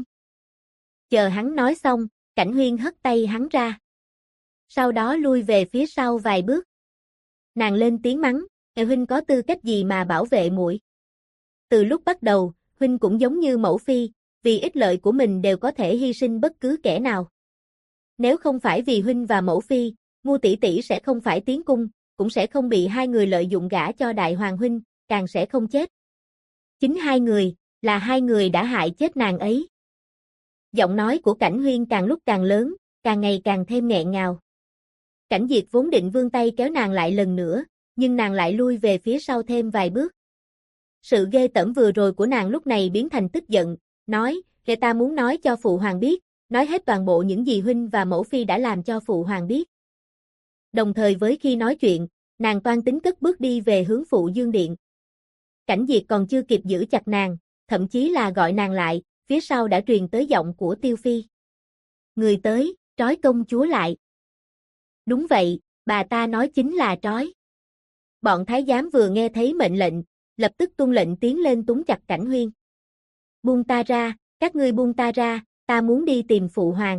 Chờ hắn nói xong, Cảnh Huyên hất tay hắn ra. Sau đó lui về phía sau vài bước. Nàng lên tiếng mắng, huynh có tư cách gì mà bảo vệ muội? Từ lúc bắt đầu, huynh cũng giống như mẫu phi, vì ích lợi của mình đều có thể hy sinh bất cứ kẻ nào. Nếu không phải vì huynh và mẫu phi, Ngu tỷ tỷ sẽ không phải tiến cung, cũng sẽ không bị hai người lợi dụng gả cho đại hoàng huynh, càng sẽ không chết. Chính hai người, là hai người đã hại chết nàng ấy. Giọng nói của Cảnh Huyên càng lúc càng lớn, càng ngày càng thêm nghẹn ngào. Cảnh Diệt vốn định vươn tay kéo nàng lại lần nữa, nhưng nàng lại lui về phía sau thêm vài bước. Sự ghê tởm vừa rồi của nàng lúc này biến thành tức giận, nói, "Kẻ ta muốn nói cho phụ hoàng biết, nói hết toàn bộ những gì huynh và mẫu phi đã làm cho phụ hoàng biết." Đồng thời với khi nói chuyện, nàng toan tính cất bước đi về hướng Phụ Dương Điện. Cảnh Diệt còn chưa kịp giữ chặt nàng, thậm chí là gọi nàng lại, phía sau đã truyền tới giọng của Tiêu Phi. "Người tới, trói công chúa lại." "Đúng vậy, bà ta nói chính là trói." Bọn thái giám vừa nghe thấy mệnh lệnh, lập tức tuân lệnh tiến lên túm chặt Cảnh Huyên. "Buông ta ra, các ngươi buông ta ra, ta muốn đi tìm phụ hoàng."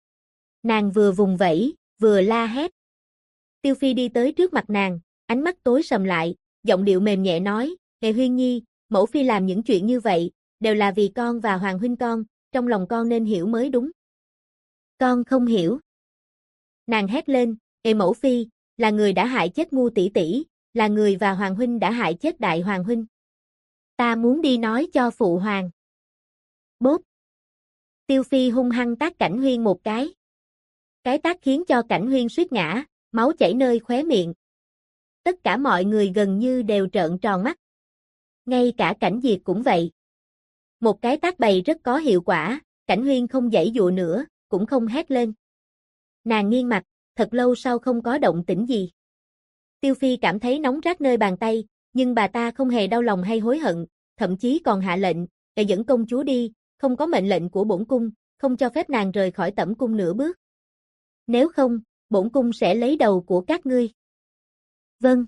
Nàng vừa vùng vẫy, vừa la hét. Tiêu Phi đi tới trước mặt nàng, ánh mắt tối sầm lại, giọng điệu mềm nhẹ nói, "Hề Huyên Nhi, mẫu phi làm những chuyện như vậy, đều là vì con và hoàng huynh con, trong lòng con nên hiểu mới đúng." "Con không hiểu." Nàng hét lên, mẫu phi, là người đã hại chết Ngu tỷ tỷ, là người và hoàng huynh đã hại chết đại hoàng huynh. Ta muốn đi nói cho phụ hoàng." Bốp. Tiêu Phi hung hăng tát Cảnh Huyên một cái. Cái tát khiến cho Cảnh Huyên suýt ngã, máu chảy nơi khóe miệng. Tất cả mọi người gần như đều trợn tròn mắt. Ngay cả Cảnh Diệt cũng vậy. Một cái tát bầy rất có hiệu quả, Cảnh Huyên không giãy dụa nữa, cũng không hét lên. Nàng nghiêng mặt, thật lâu sau không có động tĩnh gì. Tiêu Phi cảm thấy nóng rát nơi bàn tay, nhưng bà ta không hề đau lòng hay hối hận, thậm chí còn hạ lệnh, để dẫn công chúa đi, không có mệnh lệnh của bổn cung, không cho phép nàng rời khỏi tẩm cung nửa bước. Nếu không, bổn cung sẽ lấy đầu của các ngươi. Vâng.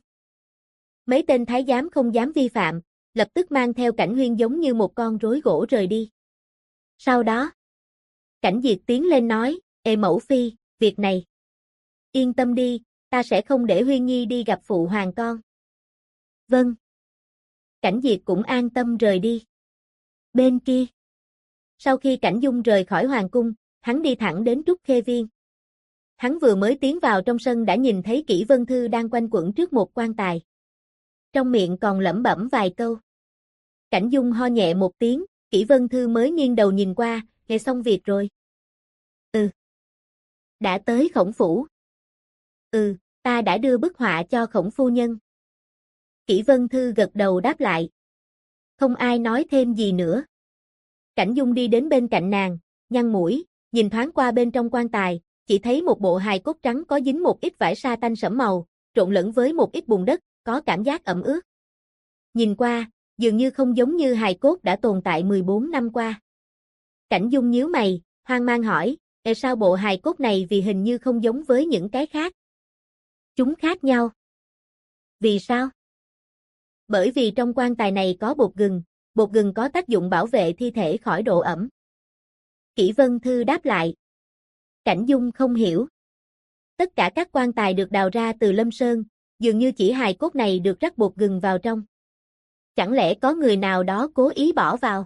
Mấy tên thái giám không dám vi phạm, lập tức mang theo Cảnh Huyên giống như một con rối gỗ rời đi. Sau đó, Cảnh Diệt tiến lên nói, mẫu phi, việc này. Yên tâm đi, ta sẽ không để Huyên Nhi đi gặp phụ hoàng con. Vâng. Cảnh Diệt cũng an tâm rời đi. Bên kia. Sau khi Cảnh Dung rời khỏi hoàng cung, hắn đi thẳng đến Trúc Khê Viên. Hắn vừa mới tiến vào trong sân đã nhìn thấy Kỷ Vân Thư đang quanh quẩn trước một quan tài. Trong miệng còn lẩm bẩm vài câu. Cảnh Dung ho nhẹ một tiếng, Kỷ Vân Thư mới nghiêng đầu nhìn qua, nghe xong việc rồi. Ừ. Đã tới Khổng phủ. Ừ, ta đã đưa bức họa cho Khổng phu nhân. Kỷ Vân Thư gật đầu đáp lại. Không ai nói thêm gì nữa. Cảnh Dung đi đến bên cạnh nàng, nhăn mũi, nhìn thoáng qua bên trong quan tài, chỉ thấy một bộ hài cốt trắng có dính một ít vải sa tanh sẫm màu, trộn lẫn với một ít bùn đất, có cảm giác ẩm ướt. Nhìn qua, dường như không giống như hài cốt đã tồn tại 14 năm qua. Cảnh Dung nhíu mày, hoang mang hỏi, sao bộ hài cốt này vì hình như không giống với những cái khác? Chúng khác nhau. Vì sao? Bởi vì trong quan tài này có bột gừng có tác dụng bảo vệ thi thể khỏi độ ẩm. Kỷ Vân Thư đáp lại. Cảnh Dung không hiểu. Tất cả các quan tài được đào ra từ Lâm Sơn, dường như chỉ hài cốt này được rắc bột gừng vào trong. Chẳng lẽ có người nào đó cố ý bỏ vào?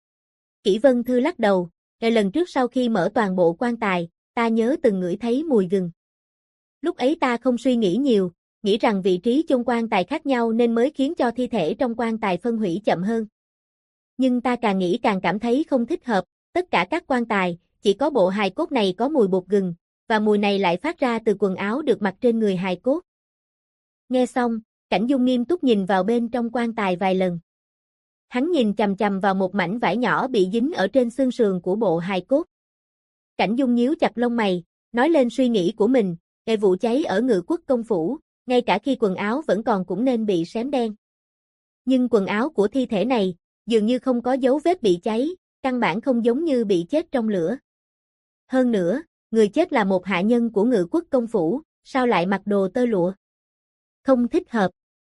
Kỷ Vân Thư lắc đầu, lần trước sau khi mở toàn bộ quan tài, ta nhớ từng ngửi thấy mùi gừng. Lúc ấy ta không suy nghĩ nhiều, nghĩ rằng vị trí chôn quan tài khác nhau nên mới khiến cho thi thể trong quan tài phân hủy chậm hơn. Nhưng ta càng nghĩ càng cảm thấy không thích hợp, tất cả các quan tài, chỉ có bộ hài cốt này có mùi bột gừng, và mùi này lại phát ra từ quần áo được mặc trên người hài cốt. Nghe xong, Cảnh Dung nghiêm túc nhìn vào bên trong quan tài vài lần. Hắn nhìn chằm chằm vào một mảnh vải nhỏ bị dính ở trên xương sườn của bộ hài cốt. Cảnh Dung nhíu chặt lông mày, nói lên suy nghĩ của mình, vụ cháy ở Ngự Quốc công phủ, ngay cả khi quần áo vẫn còn cũng nên bị xém đen. Nhưng quần áo của thi thể này, dường như không có dấu vết bị cháy, căn bản không giống như bị chết trong lửa. Hơn nữa, người chết là một hạ nhân của Ngự Quốc công phủ, sao lại mặc đồ tơ lụa? Không thích hợp.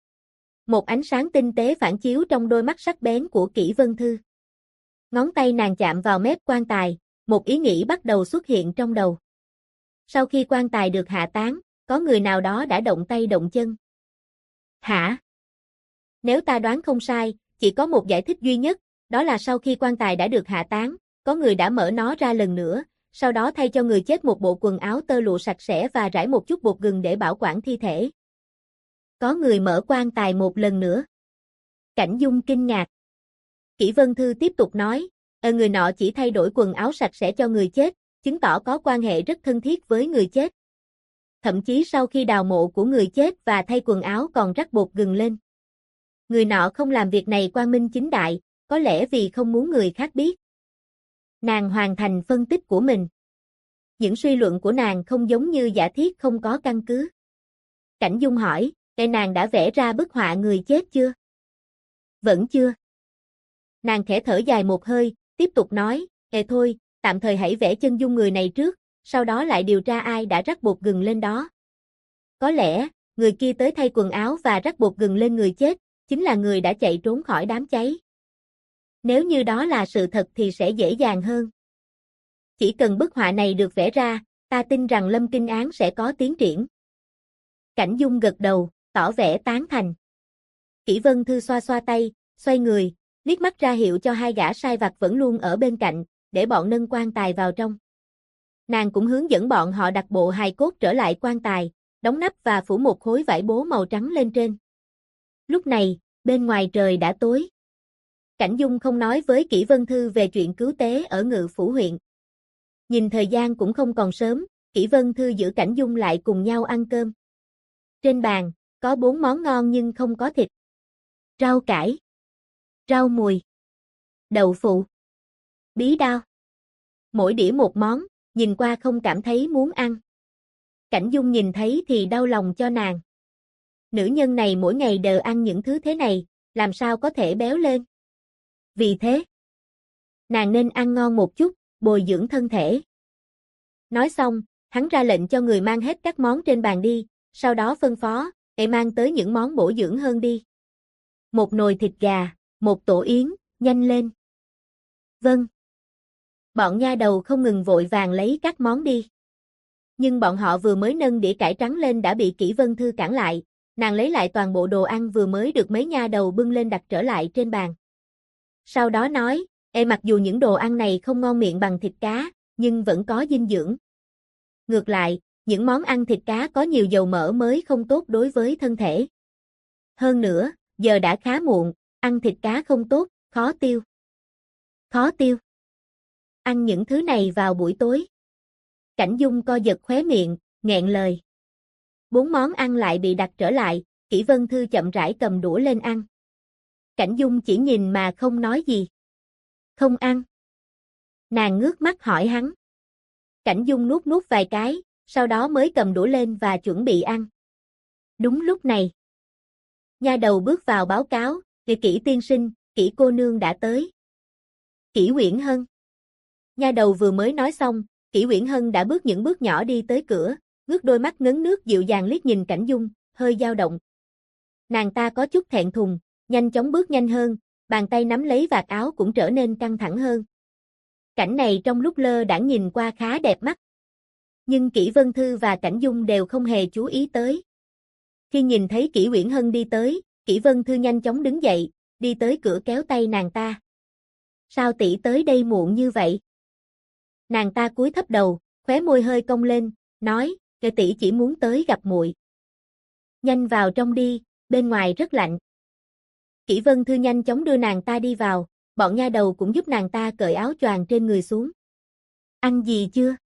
Một ánh sáng tinh tế phản chiếu trong đôi mắt sắc bén của Kỷ Vân Thư. Ngón tay nàng chạm vào mép quan tài, một ý nghĩ bắt đầu xuất hiện trong đầu. Sau khi quan tài được hạ táng, có người nào đó đã động tay động chân. Hả? Nếu ta đoán không sai, chỉ có một giải thích duy nhất, đó là sau khi quan tài đã được hạ táng, có người đã mở nó ra lần nữa, sau đó thay cho người chết một bộ quần áo tơ lụa sạch sẽ và rải một chút bột gừng để bảo quản thi thể. Có người mở quan tài một lần nữa. Cảnh Dung kinh ngạc. Kỷ Vân Thư tiếp tục nói, người nọ chỉ thay đổi quần áo sạch sẽ cho người chết, chứng tỏ có quan hệ rất thân thiết với người chết. thậm chí sau khi đào mộ của người chết và thay quần áo còn rắc bột gừng lên. Người nọ không làm việc này quang minh chính đại, có lẽ vì không muốn người khác biết. Nàng hoàn thành phân tích của mình. Những suy luận của nàng không giống như giả thiết không có căn cứ. Cảnh Dung hỏi, nàng đã vẽ ra bức họa người chết chưa? Vẫn chưa. Nàng khẽ thở dài một hơi, tiếp tục nói, thôi, tạm thời hãy vẽ chân dung người này trước, sau đó lại điều tra ai đã rắc bột gừng lên đó. Có lẽ, người kia tới thay quần áo và rắc bột gừng lên người chết, chính là người đã chạy trốn khỏi đám cháy. Nếu như đó là sự thật thì sẽ dễ dàng hơn. Chỉ cần bức họa này được vẽ ra, ta tin rằng Lâm Kinh án sẽ có tiến triển. Cảnh Dung gật đầu, tỏ vẻ tán thành. Kỷ Vân Thư xoa xoa tay, xoay người, liếc mắt ra hiệu cho hai gã sai vặt vẫn luôn ở bên cạnh, để bọn nâng quan tài vào trong. Nàng cũng hướng dẫn bọn họ đặt bộ hài cốt trở lại quan tài, đóng nắp và phủ một khối vải bố màu trắng lên trên. Lúc này, bên ngoài trời đã tối. Cảnh Dung không nói với Kỷ Vân Thư về chuyện cứu tế ở Ngự Phủ huyện. Nhìn thời gian cũng không còn sớm, Kỷ Vân Thư giữ Cảnh Dung lại cùng nhau ăn cơm. Trên bàn, có 4 món ngon nhưng không có thịt. Rau cải, rau mùi, đậu phụ, bí đao. Mỗi đĩa một món, nhìn qua không cảm thấy muốn ăn. Cảnh Dung nhìn thấy thì đau lòng cho nàng. Nữ nhân này mỗi ngày đều ăn những thứ thế này, làm sao có thể béo lên. Vì thế, nàng nên ăn ngon một chút, bồi dưỡng thân thể. Nói xong, hắn ra lệnh cho người mang hết các món trên bàn đi, sau đó phân phó, mang tới những món bổ dưỡng hơn đi. Một nồi thịt gà, một tổ yến, nhanh lên. Vâng. Bọn nha đầu không ngừng vội vàng lấy các món đi. Nhưng bọn họ vừa mới nâng đĩa cải trắng lên đã bị Kỷ Vân Thư cản lại, nàng lấy lại toàn bộ đồ ăn vừa mới được mấy nha đầu bưng lên đặt trở lại trên bàn. Sau đó nói, mặc dù những đồ ăn này không ngon miệng bằng thịt cá, nhưng vẫn có dinh dưỡng. Ngược lại, những món ăn thịt cá có nhiều dầu mỡ mới không tốt đối với thân thể. Hơn nữa, giờ đã khá muộn, ăn thịt cá không tốt, khó tiêu. Khó tiêu. Ăn những thứ này vào buổi tối. Cảnh Dung co giật khóe miệng, nghẹn lời. 4 món ăn lại bị đặt trở lại, Kỷ Vân Thư chậm rãi cầm đũa lên ăn. Cảnh Dung chỉ nhìn mà không nói gì. Không ăn. Nàng ngước mắt hỏi hắn. Cảnh Dung nuốt nuốt vài cái, sau đó mới cầm đũa lên và chuẩn bị ăn. Đúng lúc này, nha đầu bước vào báo cáo, Kỷ tiên sinh, Kỷ cô nương đã tới. Kỷ Uyển Hân. Nha đầu vừa mới nói xong, Kỷ Uyển Hân đã bước những bước nhỏ đi tới cửa, ngước đôi mắt ngấn nước dịu dàng liếc nhìn Cảnh Dung, hơi dao động. Nàng ta có chút thẹn thùng, nhanh chóng bước nhanh hơn, bàn tay nắm lấy vạt áo cũng trở nên căng thẳng hơn. Cảnh này trong lúc lơ đãng nhìn qua khá đẹp mắt. Nhưng Kỷ Vân Thư và Cảnh Dung đều không hề chú ý tới. Khi nhìn thấy Kỷ Uyển Hân đi tới, Kỷ Vân Thư nhanh chóng đứng dậy, đi tới cửa kéo tay nàng ta. Sao tỷ tới đây muộn như vậy? Nàng ta cúi thấp đầu, khóe môi hơi cong lên, nói, tỷ chỉ muốn tới gặp muội. Nhanh vào trong đi, bên ngoài rất lạnh. Kỷ Vân Thư nhanh chóng đưa nàng ta đi vào, bọn nha đầu cũng giúp nàng ta cởi áo choàng trên người xuống. Ăn gì chưa?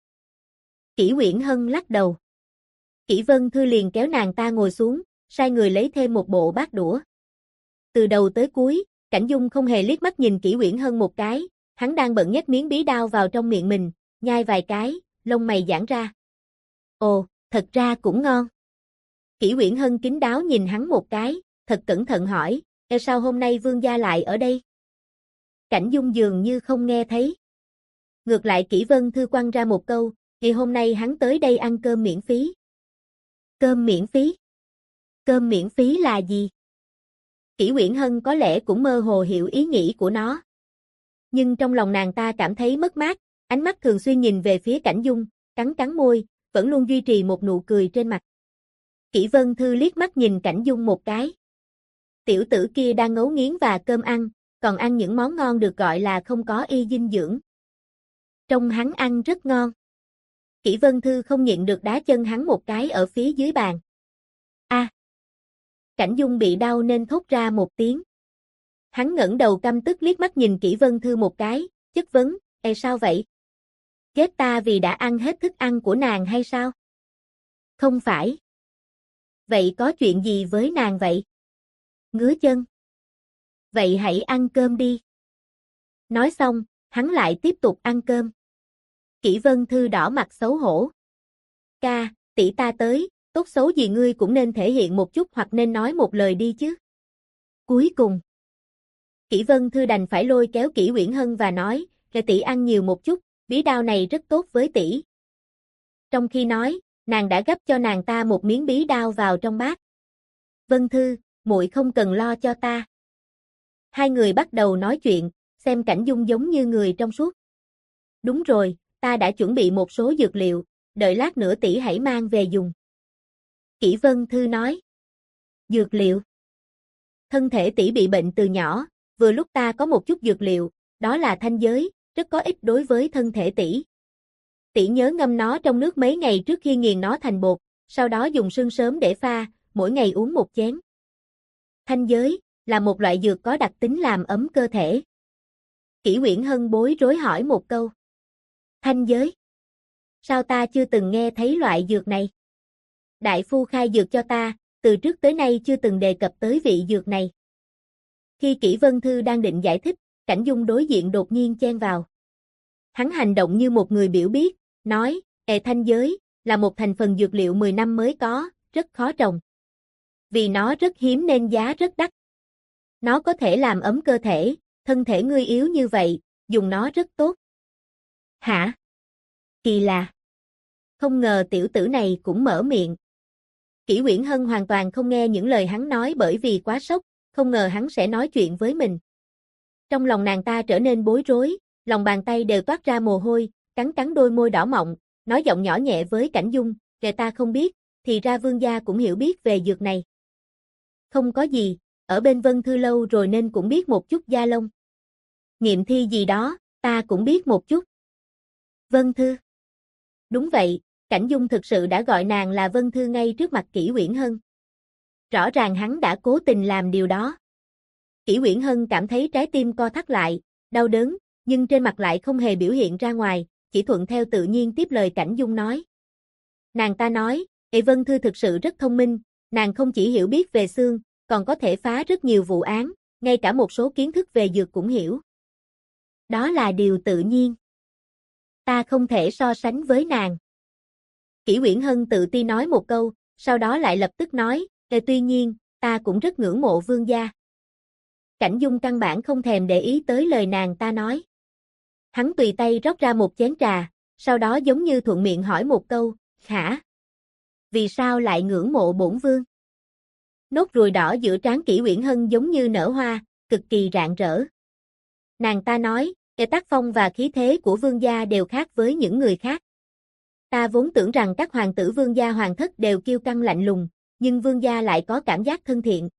Kỷ Uyển Hân lắc đầu. Kỷ Vân Thư liền kéo nàng ta ngồi xuống, sai người lấy thêm một bộ bát đũa. Từ đầu tới cuối, Cảnh Dung không hề liếc mắt nhìn Kỷ Uyển Hân một cái, hắn đang bận nhét miếng bí đao vào trong miệng mình, nhai vài cái, lông mày giãn ra. Ồ, thật ra cũng ngon. Kỷ Uyển Hân kín đáo nhìn hắn một cái, thật cẩn thận hỏi, sao hôm nay vương gia lại ở đây? Cảnh Dung dường như không nghe thấy. Ngược lại Kỷ Vân Thư quăng ra một câu, ngày hôm nay hắn tới đây ăn cơm miễn phí. Cơm miễn phí? Cơm miễn phí là gì? Kỷ Uyển Hân có lẽ cũng mơ hồ hiểu ý nghĩ của nó. Nhưng trong lòng nàng ta cảm thấy mất mát, ánh mắt thường xuyên nhìn về phía Cảnh Dung, cắn cắn môi, vẫn luôn duy trì một nụ cười trên mặt. Kỷ Vân Thư liếc mắt nhìn Cảnh Dung một cái. Tiểu tử kia đang ngấu nghiến và cơm ăn, còn ăn những món ngon được gọi là không có y dinh dưỡng. Trông hắn ăn rất ngon. Kỷ Vân Thư không nhịn được đá chân hắn một cái ở phía dưới bàn. A! Cảnh Dung bị đau nên thốt ra một tiếng. Hắn ngẩng đầu căm tức liếc mắt nhìn Kỷ Vân Thư một cái, chất vấn, sao vậy? Ghét ta vì đã ăn hết thức ăn của nàng hay sao? Không phải. Vậy có chuyện gì với nàng vậy? Ngứa chân. Vậy hãy ăn cơm đi. Nói xong, hắn lại tiếp tục ăn cơm. Kỷ Vân Thư đỏ mặt xấu hổ. Ca, tỷ ta tới, tốt xấu gì ngươi cũng nên thể hiện một chút hoặc nên nói một lời đi chứ. Cuối cùng, Kỷ Vân Thư đành phải lôi kéo Kỷ Uyển Hân và nói, để tỷ ăn nhiều một chút, bí đao này rất tốt với tỷ. Trong khi nói, nàng đã gắp cho nàng ta một miếng bí đao vào trong bát. Vân Thư, muội không cần lo cho ta. Hai người bắt đầu nói chuyện, xem Cảnh Dung giống như người trong suốt. Đúng rồi, ta đã chuẩn bị một số dược liệu, đợi lát nữa tỷ hãy mang về dùng. Kỷ Vân Thư nói. Dược liệu? Thân thể tỷ bị bệnh từ nhỏ, vừa lúc ta có một chút dược liệu, đó là thanh giới, rất có ích đối với thân thể tỷ. Tỷ nhớ ngâm nó trong nước mấy ngày trước khi nghiền nó thành bột, sau đó dùng sương sớm để pha, mỗi ngày uống một chén. Thanh giới là một loại dược có đặc tính làm ấm cơ thể. Kỷ Uyển Hân bối rối hỏi một câu. Thanh giới? Sao ta chưa từng nghe thấy loại dược này? Đại phu khai dược cho ta, từ trước tới nay chưa từng đề cập tới vị dược này. Khi Kỷ Vân Thư đang định giải thích, Cảnh Dung đối diện đột nhiên chen vào. Hắn hành động như một người biểu biết, nói, thanh giới, là một thành phần dược liệu 10 năm mới có, rất khó trồng. Vì nó rất hiếm nên giá rất đắt. Nó có thể làm ấm cơ thể, thân thể ngươi yếu như vậy, dùng nó rất tốt. Hả? Kỳ lạ. Không ngờ tiểu tử này cũng mở miệng. Kỷ Uyển Hân hoàn toàn không nghe những lời hắn nói bởi vì quá sốc, không ngờ hắn sẽ nói chuyện với mình. Trong lòng nàng ta trở nên bối rối, lòng bàn tay đều toát ra mồ hôi, cắn cắn đôi môi đỏ mọng, nói giọng nhỏ nhẹ với Cảnh Dung, kẻ ta không biết, thì ra Vương gia cũng hiểu biết về dược này. Không có gì, ở bên Vân Thư lâu rồi nên cũng biết một chút da lông. Nghiệm thi gì đó, ta cũng biết một chút. Vân Thư. Đúng vậy, Cảnh Dung thực sự đã gọi nàng là Vân Thư ngay trước mặt Kỷ Uyển Hân. Rõ ràng hắn đã cố tình làm điều đó. Kỷ Uyển Hân cảm thấy trái tim co thắt lại, đau đớn, nhưng trên mặt lại không hề biểu hiện ra ngoài, chỉ thuận theo tự nhiên tiếp lời Cảnh Dung nói. Nàng ta nói, Vân Thư thực sự rất thông minh, nàng không chỉ hiểu biết về xương, còn có thể phá rất nhiều vụ án, ngay cả một số kiến thức về dược cũng hiểu. Đó là điều tự nhiên. Ta không thể so sánh với nàng. Kỷ Uyển Hân tự ti nói một câu, sau đó lại lập tức nói, tuy nhiên, ta cũng rất ngưỡng mộ Vương gia. Cảnh Dung căn bản không thèm để ý tới lời nàng ta nói. Hắn tùy tay rót ra một chén trà, sau đó giống như thuận miệng hỏi một câu, hả? Vì sao lại ngưỡng mộ bổn vương? Nốt ruồi đỏ giữa trán Kỷ Uyển Hân giống như nở hoa, cực kỳ rạng rỡ. Nàng ta nói, tác phong và khí thế của vương gia đều khác với những người khác. Ta vốn tưởng rằng các hoàng tử vương gia hoàng thất đều kiêu căng lạnh lùng, nhưng vương gia lại có cảm giác thân thiện.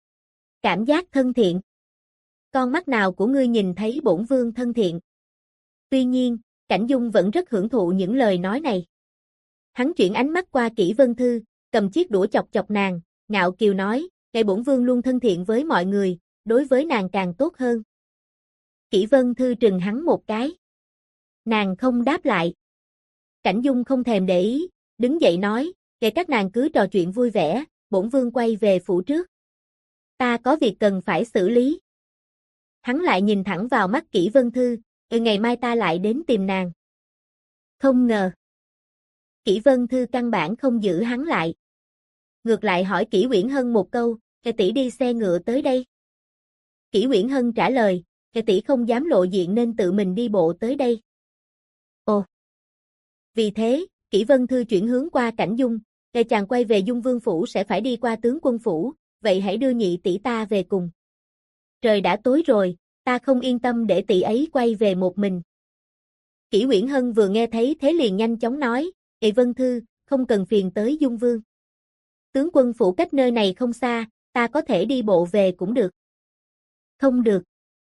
Cảm giác thân thiện? Con mắt nào của ngươi nhìn thấy bổn vương thân thiện? Tuy nhiên, Cảnh Dung vẫn rất hưởng thụ những lời nói này. Hắn chuyển ánh mắt qua Kỷ Vân Thư, cầm chiếc đũa chọc chọc nàng, ngạo kiều nói, ngày bổn vương luôn thân thiện với mọi người, đối với nàng càng tốt hơn. Kỷ Vân Thư trừng hắn một cái. Nàng không đáp lại. Cảnh Dung không thèm để ý, đứng dậy nói, kể các nàng cứ trò chuyện vui vẻ, bổn vương quay về phủ trước. Ta có việc cần phải xử lý. Hắn lại nhìn thẳng vào mắt Kỷ Vân Thư, ngày mai ta lại đến tìm nàng. Không ngờ. Kỷ Vân Thư căn bản không giữ hắn lại. Ngược lại hỏi Kỷ Uyển Hân một câu, tỷ đi xe ngựa tới đây. Kỷ Uyển Hân trả lời, tỷ không dám lộ diện nên tự mình đi bộ tới đây. Ồ. Vì thế, Kỷ Vân Thư chuyển hướng qua Cảnh Dung, chàng quay về Dung Vương phủ sẽ phải đi qua tướng quân phủ, vậy hãy đưa nhị tỷ ta về cùng. Trời đã tối rồi, ta không yên tâm để tỷ ấy quay về một mình. Kỷ Uyển Hân vừa nghe thấy thế liền nhanh chóng nói, Vân Thư, không cần phiền tới Dung Vương. Tướng quân phủ cách nơi này không xa, ta có thể đi bộ về cũng được. Không được.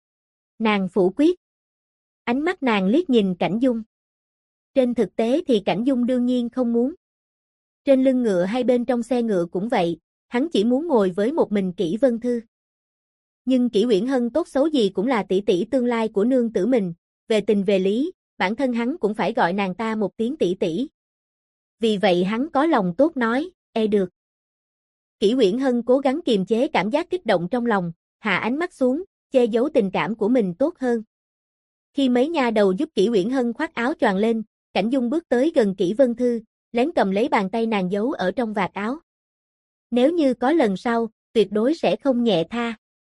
Nàng phủ quyết. Ánh mắt nàng liếc nhìn Cảnh Dung. Trên thực tế thì Cảnh Dung đương nhiên không muốn. Trên lưng ngựa hay bên trong xe ngựa cũng vậy, hắn chỉ muốn ngồi với một mình Kỷ Vân Thư. Nhưng Kỷ Uyển Hân tốt xấu gì cũng là tỷ tỷ tương lai của nương tử mình, về tình về lý, bản thân hắn cũng phải gọi nàng ta một tiếng tỷ tỷ. Vì vậy hắn có lòng tốt nói, được. Kỷ Uyển Hân cố gắng kiềm chế cảm giác kích động trong lòng, hạ ánh mắt xuống, che giấu tình cảm của mình tốt hơn. Khi mấy nha đầu giúp Kỷ Uyển Hân khoác áo choàng lên, Cảnh Dung bước tới gần Kỷ Vân Thư, lén cầm lấy bàn tay nàng giấu ở trong vạt áo. Nếu như có lần sau, tuyệt đối sẽ không nhẹ tha.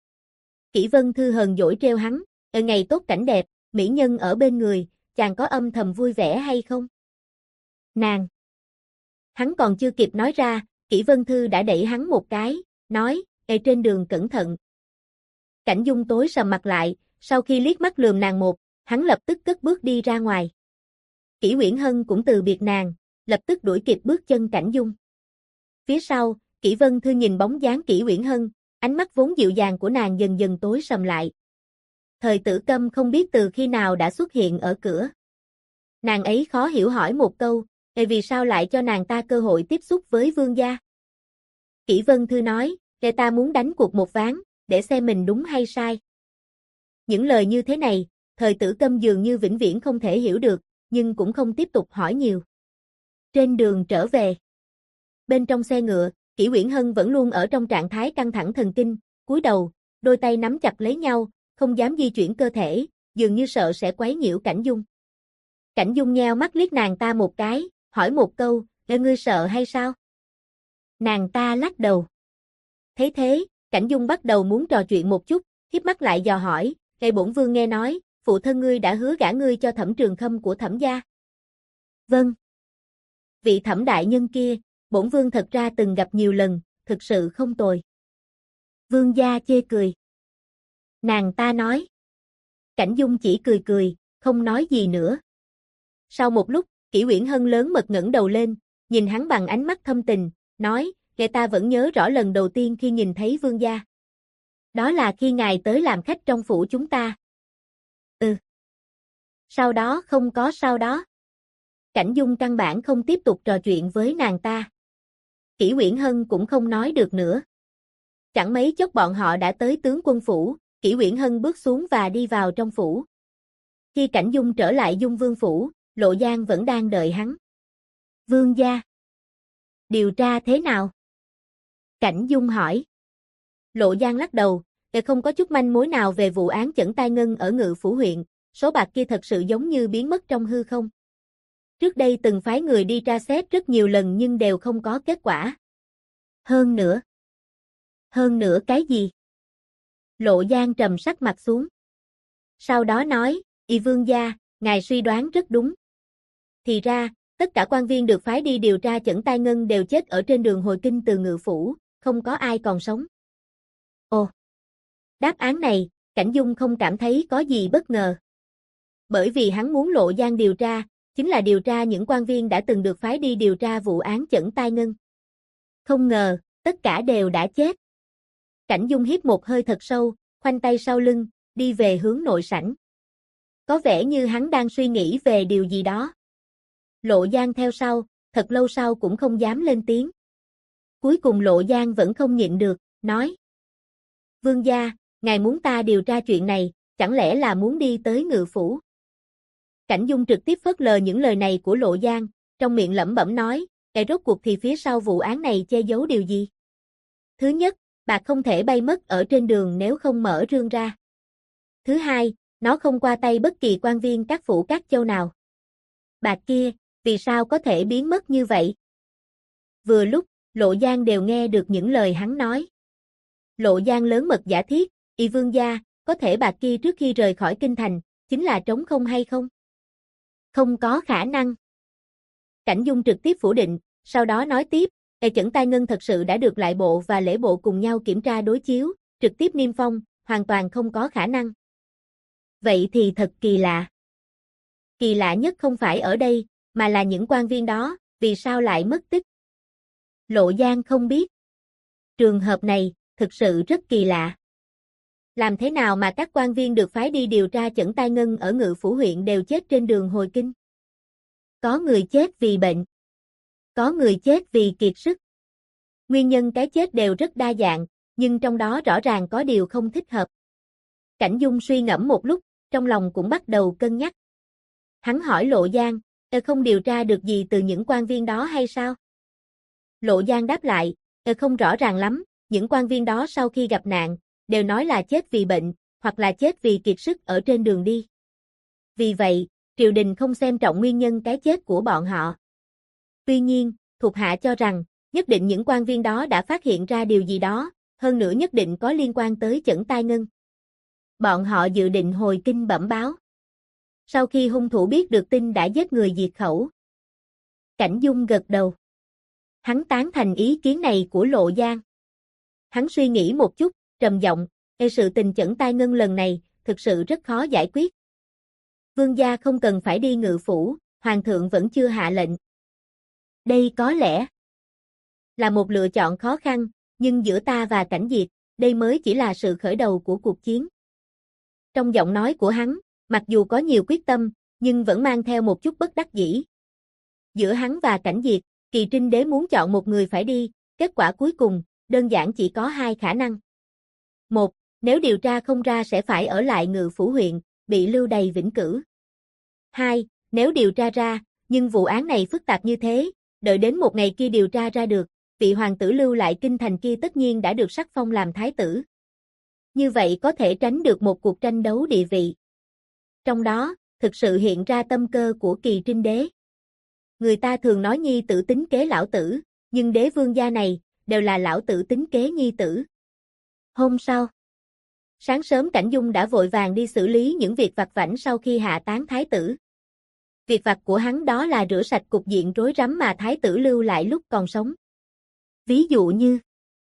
Kỷ Vân Thư hờn dỗi trêu hắn, ở ngày tốt cảnh đẹp, mỹ nhân ở bên người, chàng có âm thầm vui vẻ hay không? Nàng! Hắn còn chưa kịp nói ra, Kỷ Vân Thư đã đẩy hắn một cái, nói, trên đường cẩn thận. Cảnh Dung tối sầm mặt lại, sau khi liếc mắt lườm nàng một, hắn lập tức cất bước đi ra ngoài. Kỷ Uyển Hân cũng từ biệt nàng, lập tức đuổi kịp bước chân Cảnh Dung. Phía sau, Kỷ Vân Thư nhìn bóng dáng Kỷ Uyển Hân, ánh mắt vốn dịu dàng của nàng dần dần tối sầm lại. Thời Tử Câm không biết từ khi nào đã xuất hiện ở cửa. Nàng ấy khó hiểu hỏi một câu, vì sao lại cho nàng ta cơ hội tiếp xúc với vương gia? Kỷ Vân Thư nói, ta muốn đánh cuộc một ván, để xem mình đúng hay sai. Những lời như thế này, Thời Tử Câm dường như vĩnh viễn không thể hiểu được, nhưng cũng không tiếp tục hỏi nhiều. Trên đường trở về, bên trong xe ngựa, Kỷ Uyển Hân vẫn luôn ở trong trạng thái căng thẳng thần kinh, cúi đầu, đôi tay nắm chặt lấy nhau, không dám di chuyển cơ thể, dường như sợ sẽ quấy nhiễu Cảnh Dung. Cảnh Dung nheo mắt liếc nàng ta một cái, hỏi một câu, ngươi sợ hay sao? Nàng ta lắc đầu. Thấy thế, Cảnh Dung bắt đầu muốn trò chuyện một chút, híp mắt lại dò hỏi, bổn vương nghe nói, phụ thân ngươi đã hứa gả ngươi cho Thẩm Trường Khâm của Thẩm gia. Vâng. Vị Thẩm đại nhân kia, bổn vương thật ra từng gặp nhiều lần, thực sự không tồi. Vương gia chê cười. Nàng ta nói. Cảnh Dung chỉ cười cười, không nói gì nữa. Sau một lúc, Kỷ Uyển Hân lớn mật ngẩng đầu lên, nhìn hắn bằng ánh mắt thâm tình, nói, ta vẫn nhớ rõ lần đầu tiên khi nhìn thấy vương gia. Đó là khi ngài tới làm khách trong phủ chúng ta. Sau đó không có sau đó. Cảnh Dung căn bản không tiếp tục trò chuyện với nàng ta. Kỷ Uyển Hân cũng không nói được nữa. Chẳng mấy chốc bọn họ đã tới tướng quân phủ, Kỷ Uyển Hân bước xuống và đi vào trong phủ. Khi Cảnh Dung trở lại Dung Vương phủ, Lộ Giang vẫn đang đợi hắn. Vương gia. Điều tra thế nào? Cảnh Dung hỏi. Lộ Giang lắc đầu, không có chút manh mối nào về vụ án Chẩn Tai Ngân ở Ngự Phủ huyện, số bạc kia thật sự giống như biến mất trong hư không. Trước đây từng phái người đi tra xét rất nhiều lần nhưng đều không có kết quả. Hơn nữa cái gì? Lộ Giang trầm sắc mặt xuống. Sau đó nói, vương gia, ngài suy đoán rất đúng. Thì ra, tất cả quan viên được phái đi điều tra Chẩn Tai Ngân đều chết ở trên đường hồi kinh từ Ngự Phủ, không có ai còn sống. Ồ! Đáp án này, Cảnh Dung không cảm thấy có gì bất ngờ. Bởi vì hắn muốn Lộ Giang điều tra, chính là điều tra những quan viên đã từng được phái đi điều tra vụ án Chẩn Tai Ngân. Không ngờ, tất cả đều đã chết. Cảnh Dung hít một hơi thật sâu, khoanh tay sau lưng, đi về hướng nội sảnh. Có vẻ như hắn đang suy nghĩ về điều gì đó. Lộ Giang theo sau, thật lâu sau cũng không dám lên tiếng. Cuối cùng Lộ Giang vẫn không nhịn được, nói. Vương gia, ngài muốn ta điều tra chuyện này, chẳng lẽ là muốn đi tới Ngự Phủ? Cảnh Dung trực tiếp phớt lờ những lời này của Lộ Giang, trong miệng lẩm bẩm nói, rốt cuộc thì phía sau vụ án này che giấu điều gì? Thứ nhất, bạc không thể bay mất ở trên đường nếu không mở rương ra. Thứ hai, nó không qua tay bất kỳ quan viên các phủ các châu nào. Bạc kia, vì sao có thể biến mất như vậy? Vừa lúc, Lộ Giang đều nghe được những lời hắn nói. Lộ Giang lớn mật giả thiết, vương gia, có thể bạc kia trước khi rời khỏi kinh thành, chính là trống không hay không? Không có khả năng. Cảnh Dung trực tiếp phủ định, sau đó nói tiếp, Chẩn Tai Ngân thật sự đã được lại bộ và lễ bộ cùng nhau kiểm tra đối chiếu, trực tiếp niêm phong, hoàn toàn không có khả năng. Vậy thì thật kỳ lạ. Kỳ lạ nhất không phải ở đây, mà là những quan viên đó, vì sao lại mất tích? Lộ Giang không biết. Trường hợp này, thực sự rất kỳ lạ. Làm thế nào mà các quan viên được phái đi điều tra Chẩn Tai Ngân ở Ngự Phủ huyện đều chết trên đường hồi kinh? Có người chết vì bệnh. Có người chết vì kiệt sức. Nguyên nhân cái chết đều rất đa dạng, nhưng trong đó rõ ràng có điều không thích hợp. Cảnh Dung suy ngẫm một lúc, trong lòng cũng bắt đầu cân nhắc. Hắn hỏi Lộ Giang, Không điều tra được gì từ những quan viên đó hay sao? Lộ Giang đáp lại, không rõ ràng lắm, những quan viên đó sau khi gặp nạn, đều nói là chết vì bệnh, hoặc là chết vì kiệt sức ở trên đường đi. Vì vậy, triều đình không xem trọng nguyên nhân cái chết của bọn họ. Tuy nhiên, thuộc hạ cho rằng, nhất định những quan viên đó đã phát hiện ra điều gì đó, hơn nữa nhất định có liên quan tới Chẩn Tai Ngân. Bọn họ dự định hồi kinh bẩm báo. Sau khi hung thủ biết được tin đã giết người diệt khẩu. Cảnh Dung gật đầu. Hắn tán thành ý kiến này của Lộ Giang. Hắn suy nghĩ một chút, trầm giọng, sự tình Chẩn Tai Ngân lần này, thực sự rất khó giải quyết. Vương gia không cần phải đi ngự phủ, hoàng thượng vẫn chưa hạ lệnh. Đây có lẽ là một lựa chọn khó khăn, nhưng giữa ta và Cảnh Diệt, đây mới chỉ là sự khởi đầu của cuộc chiến. Trong giọng nói của hắn, mặc dù có nhiều quyết tâm, nhưng vẫn mang theo một chút bất đắc dĩ. Giữa hắn và Cảnh Diệt, Kỳ Trinh Đế muốn chọn một người phải đi, kết quả cuối cùng, đơn giản chỉ có hai khả năng. Một, nếu điều tra không ra sẽ phải ở lại ngự phủ huyện, bị lưu đày vĩnh cửu. Hai, nếu điều tra ra, nhưng vụ án này phức tạp như thế, đợi đến một ngày kia điều tra ra được, vị hoàng tử lưu lại kinh thành kia tất nhiên đã được sắc phong làm thái tử. Như vậy có thể tránh được một cuộc tranh đấu địa vị. Trong đó, thực sự hiện ra tâm cơ của Kỳ Trinh Đế. Người ta thường nói nhi tử tính kế lão tử, nhưng đế vương gia này, đều là lão tử tính kế nhi tử. Hôm sau, sáng sớm Cảnh Dung đã vội vàng đi xử lý những việc vặt vãnh sau khi hạ tán thái tử. Việc vặt của hắn đó là rửa sạch cục diện rối rắm mà thái tử lưu lại lúc còn sống. Ví dụ như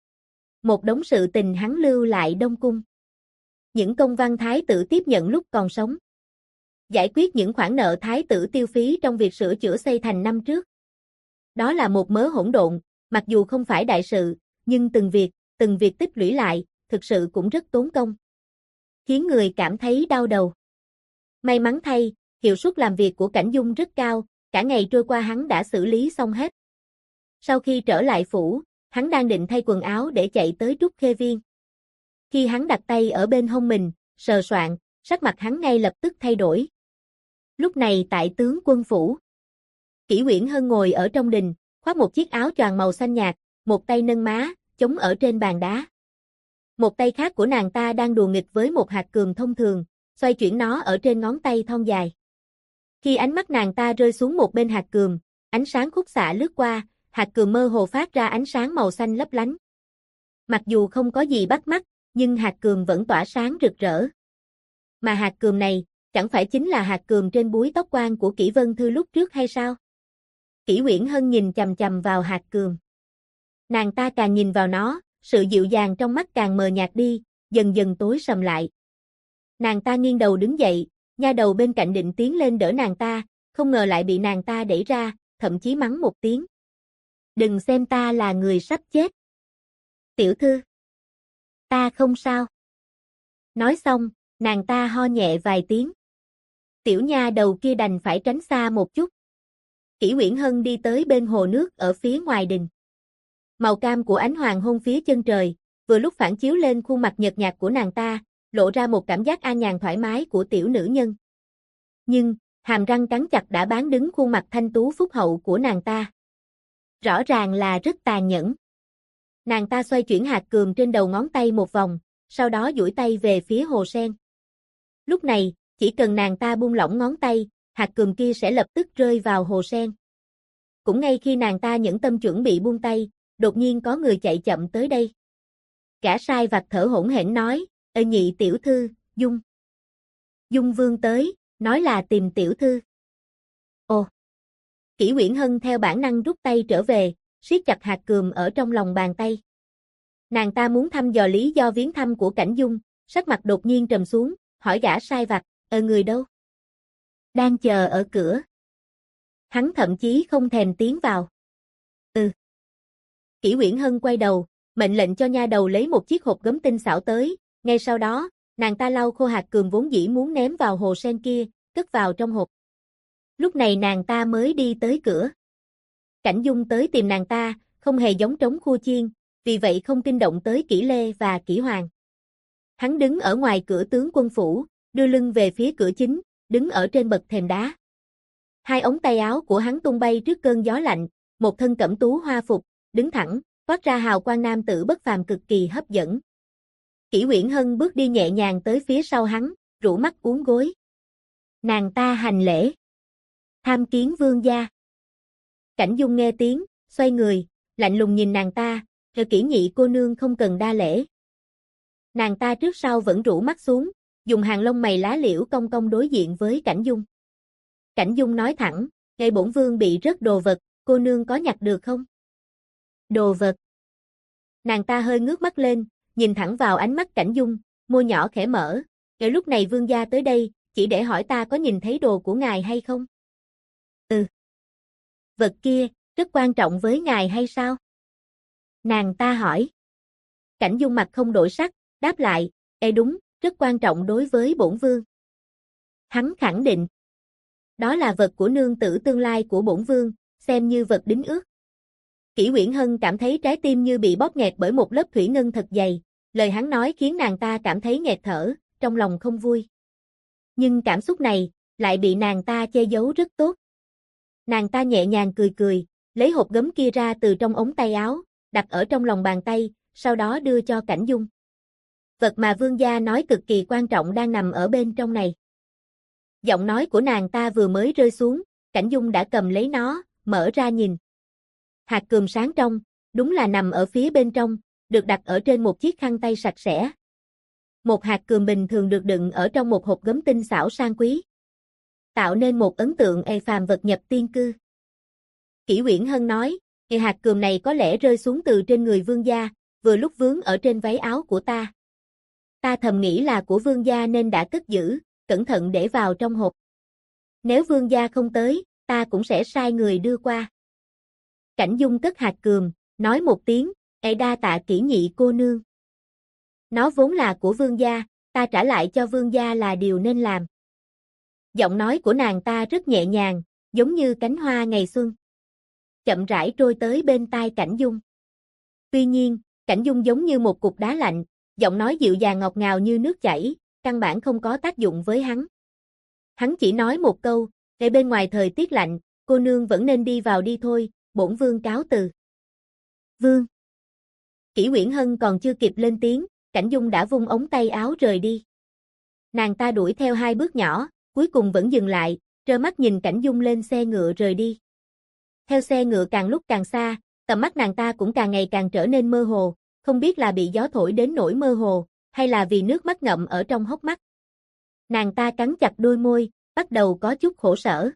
một đống sự tình hắn lưu lại Đông Cung. Những công văn thái tử tiếp nhận lúc còn sống. Giải quyết những khoản nợ thái tử tiêu phí trong việc sửa chữa xây thành năm trước. Đó là một mớ hỗn độn, mặc dù không phải đại sự, nhưng từng việc tích lũy lại, thực sự cũng rất tốn công. Khiến người cảm thấy đau đầu. May mắn thay, hiệu suất làm việc của Cảnh Dung rất cao, cả ngày trôi qua hắn đã xử lý xong hết. Sau khi trở lại phủ, hắn đang định thay quần áo để chạy tới Trúc Khê Viên. Khi hắn đặt tay ở bên hông mình, sờ soạn, sắc mặt hắn ngay lập tức thay đổi. Lúc này tại tướng quân phủ, Kỷ Uyển Hân ngồi ở trong đình, khoác một chiếc áo choàng màu xanh nhạt, một tay nâng má, chống ở trên bàn đá. Một tay khác của nàng ta đang đùa nghịch với một hạt cườm thông thường, xoay chuyển nó ở trên ngón tay thon dài. Khi ánh mắt nàng ta rơi xuống một bên hạt cườm, ánh sáng khúc xạ lướt qua, hạt cườm mơ hồ phát ra ánh sáng màu xanh lấp lánh. Mặc dù không có gì bắt mắt, nhưng hạt cườm vẫn tỏa sáng rực rỡ. Mà hạt cườm này, chẳng phải chính là hạt cườm trên búi tóc quan của Kỷ Vân Thư lúc trước hay sao? Kỷ Uyển Hân nhìn chằm chằm vào hạt cườm. Nàng ta càng nhìn vào nó, sự dịu dàng trong mắt càng mờ nhạt đi, dần dần tối sầm lại. Nàng ta nghiêng đầu đứng dậy, nha đầu bên cạnh định tiến lên đỡ nàng ta, không ngờ lại bị nàng ta đẩy ra, thậm chí mắng một tiếng. Đừng xem ta là người sắp chết. Tiểu thư. Ta không sao. Nói xong, nàng ta ho nhẹ vài tiếng. Tiểu nha đầu kia đành phải tránh xa một chút. Kỷ Uyển Hân đi tới bên hồ nước ở phía ngoài đình. Màu cam của ánh hoàng hôn phía chân trời, vừa lúc phản chiếu lên khuôn mặt nhợt nhạt của nàng ta, lộ ra một cảm giác an nhàn thoải mái của tiểu nữ nhân. Nhưng, hàm răng cắn chặt đã bán đứng khuôn mặt thanh tú phúc hậu của nàng ta. Rõ ràng là rất tàn nhẫn. Nàng ta xoay chuyển hạt cườm trên đầu ngón tay một vòng, sau đó duỗi tay về phía hồ sen. Lúc này, chỉ cần nàng ta buông lỏng ngón tay, hạt cườm kia sẽ lập tức rơi vào hồ sen. Cũng ngay khi nàng ta nhẫn tâm chuẩn bị buông tay, đột nhiên có người chạy chậm tới đây. Gã sai vặt thở hổn hển nói, "Ê nhị tiểu thư, Dung." Dung Vương tới, nói là tìm tiểu thư. Ồ. Kỷ Uyển Hân theo bản năng rút tay trở về, siết chặt hạt cườm ở trong lòng bàn tay. Nàng ta muốn thăm dò lý do viếng thăm của Cảnh Dung, sắc mặt đột nhiên trầm xuống, hỏi gã sai vặt, người đâu? Đang chờ ở cửa. Hắn thậm chí không thèm tiến vào. Kỷ Uyển Hân quay đầu, mệnh lệnh cho nha đầu lấy một chiếc hộp gấm tinh xảo tới, ngay sau đó, nàng ta lau khô hạt cườm vốn dĩ muốn ném vào hồ sen kia, cất vào trong hộp. Lúc này nàng ta mới đi tới cửa. Cảnh Dung tới tìm nàng ta, không hề giống trống khua chiên, vì vậy không kinh động tới Kỷ Lê và Kỷ Hoàng. Hắn đứng ở ngoài cửa tướng quân phủ, đưa lưng về phía cửa chính, đứng ở trên bậc thềm đá. Hai ống tay áo của hắn tung bay trước cơn gió lạnh, một thân cẩm tú hoa phục, đứng thẳng, toát ra hào quang nam tử bất phàm cực kỳ hấp dẫn. Kỷ Uyển Hân bước đi nhẹ nhàng tới phía sau hắn, rũ mắt uốn gối. Nàng ta hành lễ. Tham kiến vương gia. Cảnh Dung nghe tiếng, xoay người, lạnh lùng nhìn nàng ta, rồi Kỷ nhị cô nương không cần đa lễ. Nàng ta trước sau vẫn rũ mắt xuống, dùng hàng lông mày lá liễu cong cong đối diện với Cảnh Dung. Cảnh Dung nói thẳng, ngày bổn vương bị rớt đồ vật, cô nương có nhặt được không? Đồ vật. Nàng ta hơi ngước mắt lên, nhìn thẳng vào ánh mắt Cảnh Dung, môi nhỏ khẽ mở, ngay lúc này vương gia tới đây, chỉ để hỏi ta có nhìn thấy đồ của ngài hay không? Ừ. Vật kia, rất quan trọng với ngài hay sao? Nàng ta hỏi. Cảnh Dung mặt không đổi sắc, đáp lại, đúng, rất quan trọng đối với bổn vương. Hắn khẳng định. Đó là vật của nương tử tương lai của bổn vương, xem như vật đính ước. Kỷ Uyển Hân cảm thấy trái tim như bị bóp nghẹt bởi một lớp thủy ngân thật dày, lời hắn nói khiến nàng ta cảm thấy nghẹt thở, trong lòng không vui. Nhưng cảm xúc này, lại bị nàng ta che giấu rất tốt. Nàng ta nhẹ nhàng cười cười, lấy hộp gấm kia ra từ trong ống tay áo, đặt ở trong lòng bàn tay, sau đó đưa cho Cảnh Dung. Vật mà vương gia nói cực kỳ quan trọng đang nằm ở bên trong này. Giọng nói của nàng ta vừa mới rơi xuống, Cảnh Dung đã cầm lấy nó, mở ra nhìn. Hạt cườm sáng trong, đúng là nằm ở phía bên trong, được đặt ở trên một chiếc khăn tay sạch sẽ. Một hạt cườm bình thường được đựng ở trong một hộp gấm tinh xảo sang quý, tạo nên một ấn tượng phàm vật nhập tiên cư. Kỷ Uyển Hân nói, hạt cườm này có lẽ rơi xuống từ trên người vương gia, vừa lúc vướng ở trên váy áo của ta. Ta thầm nghĩ là của vương gia nên đã cất giữ, cẩn thận để vào trong hộp. Nếu vương gia không tới, ta cũng sẽ sai người đưa qua. Cảnh Dung cất hạt cườm, nói một tiếng, đa tạ Kỷ nhị cô nương. Nó vốn là của vương gia, ta trả lại cho vương gia là điều nên làm. Giọng nói của nàng ta rất nhẹ nhàng, giống như cánh hoa ngày xuân. Chậm rãi trôi tới bên tai Cảnh Dung. Tuy nhiên, Cảnh Dung giống như một cục đá lạnh, giọng nói dịu dàng ngọt ngào như nước chảy, căn bản không có tác dụng với hắn. Hắn chỉ nói một câu, để bên ngoài thời tiết lạnh, cô nương vẫn nên đi vào đi thôi, bổn vương cáo từ. Vương. Kỷ Uyển Hân còn chưa kịp lên tiếng, Cảnh Dung đã vung ống tay áo rời đi. Nàng ta đuổi theo 2 bước nhỏ, cuối cùng vẫn dừng lại, trơ mắt nhìn Cảnh Dung lên xe ngựa rời đi. Theo xe ngựa càng lúc càng xa, tầm mắt nàng ta cũng càng ngày càng trở nên mơ hồ, không biết là bị gió thổi đến nỗi mơ hồ, hay là vì nước mắt ngậm ở trong hốc mắt. Nàng ta cắn chặt đôi môi, bắt đầu có chút khổ sở.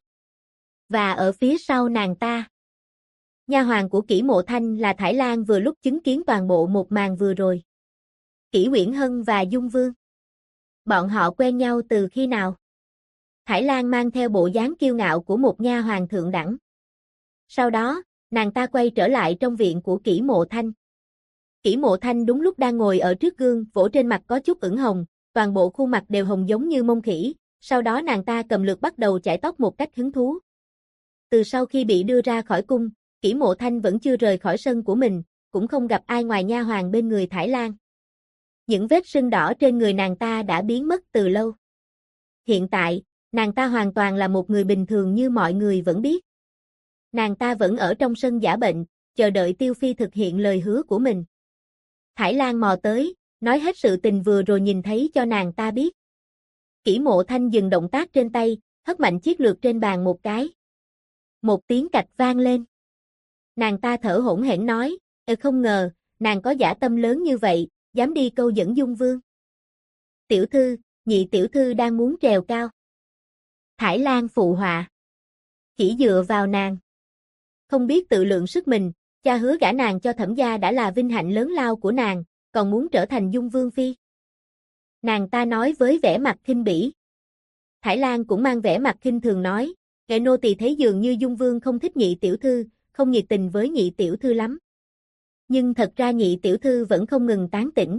Và ở phía sau nàng ta, nha hoàn của Kỷ Mộ Thanh là Thải Lan vừa lúc chứng kiến toàn bộ một màn vừa rồi. Kỷ Uyển Hân và Dung Vương. Bọn họ quen nhau từ khi nào? Thải Lan mang theo bộ dáng kiêu ngạo của một nha hoàn thượng đẳng. Sau đó, nàng ta quay trở lại trong viện của Kỷ Mộ Thanh. Kỷ Mộ Thanh đúng lúc đang ngồi ở trước gương, vỗ trên mặt có chút ửng hồng, toàn bộ khuôn mặt đều hồng giống như mông khỉ, sau đó nàng ta cầm lược bắt đầu chải tóc một cách hứng thú. Từ sau khi bị đưa ra khỏi cung, Kỷ Mộ Thanh vẫn chưa rời khỏi sân của mình, cũng không gặp ai ngoài nha hoàn bên người Thải Lan. Những vết sưng đỏ trên người nàng ta đã biến mất từ lâu. Hiện tại, nàng ta hoàn toàn là một người bình thường như mọi người vẫn biết. Nàng ta vẫn ở trong sân giả bệnh, chờ đợi Tiêu Phi thực hiện lời hứa của mình. Thải Lan mò tới, nói hết sự tình vừa rồi nhìn thấy cho nàng ta biết. Kỷ Mộ Thanh dừng động tác trên tay, hất mạnh chiếc lược trên bàn một cái. Một tiếng cạch vang lên. Nàng ta thở hổn hển nói, không ngờ, nàng có dã tâm lớn như vậy, dám đi câu dẫn Dung Vương. Tiểu thư, nhị tiểu thư đang muốn trèo cao. Thải Lan phụ họa. Chỉ dựa vào nàng. Không biết tự lượng sức mình, cha hứa gả nàng cho Thẩm gia đã là vinh hạnh lớn lao của nàng, còn muốn trở thành Dung Vương phi. Nàng ta nói với vẻ mặt khinh bỉ. Thải Lan cũng mang vẻ mặt khinh thường nói, "Nghệ nô tỳ thấy dường như Dung Vương không thích nhị tiểu thư, không nhiệt tình với nhị tiểu thư lắm. Nhưng thật ra nhị tiểu thư vẫn không ngừng tán tỉnh."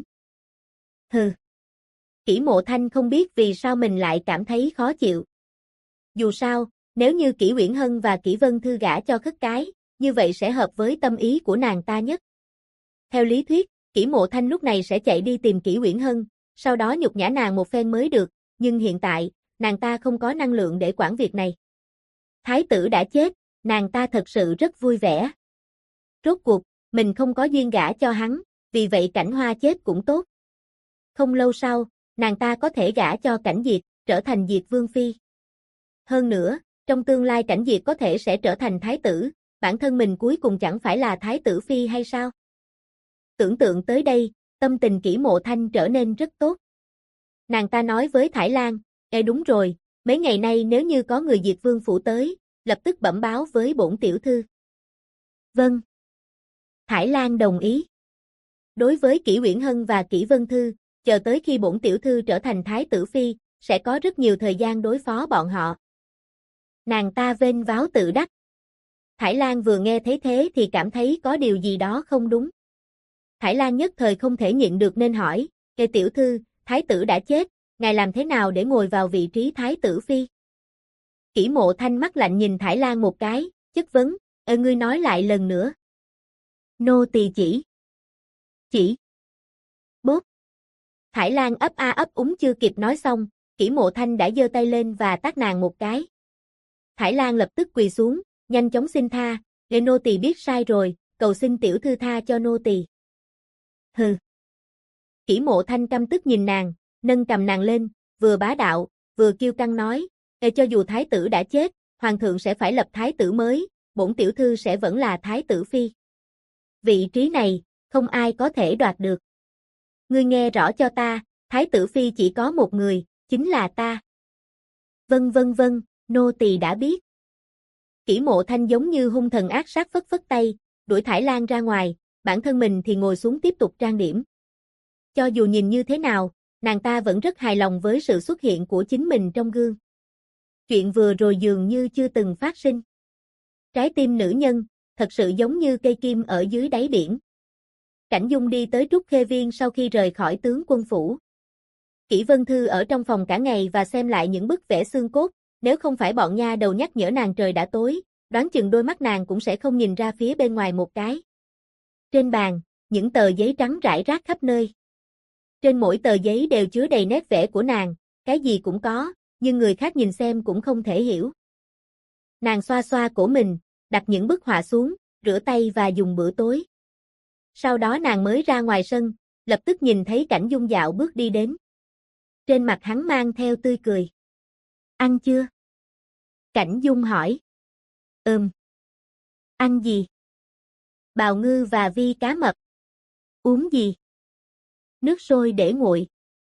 Hừ. Kỷ Mộ Thanh không biết vì sao mình lại cảm thấy khó chịu. Dù sao, nếu như Kỷ Uyển Hân và Kỷ Vân Thư gả cho Khất Cái, như vậy sẽ hợp với tâm ý của nàng ta nhất. Theo lý thuyết, Kỷ Mộ Thanh lúc này sẽ chạy đi tìm Kỷ Uyển Hân, sau đó nhục nhã nàng một phen mới được, nhưng hiện tại, nàng ta không có năng lượng để quản việc này. Thái tử đã chết, nàng ta thật sự rất vui vẻ. Rốt cuộc, mình không có duyên gả cho hắn, vì vậy Cảnh Hoa chết cũng tốt. Không lâu sau, nàng ta có thể gả cho Cảnh Diệt, trở thành Diệt Vương Phi. Hơn nữa, trong tương lai Cảnh Diệt có thể sẽ trở thành thái tử, bản thân mình cuối cùng chẳng phải là thái tử phi hay sao? Tưởng tượng tới đây, tâm tình Kỷ Mộ Thanh trở nên rất tốt. Nàng ta nói với Thải Lan, đúng rồi, mấy ngày nay nếu như có người Diệt Vương phủ tới, lập tức bẩm báo với bổn tiểu thư. Vâng. Thải Lan đồng ý. Đối với Kỷ Uyển Hân và Kỷ Vân Thư, chờ tới khi bổn tiểu thư trở thành thái tử phi, sẽ có rất nhiều thời gian đối phó bọn họ. Nàng ta vênh váo tự đắc. Thải Lan vừa nghe thấy thế thì cảm thấy có điều gì đó không đúng. Thải Lan nhất thời không thể nhịn được nên hỏi, tiểu thư, thái tử đã chết, ngài làm thế nào để ngồi vào vị trí thái tử phi? Kỷ Mộ Thanh mắt lạnh nhìn Thải Lan một cái, chất vấn, ngươi nói lại lần nữa. Nô tỳ chỉ. Chỉ. Bốp. Thải Lan ấp a ấp úng chưa kịp nói xong, Kỷ Mộ Thanh đã giơ tay lên và tát nàng một cái. Thải Lan lập tức quỳ xuống, nhanh chóng xin tha, để nô tỳ biết sai rồi, cầu xin tiểu thư tha cho nô tỳ. Hừ. Kỷ Mộ Thanh căm tức nhìn nàng, nâng cầm nàng lên, vừa bá đạo, vừa kiêu căng nói, cho dù thái tử đã chết, hoàng thượng sẽ phải lập thái tử mới, bổn tiểu thư sẽ vẫn là thái tử phi. Vị trí này, không ai có thể đoạt được. Ngươi nghe rõ cho ta, thái tử phi chỉ có một người, chính là ta. Vâng vâng vâng, nô tỳ đã biết. Kỷ Mộ Thanh giống như hung thần ác sát phất phất tay, đuổi Thải Lan ra ngoài, bản thân mình thì ngồi xuống tiếp tục trang điểm. Cho dù nhìn như thế nào, nàng ta vẫn rất hài lòng với sự xuất hiện của chính mình trong gương. Chuyện vừa rồi dường như chưa từng phát sinh. Trái tim nữ nhân, thật sự giống như cây kim ở dưới đáy biển. Cảnh Dung đi tới Trúc Khê Viên sau khi rời khỏi tướng quân phủ. Kỷ Vân Thư ở trong phòng cả ngày và xem lại những bức vẽ xương cốt, nếu không phải bọn nha đầu nhắc nhở nàng trời đã tối, đoán chừng đôi mắt nàng cũng sẽ không nhìn ra phía bên ngoài một cái. Trên bàn, những tờ giấy trắng rải rác khắp nơi. Trên mỗi tờ giấy đều chứa đầy nét vẽ của nàng, cái gì cũng có, nhưng người khác nhìn xem cũng không thể hiểu. Nàng xoa xoa cổ mình, đặt những bức họa xuống, rửa tay và dùng bữa tối. Sau đó nàng mới ra ngoài sân, lập tức nhìn thấy Cảnh Dung dạo bước đi đến. Trên mặt hắn mang theo tươi cười. Ăn chưa? Cảnh Dung hỏi. Ăn gì? Bào ngư và vi cá mập. Uống gì? Nước sôi để nguội.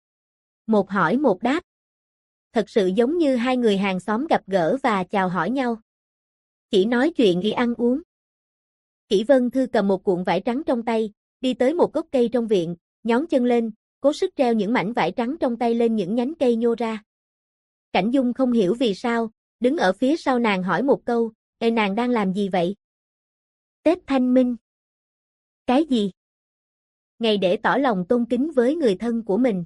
Một hỏi một đáp. Thật sự giống như hai người hàng xóm gặp gỡ và chào hỏi nhau. Chỉ nói chuyện đi ăn uống. Kỷ Vân Thư cầm một cuộn vải trắng trong tay, đi tới một gốc cây trong viện, nhón chân lên, cố sức treo những mảnh vải trắng trong tay lên những nhánh cây nhô ra. Cảnh Dung không hiểu vì sao, đứng ở phía sau nàng hỏi một câu, nàng đang làm gì vậy? Tết Thanh Minh. Cái gì? Ngày để tỏ lòng tôn kính với người thân của mình.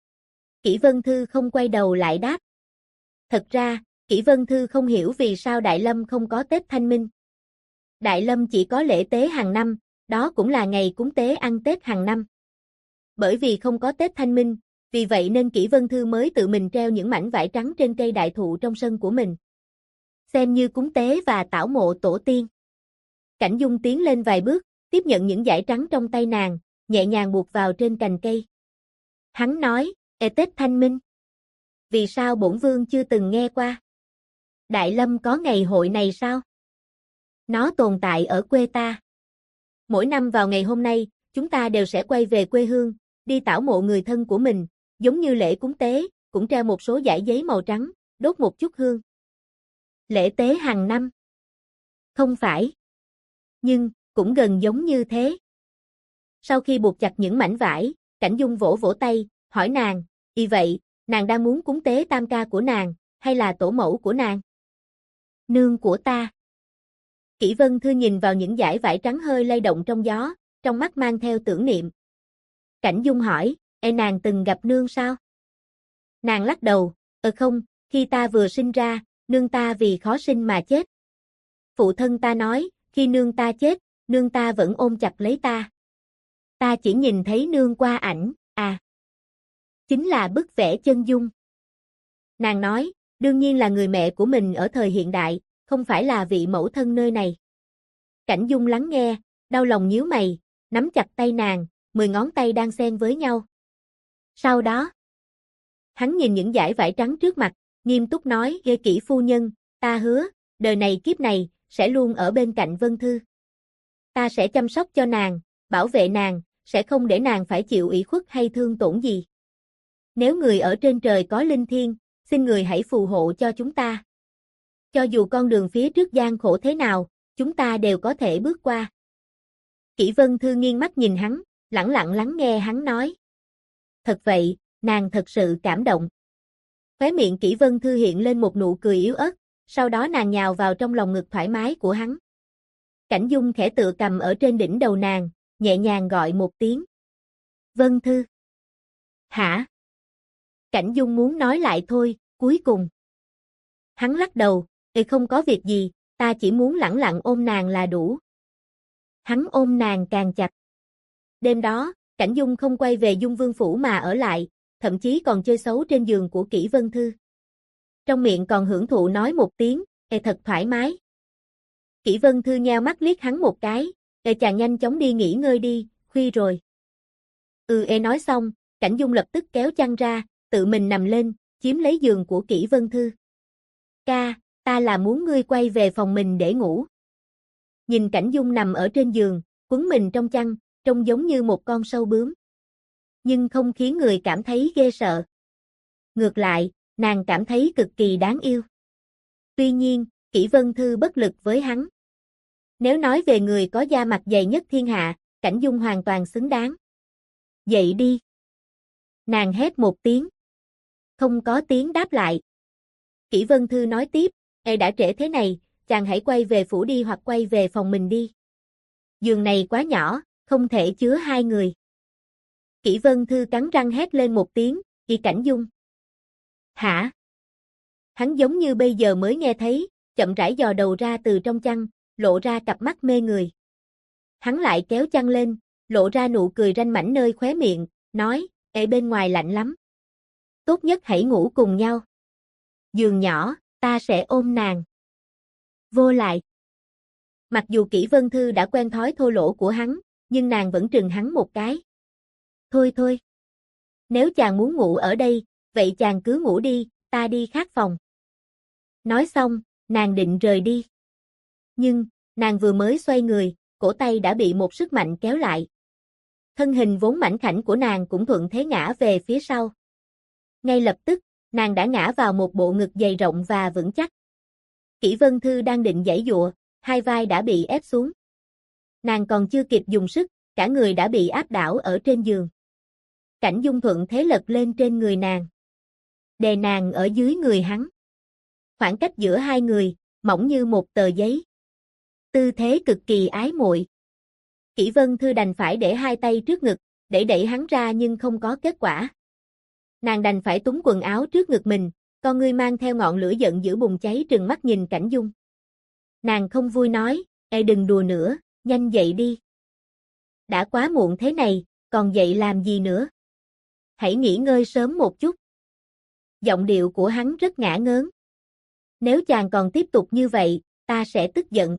Kỷ Vân Thư không quay đầu lại đáp. Thật ra, Kỷ Vân Thư không hiểu vì sao Đại Lâm không có Tết Thanh Minh. Đại Lâm chỉ có lễ tế hàng năm, đó cũng là ngày cúng tế ăn Tết hàng năm. Bởi vì không có Tết Thanh Minh, vì vậy nên Kỷ Vân Thư mới tự mình treo những mảnh vải trắng trên cây đại thụ trong sân của mình. Xem như cúng tế và tảo mộ tổ tiên. Cảnh Dung tiến lên vài bước, tiếp nhận những dải trắng trong tay nàng, nhẹ nhàng buộc vào trên cành cây. Hắn nói, Tết Thanh Minh. Vì sao bổn vương chưa từng nghe qua? Đại Lâm có ngày hội này sao? Nó tồn tại ở quê ta. Mỗi năm vào ngày hôm nay, chúng ta đều sẽ quay về quê hương, đi tảo mộ người thân của mình, giống như lễ cúng tế, cũng treo một số dải giấy màu trắng, đốt một chút hương. Lễ tế hàng năm. Không phải. Nhưng, cũng gần giống như thế. Sau khi buộc chặt những mảnh vải, Cảnh Dung vỗ vỗ tay, hỏi nàng, vậy, nàng đang muốn cúng tế tam ca của nàng, hay là tổ mẫu của nàng? Nương của ta. Kỷ Vân Thư nhìn vào những dải vải trắng hơi lay động trong gió, trong mắt mang theo tưởng niệm. Cảnh Dung hỏi, nàng từng gặp nương sao? Nàng lắc đầu, không, khi ta vừa sinh ra, nương ta vì khó sinh mà chết. Phụ thân ta nói, khi nương ta chết, nương ta vẫn ôm chặt lấy ta. Ta chỉ nhìn thấy nương qua ảnh, chính là bức vẽ chân dung. Nàng nói, đương nhiên là người mẹ của mình ở thời hiện đại, không phải là vị mẫu thân nơi này. Cảnh Dung lắng nghe, đau lòng nhíu mày, nắm chặt tay nàng, 10 ngón tay đang xen với nhau. Sau đó, hắn nhìn những dải vải trắng trước mặt, nghiêm túc nói, Ghê kỹ phu nhân, ta hứa, đời này kiếp này, sẽ luôn ở bên cạnh Vân Thư. Ta sẽ chăm sóc cho nàng, bảo vệ nàng, sẽ không để nàng phải chịu ủy khuất hay thương tổn gì. Nếu người ở trên trời có linh thiêng, xin người hãy phù hộ cho chúng ta. Cho dù con đường phía trước gian khổ thế nào, chúng ta đều có thể bước qua. Kỷ Vân Thư nghiêng mắt nhìn hắn, lẳng lặng lắng nghe hắn nói. Thật vậy, nàng thật sự cảm động. Khóe miệng Kỷ Vân Thư hiện lên một nụ cười yếu ớt, sau đó nàng nhào vào trong lòng ngực thoải mái của hắn. Cảnh Dung khẽ tựa cầm ở trên đỉnh đầu nàng, nhẹ nhàng gọi một tiếng. Vân Thư. Hả? Cảnh Dung muốn nói lại thôi, cuối cùng. Hắn lắc đầu, không có việc gì, ta chỉ muốn lẳng lặng ôm nàng là đủ. Hắn ôm nàng càng chặt. Đêm đó, Cảnh Dung không quay về Dung Vương phủ mà ở lại, thậm chí còn chơi xấu trên giường của Kỷ Vân Thư. Trong miệng còn hưởng thụ nói một tiếng, thật thoải mái. Kỷ Vân Thư nheo mắt liếc hắn một cái, chàng nhanh chóng đi nghỉ ngơi đi, khuya rồi. Nói xong, Cảnh Dung lập tức kéo chăn ra, tự mình nằm lên, chiếm lấy giường của Kỷ Vân Thư. Ca, ta là muốn ngươi quay về phòng mình để ngủ. Nhìn Cảnh Dung nằm ở trên giường, quấn mình trong chăn, trông giống như một con sâu bướm. Nhưng không khiến người cảm thấy ghê sợ. Ngược lại, nàng cảm thấy cực kỳ đáng yêu. Tuy nhiên, Kỷ Vân Thư bất lực với hắn. Nếu nói về người có da mặt dày nhất thiên hạ, Cảnh Dung hoàn toàn xứng đáng. Dậy đi. Nàng hét một tiếng. Không có tiếng đáp lại. Kỷ Vân Thư nói tiếp, đã trễ thế này, chàng hãy quay về phủ đi hoặc quay về phòng mình đi. Giường này quá nhỏ, không thể chứa hai người. Kỷ Vân Thư cắn răng hét lên một tiếng, Cảnh Dung. Hả? Hắn giống như bây giờ mới nghe thấy, chậm rãi dò đầu ra từ trong chăn, lộ ra cặp mắt mê người. Hắn lại kéo chăn lên, lộ ra nụ cười ranh mãnh nơi khóe miệng, nói, bên ngoài lạnh lắm. Tốt nhất hãy ngủ cùng nhau. Giường nhỏ, ta sẽ ôm nàng. Vô lại. Mặc dù Kỷ Vân Thư đã quen thói thô lỗ của hắn, nhưng nàng vẫn trừng hắn một cái. Thôi thôi. Nếu chàng muốn ngủ ở đây, vậy chàng cứ ngủ đi, ta đi khác phòng. Nói xong, nàng định rời đi. Nhưng, nàng vừa mới xoay người, cổ tay đã bị một sức mạnh kéo lại. Thân hình vốn mảnh khảnh của nàng cũng thuận thế ngã về phía sau. Ngay lập tức, nàng đã ngã vào một bộ ngực dày rộng và vững chắc. Kỷ Vân Thư đang định giãy giụa, hai vai đã bị ép xuống. Nàng còn chưa kịp dùng sức, cả người đã bị áp đảo ở trên giường. Cảnh Dung thuận thế lật lên trên người nàng. Đè nàng ở dưới người hắn. Khoảng cách giữa hai người, mỏng như một tờ giấy. Tư thế cực kỳ ái muội. Kỷ Vân Thư đành phải để hai tay trước ngực, để đẩy hắn ra nhưng không có kết quả. Nàng đành phải túng quần áo trước ngực mình, con ngươi mang theo ngọn lửa giận dữ bùng cháy trừng mắt nhìn Cảnh Dung. Nàng không vui nói, đừng đùa nữa, nhanh dậy đi. Đã quá muộn thế này, còn dậy làm gì nữa? Hãy nghỉ ngơi sớm một chút. Giọng điệu của hắn rất ngả ngớn. Nếu chàng còn tiếp tục như vậy, ta sẽ tức giận.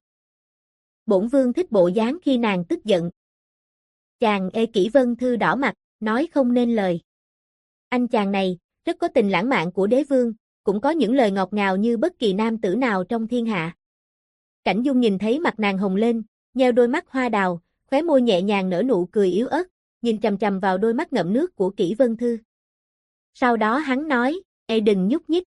Bổn vương thích bộ dáng khi nàng tức giận. Chàng Kỷ Vân Thư đỏ mặt, nói không nên lời. Anh chàng này, rất có tình lãng mạn của đế vương, cũng có những lời ngọt ngào như bất kỳ nam tử nào trong thiên hạ. Cảnh Dung nhìn thấy mặt nàng hồng lên, nheo đôi mắt hoa đào, khóe môi nhẹ nhàng nở nụ cười yếu ớt, nhìn chằm chằm vào đôi mắt ngậm nước của Kỷ Vân Thư. Sau đó hắn nói, đừng nhúc nhích.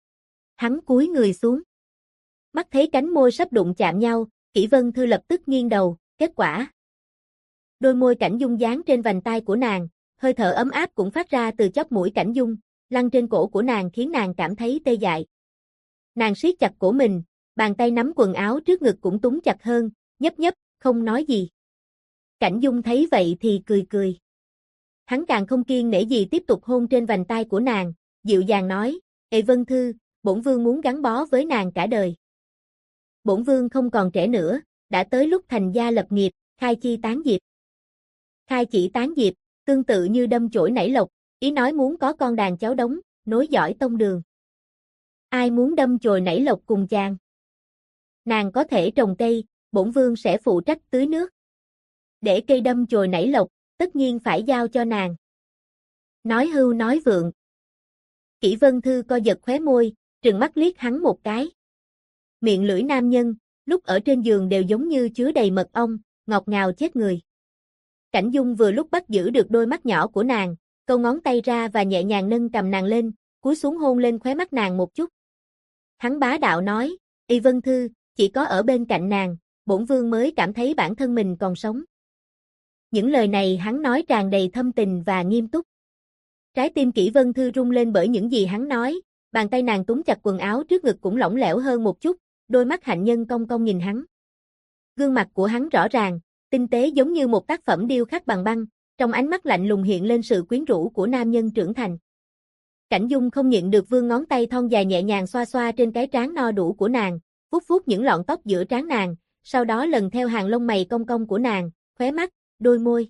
Hắn cúi người xuống. Mắt thấy cánh môi sắp đụng chạm nhau, Kỷ Vân Thư lập tức nghiêng đầu, kết quả. Đôi môi Cảnh Dung dán trên vành tai của nàng, hơi thở ấm áp cũng phát ra từ chóp mũi Cảnh Dung, lăn trên cổ của nàng khiến nàng cảm thấy tê dại. Nàng siết chặt cổ mình, bàn tay nắm quần áo trước ngực cũng túng chặt hơn, nhấp nhấp, không nói gì. Cảnh Dung thấy vậy thì cười cười. Hắn càng không kiêng nể gì tiếp tục hôn trên vành tai của nàng, dịu dàng nói, Vân Thư, bổn vương muốn gắn bó với nàng cả đời. Bổn vương không còn trẻ nữa, đã tới lúc thành gia lập nghiệp, khai chi tán diệp. Khai chỉ tán diệp, tương tự như đâm chổi nảy lộc, ý nói muốn có con đàn cháu đống, nối dõi tông đường. Ai muốn đâm chồi nảy lộc cùng chàng? Nàng có thể trồng cây, bổn vương sẽ phụ trách tưới nước. Để cây đâm chồi nảy lộc, tất nhiên phải giao cho nàng. Nói hưu nói vượng. Kỷ Vân Thư co giật khóe môi, trừng mắt liếc hắn một cái. Miệng lưỡi nam nhân, lúc ở trên giường đều giống như chứa đầy mật ong, ngọt ngào chết người. Cảnh Dung vừa lúc bắt giữ được đôi mắt nhỏ của nàng, câu ngón tay ra và nhẹ nhàng nâng cầm nàng lên, cúi xuống hôn lên khóe mắt nàng một chút. Hắn bá đạo nói, Y Vân Thư, chỉ có ở bên cạnh nàng, bổn vương mới cảm thấy bản thân mình còn sống. Những lời này hắn nói tràn đầy thâm tình và nghiêm túc. Trái tim Kỷ Vân Thư rung lên bởi những gì hắn nói, bàn tay nàng túm chặt quần áo trước ngực cũng lỏng lẻo hơn một chút, đôi mắt hạnh nhân cong cong nhìn hắn. Gương mặt của hắn rõ ràng, tinh tế giống như một tác phẩm điêu khắc bằng băng, trong ánh mắt lạnh lùng hiện lên sự quyến rũ của nam nhân trưởng thành. Cảnh Dung không nhịn được vươn ngón tay thon dài nhẹ nhàng xoa xoa trên cái trán no đủ của nàng, vuốt vuốt những lọn tóc giữa trán nàng, sau đó lần theo hàng lông mày cong cong của nàng, khóe mắt, đôi môi.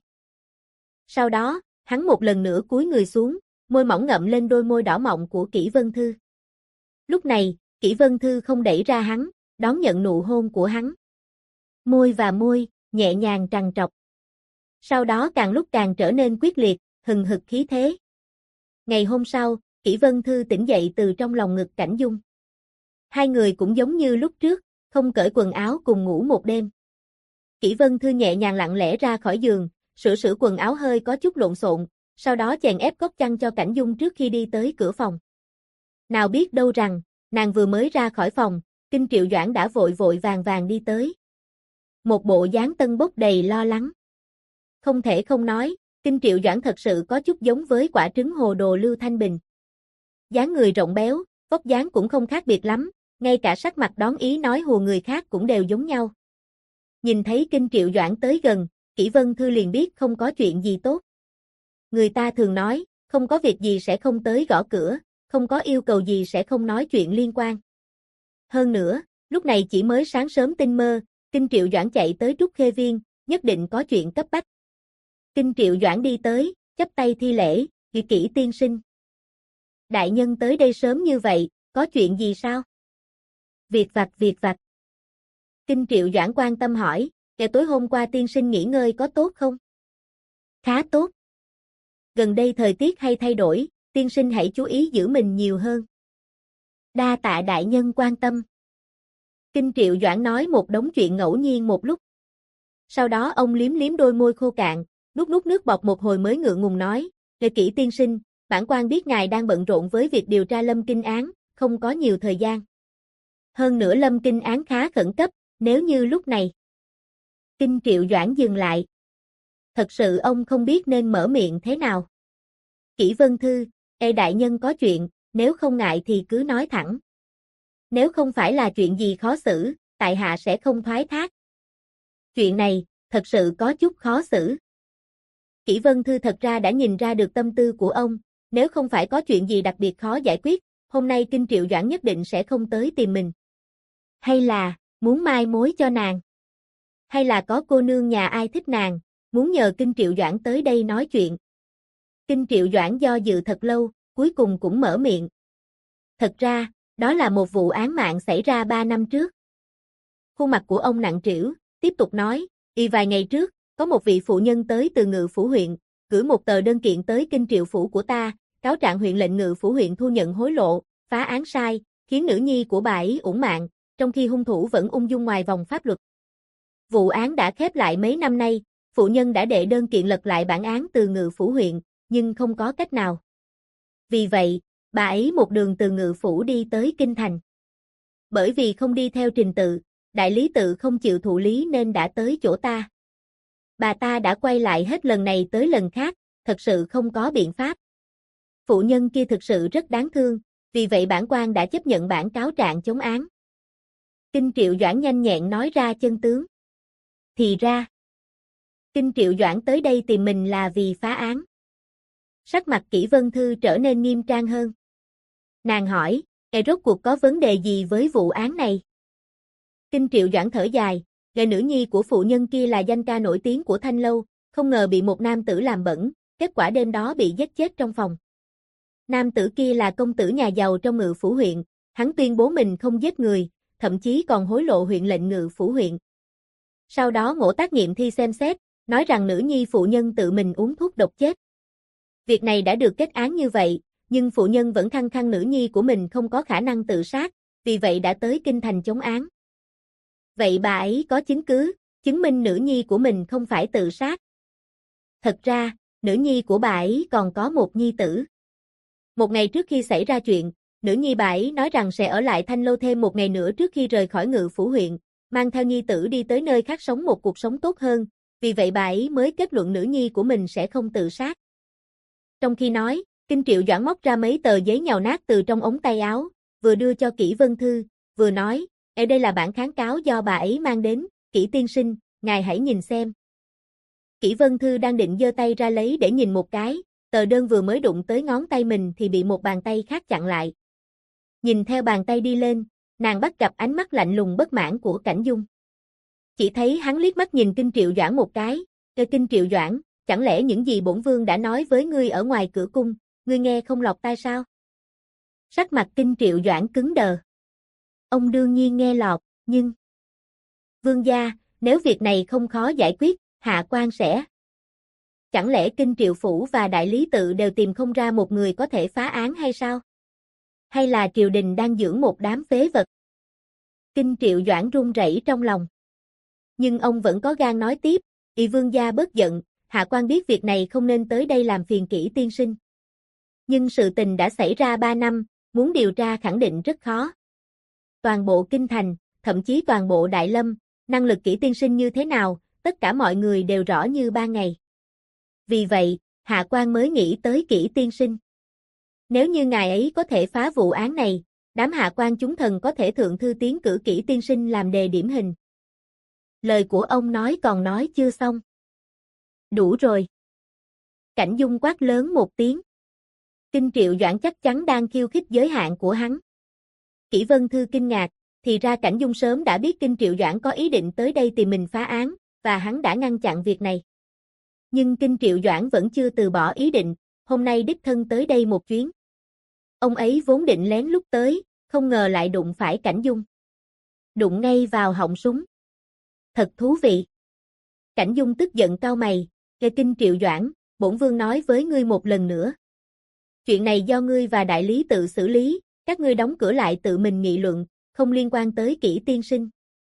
Sau đó, hắn một lần nữa cúi người xuống, môi mỏng ngậm lên đôi môi đỏ mọng của Kỷ Vân Thư. Lúc này, Kỷ Vân Thư không đẩy ra hắn, đón nhận nụ hôn của hắn. Môi và môi, nhẹ nhàng trằn trọc. Sau đó càng lúc càng trở nên quyết liệt, hừng hực khí thế. Ngày hôm sau, Kỷ Vân Thư tỉnh dậy từ trong lòng ngực Cảnh Dung. Hai người cũng giống như lúc trước, không cởi quần áo cùng ngủ một đêm. Kỷ Vân Thư nhẹ nhàng lặng lẽ ra khỏi giường, sửa quần áo hơi có chút lộn xộn, sau đó chèn ép gót chăn cho Cảnh Dung trước khi đi tới cửa phòng. Nào biết đâu rằng, nàng vừa mới ra khỏi phòng, Kinh Triệu Doãn đã vội vội vàng vàng đi tới. Một bộ dáng tân bốc đầy lo lắng. Không thể không nói, Kinh Triệu Doãn thật sự có chút giống với quả trứng hồ đồ Lưu Thanh Bình. Dáng người rộng béo, vóc dáng cũng không khác biệt lắm, ngay cả sắc mặt đón ý nói hùa người khác cũng đều giống nhau. Nhìn thấy Kinh Triệu Doãn tới gần, Kỷ Vân Thư liền biết không có chuyện gì tốt. Người ta thường nói, không có việc gì sẽ không tới gõ cửa, không có yêu cầu gì sẽ không nói chuyện liên quan. Hơn nữa, lúc này chỉ mới sáng sớm tinh mơ, Kinh Triệu Doãn chạy tới Trúc Khê Viên, nhất định có chuyện cấp bách. Kinh Triệu Doãn đi tới, chắp tay thi lễ, Kỷ tiên sinh. Đại nhân tới đây sớm như vậy, có chuyện gì sao? Việc vặt. Kinh Triệu Doãn quan tâm hỏi, tối hôm qua tiên sinh nghỉ ngơi có tốt không? Khá tốt. Gần đây thời tiết hay thay đổi, tiên sinh hãy chú ý giữ mình nhiều hơn. Đa tạ đại nhân quan tâm. Kinh Triệu Doãn nói một đống chuyện ngẫu nhiên một lúc. Sau đó ông liếm liếm đôi môi khô cạn, nuốt nước bọt một hồi mới ngượng ngùng nói, Kỷ tiên sinh, bản quan biết ngài đang bận rộn với việc điều tra Lâm Kinh án, không có nhiều thời gian. Hơn nữa Lâm Kinh án khá khẩn cấp, nếu như lúc này. Kinh Triệu Doãn dừng lại. Thật sự ông không biết nên mở miệng thế nào. Kỷ Vân Thư, đại nhân có chuyện, nếu không ngại thì cứ nói thẳng. Nếu không phải là chuyện gì khó xử, tại hạ sẽ không thoái thác. Chuyện này, thật sự có chút khó xử. Kỷ Vân Thư thật ra đã nhìn ra được tâm tư của ông, nếu không phải có chuyện gì đặc biệt khó giải quyết, hôm nay Kinh Triệu Doãn nhất định sẽ không tới tìm mình. Hay là, muốn mai mối cho nàng? Hay là có cô nương nhà ai thích nàng, muốn nhờ Kinh Triệu Doãn tới đây nói chuyện? Kinh Triệu Doãn do dự thật lâu, cuối cùng cũng mở miệng. Thật ra, đó là một vụ án mạng xảy ra 3 năm trước. Khuôn mặt của ông nặng trĩu, tiếp tục nói, vài ngày trước, có một vị phụ nhân tới từ Ngự Phủ huyện, gửi một tờ đơn kiện tới Kinh Triệu phủ của ta, cáo trạng huyện lệnh Ngự Phủ huyện thu nhận hối lộ, phá án sai, khiến nữ nhi của bà ấy uổng mạng, trong khi hung thủ vẫn ung dung ngoài vòng pháp luật. Vụ án đã khép lại mấy năm nay, phụ nhân đã đệ đơn kiện lật lại bản án từ Ngự Phủ huyện, nhưng không có cách nào. Vì vậy, bà ấy một đường từ Ngự Phủ đi tới Kinh Thành. Bởi vì không đi theo trình tự, đại lý tự không chịu thụ lý nên đã tới chỗ ta. Bà ta đã quay lại hết lần này tới lần khác, thật sự không có biện pháp. Phụ nhân kia thực sự rất đáng thương, vì vậy bản quan đã chấp nhận bản cáo trạng chống án. Kinh Triệu Doãn nhanh nhẹn nói ra chân tướng. Thì ra, Kinh Triệu Doãn tới đây tìm mình là vì phá án. Sắc mặt Kỷ Vân Thư trở nên nghiêm trang hơn. Nàng hỏi, rốt cuộc có vấn đề gì với vụ án này? Kinh Triệu Doãn thở dài, nữ nhi của phụ nhân kia là danh ca nổi tiếng của Thanh Lâu, không ngờ bị một nam tử làm bẩn, kết quả đêm đó bị giết chết trong phòng. Nam tử kia là công tử nhà giàu trong Ngự Phủ huyện, hắn tuyên bố mình không giết người, thậm chí còn hối lộ huyện lệnh ngự phủ huyện. Sau đó Ngỗ Tác nghiệm thi xem xét, nói rằng nữ nhi phụ nhân tự mình uống thuốc độc chết. Việc này đã được kết án như vậy, nhưng phụ nhân vẫn khăng khăng nữ nhi của mình không có khả năng tự sát, vì vậy đã tới kinh thành chống án. Vậy bà ấy có chứng cứ, chứng minh nữ nhi của mình không phải tự sát. Thật ra, nữ nhi của bà ấy còn có một nhi tử. Một ngày trước khi xảy ra chuyện, nữ nhi bà ấy nói rằng sẽ ở lại Thanh Lâu thêm một ngày nữa trước khi rời khỏi ngự phủ huyện, mang theo nhi tử đi tới nơi khác sống một cuộc sống tốt hơn, vì vậy bà ấy mới kết luận nữ nhi của mình sẽ không tự sát. Trong khi nói, Kinh Triệu Doãn móc ra mấy tờ giấy nhàu nát từ trong ống tay áo, vừa đưa cho Kỷ Vân Thư, vừa nói, đây là bản kháng cáo do bà ấy mang đến, Kỷ tiên sinh, ngài hãy nhìn xem. Kỷ Vân Thư đang định giơ tay ra lấy để nhìn một cái, tờ đơn vừa mới đụng tới ngón tay mình thì bị một bàn tay khác chặn lại. Nhìn theo bàn tay đi lên, nàng bắt gặp ánh mắt lạnh lùng bất mãn của Cảnh Dung. Chỉ thấy hắn liếc mắt nhìn Kinh Triệu Doãn một cái, Kinh Triệu Doãn, chẳng lẽ những gì bổn vương đã nói với ngươi ở ngoài cửa cung, ngươi nghe không lọt tai sao? Sắc mặt Kinh Triệu Doãn cứng đờ. Ông đương nhiên nghe lọt, nhưng... Vương gia, nếu việc này không khó giải quyết, hạ quan sẽ... Chẳng lẽ Kinh Triệu Phủ và Đại Lý Tự đều tìm không ra một người có thể phá án hay sao? Hay là triều đình đang dưỡng một đám phế vật? Kinh Triệu Doãn run rẩy trong lòng. Nhưng ông vẫn có gan nói tiếp, vương gia bớt giận, hạ quan biết việc này không nên tới đây làm phiền Kỷ tiên sinh. Nhưng sự tình đã xảy ra 3 năm, muốn điều tra khẳng định rất khó. Toàn bộ kinh thành, thậm chí toàn bộ Đại Lâm, năng lực Kỷ tiên sinh như thế nào, tất cả mọi người đều rõ như ban ngày. Vì vậy, hạ quan mới nghĩ tới Kỷ tiên sinh. Nếu như ngài ấy có thể phá vụ án này, đám hạ quan chúng thần có thể thượng thư tiến cử Kỷ tiên sinh làm đề điểm hình. Lời của ông nói còn nói chưa xong. Đủ rồi. Cảnh Dung quát lớn một tiếng. Kinh Triệu Doãn chắc chắn đang khiêu khích giới hạn của hắn. Kỷ Vân Thư kinh ngạc, thì ra Cảnh Dung sớm đã biết Kinh Triệu Doãn có ý định tới đây tìm mình phá án, và hắn đã ngăn chặn việc này. Nhưng Kinh Triệu Doãn vẫn chưa từ bỏ ý định, hôm nay đích thân tới đây một chuyến. Ông ấy vốn định lén lút tới, không ngờ lại đụng phải Cảnh Dung. Đụng ngay vào họng súng. Thật thú vị. Cảnh Dung tức giận cau mày, Kinh Triệu Doãn, bổn vương nói với ngươi một lần nữa. Chuyện này do ngươi và Đại Lý Tự xử lý, các ngươi đóng cửa lại tự mình nghị luận, không liên quan tới Kỷ tiên sinh.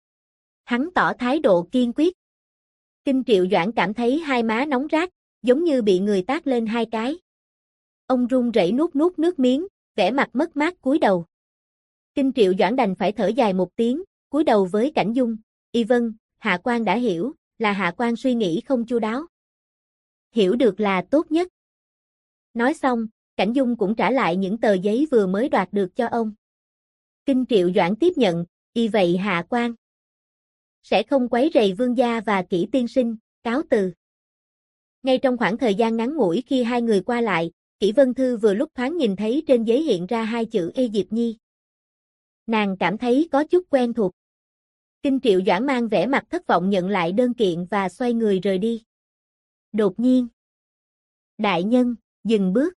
Hắn tỏ thái độ kiên quyết. Kinh Triệu Doãn cảm thấy hai má nóng rát, giống như bị người tát lên hai cái. Ông run rẩy nuốt nước miếng, vẻ mặt mất mát cúi đầu. Kinh Triệu Doãn đành phải thở dài một tiếng, cúi đầu với Cảnh Dung, vâng, hạ quan đã hiểu, là hạ quan suy nghĩ không chu đáo. Hiểu được là tốt nhất. Nói xong, Cảnh Dung cũng trả lại những tờ giấy vừa mới đoạt được cho ông. Kinh Triệu Doãn tiếp nhận, vậy hạ quan sẽ không quấy rầy vương gia và Kỷ tiên sinh, cáo từ. Ngay trong khoảng thời gian ngắn ngủi khi hai người qua lại, Kỷ Vân Thư vừa lúc thoáng nhìn thấy trên giấy hiện ra hai chữ Diệp Nhi. Nàng cảm thấy có chút quen thuộc. Kinh Triệu Doãn mang vẻ mặt thất vọng nhận lại đơn kiện và xoay người rời đi. Đột nhiên, đại nhân, dừng bước.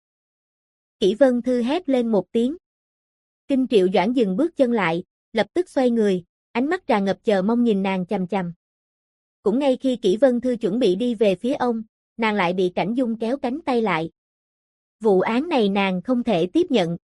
Kỷ Vân Thư hét lên một tiếng. Kinh Triệu Doãn dừng bước chân lại, lập tức xoay người, ánh mắt tràn ngập chờ mong nhìn nàng chằm chằm. Cũng ngay khi Kỷ Vân Thư chuẩn bị đi về phía ông, nàng lại bị Cảnh Dung kéo cánh tay lại. Vụ án này nàng không thể tiếp nhận.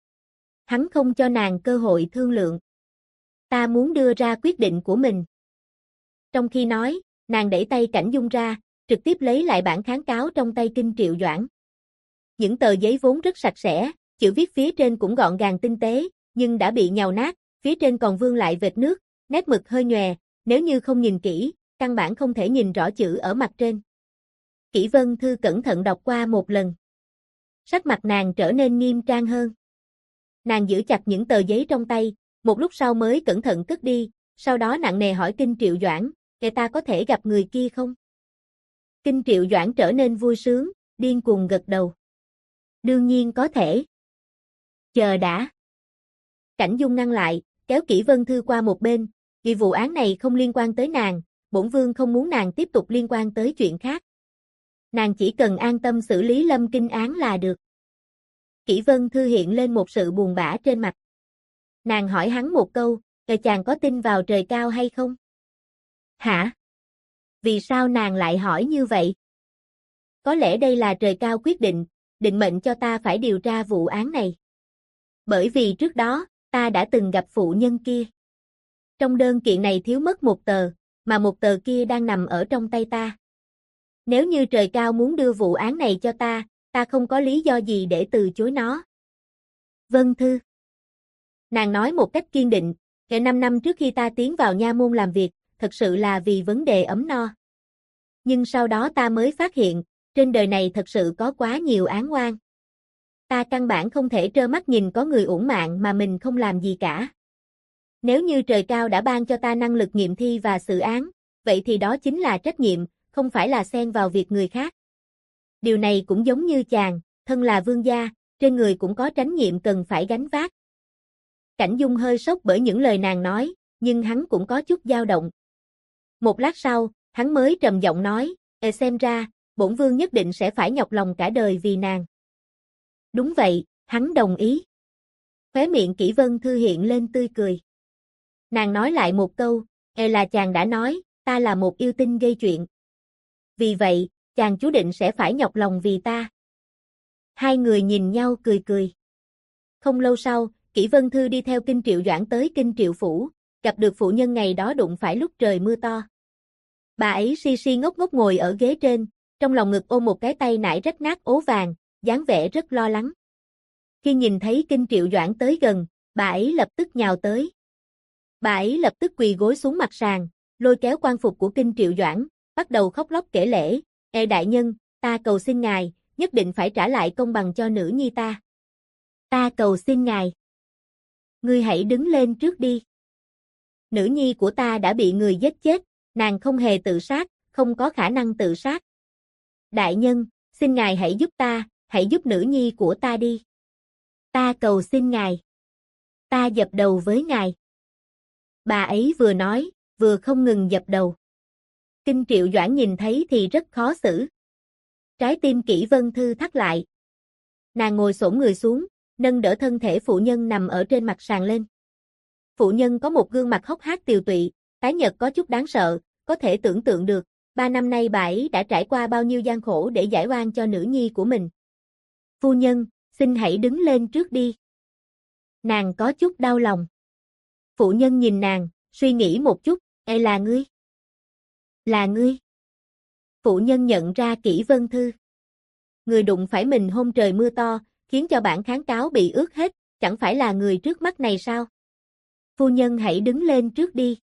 Hắn không cho nàng cơ hội thương lượng. Ta muốn đưa ra quyết định của mình. Trong khi nói, nàng đẩy tay Cảnh Dung ra, trực tiếp lấy lại bản kháng cáo trong tay Kinh Triệu Doãn. Những tờ giấy vốn rất sạch sẽ, chữ viết phía trên cũng gọn gàng tinh tế, nhưng đã bị nhàu nát, phía trên còn vương lại vệt nước, nét mực hơi nhòe, nếu như không nhìn kỹ, căn bản không thể nhìn rõ chữ ở mặt trên. Kỷ Vân Thư cẩn thận đọc qua một lần. Sắc mặt nàng trở nên nghiêm trang hơn. Nàng giữ chặt những tờ giấy trong tay, một lúc sau mới cẩn thận cất đi, sau đó nặng nề hỏi Kinh Triệu Doãn, ta có thể gặp người kia không? Kinh Triệu Doãn trở nên vui sướng, điên cuồng gật đầu. Đương nhiên có thể. Chờ đã. Cảnh Dung ngăn lại, kéo Kỷ Vân Thư qua một bên, vì vụ án này không liên quan tới nàng, bổn vương không muốn nàng tiếp tục liên quan tới chuyện khác. Nàng chỉ cần an tâm xử lý Lâm Kinh án là được. Kỷ Vân Thư hiện lên một sự buồn bã trên mặt. Nàng hỏi hắn một câu, chàng có tin vào trời cao hay không? Hả? Vì sao nàng lại hỏi như vậy? Có lẽ đây là trời cao quyết định, định mệnh cho ta phải điều tra vụ án này. Bởi vì trước đó, ta đã từng gặp phụ nhân kia. Trong đơn kiện này thiếu mất một tờ, mà một tờ kia đang nằm ở trong tay ta. Nếu như trời cao muốn đưa vụ án này cho ta không có lý do gì để từ chối nó. Vâng thưa. Nàng nói một cách kiên định, 5 năm trước khi ta tiến vào nha môn làm việc, thật sự là vì vấn đề ấm no. Nhưng sau đó ta mới phát hiện, trên đời này thật sự có quá nhiều án oan. Ta căn bản không thể trơ mắt nhìn có người uổng mạng mà mình không làm gì cả. Nếu như trời cao đã ban cho ta năng lực nghiệm thi và xử án, vậy thì đó chính là trách nhiệm, không phải là xen vào việc người khác. Điều này cũng giống như chàng, thân là vương gia, trên người cũng có trách nhiệm cần phải gánh vác. Cảnh Dung hơi sốc bởi những lời nàng nói, nhưng hắn cũng có chút dao động. Một lát sau, hắn mới trầm giọng nói, xem ra, bổn vương nhất định sẽ phải nhọc lòng cả đời vì nàng. Đúng vậy, hắn đồng ý. Khóe miệng Kỷ Vân Thư hiện lên tươi cười. Nàng nói lại một câu, là chàng đã nói, ta là một yêu tinh gây chuyện. Vì vậy, chàng chú định sẽ phải nhọc lòng vì ta. Hai người nhìn nhau cười cười. Không lâu sau, Kỷ Vân Thư đi theo Kinh Triệu Doãn tới Kinh Triệu Phủ, gặp được phụ nhân ngày đó đụng phải lúc trời mưa to. Bà ấy si si ngốc ngốc ngồi ở ghế trên, trong lòng ngực ôm một cái tay nải rách nát ố vàng, dáng vẻ rất lo lắng. Khi nhìn thấy Kinh Triệu Doãn tới gần, bà ấy lập tức nhào tới. Bà ấy lập tức quỳ gối xuống mặt sàn, lôi kéo quan phục của Kinh Triệu Doãn, bắt đầu khóc lóc kể lể, đại nhân, ta cầu xin ngài, nhất định phải trả lại công bằng cho nữ nhi ta. Ta cầu xin ngài. Ngươi hãy đứng lên trước đi. Nữ nhi của ta đã bị người giết chết, nàng không hề tự sát, không có khả năng tự sát. Đại nhân, xin ngài hãy giúp ta, hãy giúp nữ nhi của ta đi. Ta cầu xin ngài. Ta dập đầu với ngài. Bà ấy vừa nói, vừa không ngừng dập đầu. Kinh Triệu Doãn nhìn thấy thì rất khó xử. Trái tim Kỷ Vân Thư thắt lại. Nàng ngồi xổm người xuống, nâng đỡ thân thể phụ nhân nằm ở trên mặt sàn lên. Phụ nhân có một gương mặt hốc hác tiều tụy, tái nhợt có chút đáng sợ, có thể tưởng tượng được, 3 năm nay bà ấy đã trải qua bao nhiêu gian khổ để giải oan cho nữ nhi của mình. Phu nhân, xin hãy đứng lên trước đi. Nàng có chút đau lòng. Phụ nhân nhìn nàng, suy nghĩ một chút, là ngươi? Là ngươi. Phụ nhân nhận ra Kỷ Vân Thư. Người đụng phải mình hôm trời mưa to, khiến cho bản kháng cáo bị ướt hết, chẳng phải là người trước mắt này sao? Phu nhân hãy đứng lên trước đi.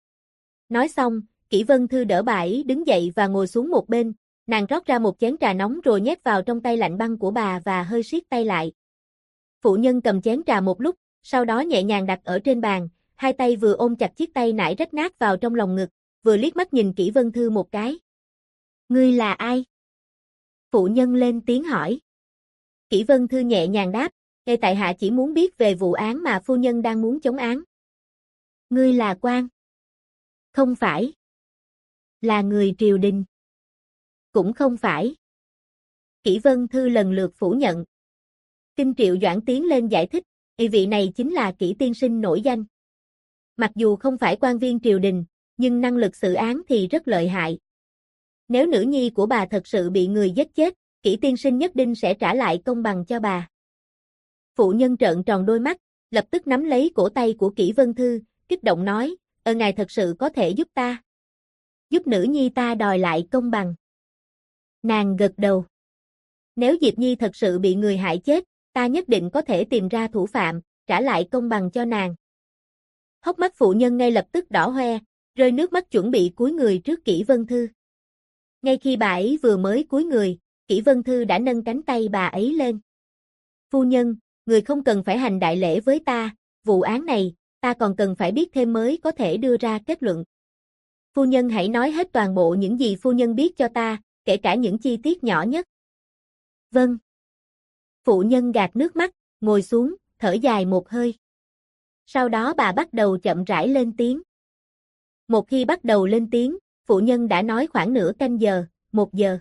Nói xong, Kỷ Vân Thư đỡ bà ấy đứng dậy và ngồi xuống một bên, nàng rót ra một chén trà nóng rồi nhét vào trong tay lạnh băng của bà và hơi siết tay lại. Phụ nhân cầm chén trà một lúc, sau đó nhẹ nhàng đặt ở trên bàn, hai tay vừa ôm chặt chiếc tay nải rách nát vào trong lòng ngực, vừa liếc mắt nhìn Kỷ Vân Thư một cái. Ngươi là ai? Phụ nhân lên tiếng hỏi. Kỷ Vân Thư nhẹ nhàng đáp, tại hạ chỉ muốn biết về vụ án mà phu nhân đang muốn chống án. Ngươi là quan? Không phải. Là người triều đình? Cũng không phải. Kỷ Vân Thư lần lượt phủ nhận. Kinh Triệu Doãn tiến lên giải thích, vị này chính là Kỷ tiên sinh nổi danh. Mặc dù không phải quan viên triều đình, nhưng năng lực xử án thì rất lợi hại. Nếu nữ nhi của bà thật sự bị người giết chết, Kỷ tiên sinh nhất định sẽ trả lại công bằng cho bà. Phụ nhân trợn tròn đôi mắt, lập tức nắm lấy cổ tay của Kỷ Vân Thư, kích động nói, ngài thật sự có thể giúp ta. Giúp nữ nhi ta đòi lại công bằng. Nàng gật đầu. Nếu Diệp Nhi thật sự bị người hại chết, ta nhất định có thể tìm ra thủ phạm, trả lại công bằng cho nàng. Hốc mắt phụ nhân ngay lập tức đỏ hoe, rơi nước mắt chuẩn bị cúi người trước Kỷ Vân Thư. Ngay khi bà ấy vừa mới cúi người, Kỷ Vân Thư đã nâng cánh tay bà ấy lên. Phu nhân, người không cần phải hành đại lễ với ta, vụ án này, ta còn cần phải biết thêm mới có thể đưa ra kết luận. Phu nhân hãy nói hết toàn bộ những gì phu nhân biết cho ta, kể cả những chi tiết nhỏ nhất. Vâng. Phụ nhân gạt nước mắt, ngồi xuống, thở dài một hơi. Sau đó bà bắt đầu chậm rãi lên tiếng. Một khi bắt đầu lên tiếng, phụ nhân đã nói khoảng nửa canh giờ, 1 giờ.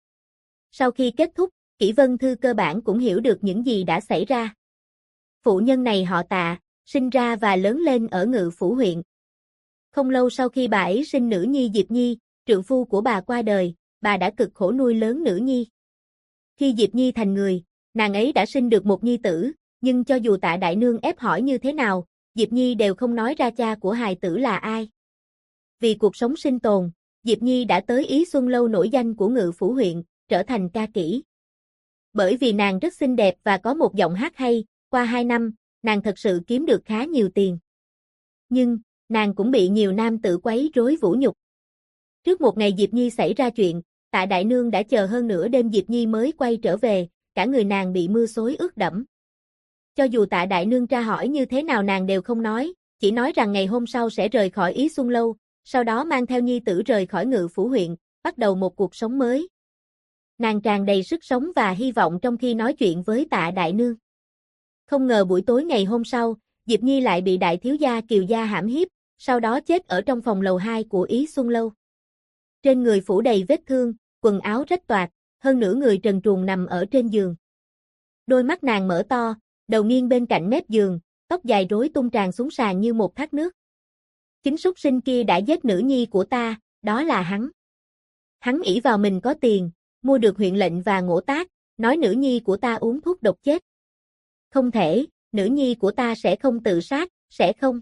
Sau khi kết thúc, Kỷ Vân Thư cơ bản cũng hiểu được những gì đã xảy ra. Phụ nhân này họ Tạ, sinh ra và lớn lên ở Ngự Phủ huyện. Không lâu sau khi bà ấy sinh nữ nhi Diệp Nhi, trượng phu của bà qua đời, bà đã cực khổ nuôi lớn nữ nhi. Khi Diệp Nhi thành người, nàng ấy đã sinh được một nhi tử, nhưng cho dù Tạ đại nương ép hỏi như thế nào, Diệp Nhi đều không nói ra cha của hài tử là ai. Vì cuộc sống sinh tồn, Diệp Nhi đã tới Ý Xuân Lâu nổi danh của Ngự Phủ huyện, trở thành ca kỹ. Bởi vì nàng rất xinh đẹp và có một giọng hát hay, qua 2 năm, nàng thật sự kiếm được khá nhiều tiền. Nhưng, nàng cũng bị nhiều nam tử quấy rối vũ nhục. Trước một ngày Diệp Nhi xảy ra chuyện, Tạ đại nương đã chờ hơn nửa đêm Diệp Nhi mới quay trở về, cả người nàng bị mưa xối ướt đẫm. Cho dù Tạ đại nương tra hỏi như thế nào nàng đều không nói, chỉ nói rằng ngày hôm sau sẽ rời khỏi Ý Xuân Lâu, sau đó mang theo nhi tử rời khỏi Ngự Phủ huyện, bắt đầu một cuộc sống mới. Nàng tràn đầy sức sống và hy vọng trong khi nói chuyện với Tạ đại nương. Không ngờ buổi tối ngày hôm sau, Diệp Nhi lại bị đại thiếu gia Kiều gia hãm hiếp, sau đó chết ở trong phòng lầu 2 của Ý Xuân Lâu. Trên người phủ đầy vết thương, quần áo rách toạc, hơn nửa người trần truồng nằm ở trên giường. Đôi mắt nàng mở to, đầu nghiêng bên cạnh mép giường, tóc dài rối tung tràn xuống sàn như một thác nước. Chính súc sinh kia đã giết nữ nhi của ta, đó là hắn. Hắn ỷ vào mình có tiền, mua được huyện lệnh và ngỗ tác, nói nữ nhi của ta uống thuốc độc chết. Không thể, nữ nhi của ta sẽ không tự sát, sẽ không.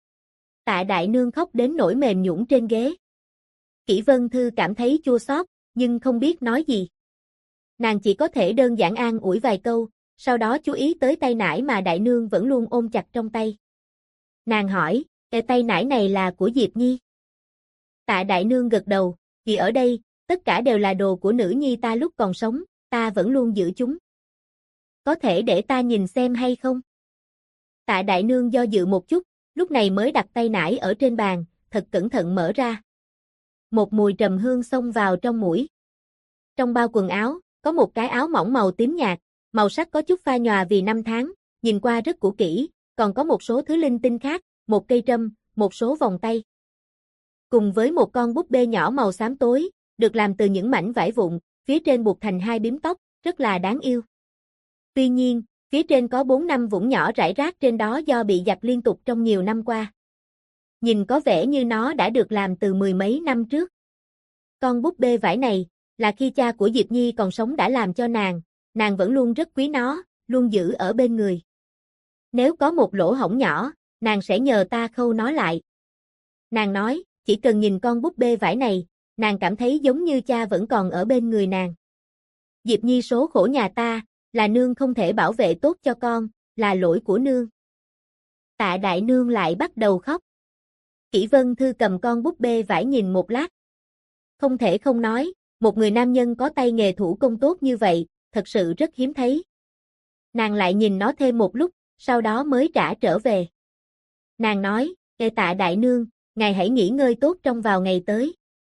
Tạ đại nương khóc đến nỗi mềm nhũn trên ghế. Kỷ Vân Thư cảm thấy chua xót, nhưng không biết nói gì. Nàng chỉ có thể đơn giản an ủi vài câu, sau đó chú ý tới tay nải mà đại nương vẫn luôn ôm chặt trong tay. Nàng hỏi, tay nải này là của Diệp Nhi. Tạ đại nương gật đầu, vì ở đây, tất cả đều là đồ của nữ nhi ta lúc còn sống, ta vẫn luôn giữ chúng. Có thể để ta nhìn xem hay không? Tạ đại nương do dự một chút, lúc này mới đặt tay nải ở trên bàn, thật cẩn thận mở ra. Một mùi trầm hương xông vào trong mũi. Trong bao quần áo, có một cái áo mỏng màu tím nhạt, màu sắc có chút pha nhòa vì năm tháng, nhìn qua rất cũ kỹ, còn có một số thứ linh tinh khác, một cây trâm, một số vòng tay. Cùng với một con búp bê nhỏ màu xám tối, được làm từ những mảnh vải vụn, phía trên buộc thành 2 bím tóc, rất là đáng yêu. Tuy nhiên, phía trên có 4-5 vũng nhỏ rải rác trên đó do bị giặt liên tục trong nhiều năm qua. Nhìn có vẻ như nó đã được làm từ 10 mấy năm trước. Con búp bê vải này, là khi cha của Diệp Nhi còn sống đã làm cho nàng vẫn luôn rất quý nó, luôn giữ ở bên người. Nếu có một lỗ hổng nhỏ, nàng sẽ nhờ ta khâu nó lại. Nàng nói, chỉ cần nhìn con búp bê vải này, nàng cảm thấy giống như cha vẫn còn ở bên người nàng. Diệp Nhi số khổ nhà ta, là nương không thể bảo vệ tốt cho con, là lỗi của nương. Tạ đại nương lại bắt đầu khóc. Kỷ Vân Thư cầm con búp bê vải nhìn một lát. Không thể không nói, một người nam nhân có tay nghề thủ công tốt như vậy, thật sự rất hiếm thấy. Nàng lại nhìn nó thêm một lúc, sau đó mới trả trở về. Nàng nói, Tạ đại nương, ngài hãy nghỉ ngơi tốt trong vào ngày tới.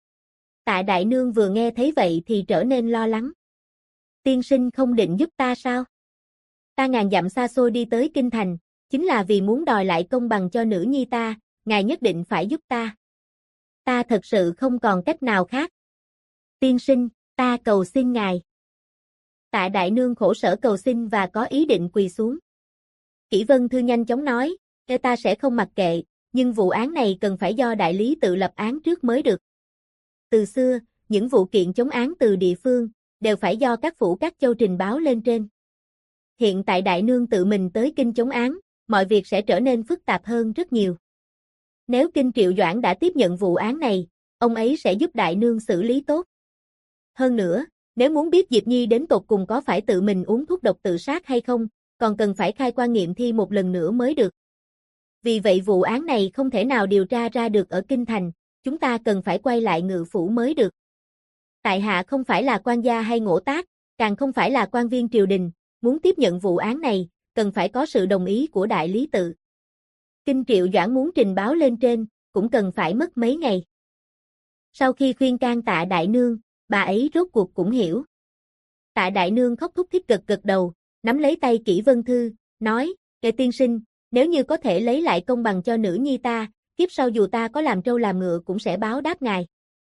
Tạ đại nương vừa nghe thấy vậy thì trở nên lo lắng. Tiên sinh không định giúp ta sao? Ta ngàn dặm xa xôi đi tới Kinh Thành, chính là vì muốn đòi lại công bằng cho nữ nhi ta, ngài nhất định phải giúp ta. Ta thật sự không còn cách nào khác. Tiên sinh, ta cầu xin ngài. Tạ đại nương khổ sở cầu xin và có ý định quỳ xuống. Kỷ Vân Thư nhanh chóng nói, ta sẽ không mặc kệ, nhưng vụ án này cần phải do đại lý tự lập án trước mới được. Từ xưa, những vụ kiện chống án từ địa phương, đều phải do các phủ các châu trình báo lên trên. Hiện tại đại nương tự mình tới kinh chống án, mọi việc sẽ trở nên phức tạp hơn rất nhiều. Nếu kinh Triệu Doãn đã tiếp nhận vụ án này, ông ấy sẽ giúp đại nương xử lý tốt. Hơn nữa, nếu muốn biết Diệp Nhi đến tột cùng có phải tự mình uống thuốc độc tự sát hay không, còn cần phải khai quan nghiệm thi một lần nữa mới được. Vì vậy vụ án này không thể nào điều tra ra được ở Kinh Thành, chúng ta cần phải quay lại Ngự Phủ mới được. Tại hạ không phải là quan gia hay ngỗ tác, càng không phải là quan viên triều đình, muốn tiếp nhận vụ án này, cần phải có sự đồng ý của đại lý tự. Kinh Triệu Doãn muốn trình báo lên trên, cũng cần phải mất mấy ngày. Sau khi khuyên can Tạ đại nương, bà ấy rốt cuộc cũng hiểu. Tạ đại nương khóc thút thít gật gật đầu, nắm lấy tay Kỷ Vân Thư, nói, tiên sinh, nếu như có thể lấy lại công bằng cho nữ nhi ta, kiếp sau dù ta có làm trâu làm ngựa cũng sẽ báo đáp ngài.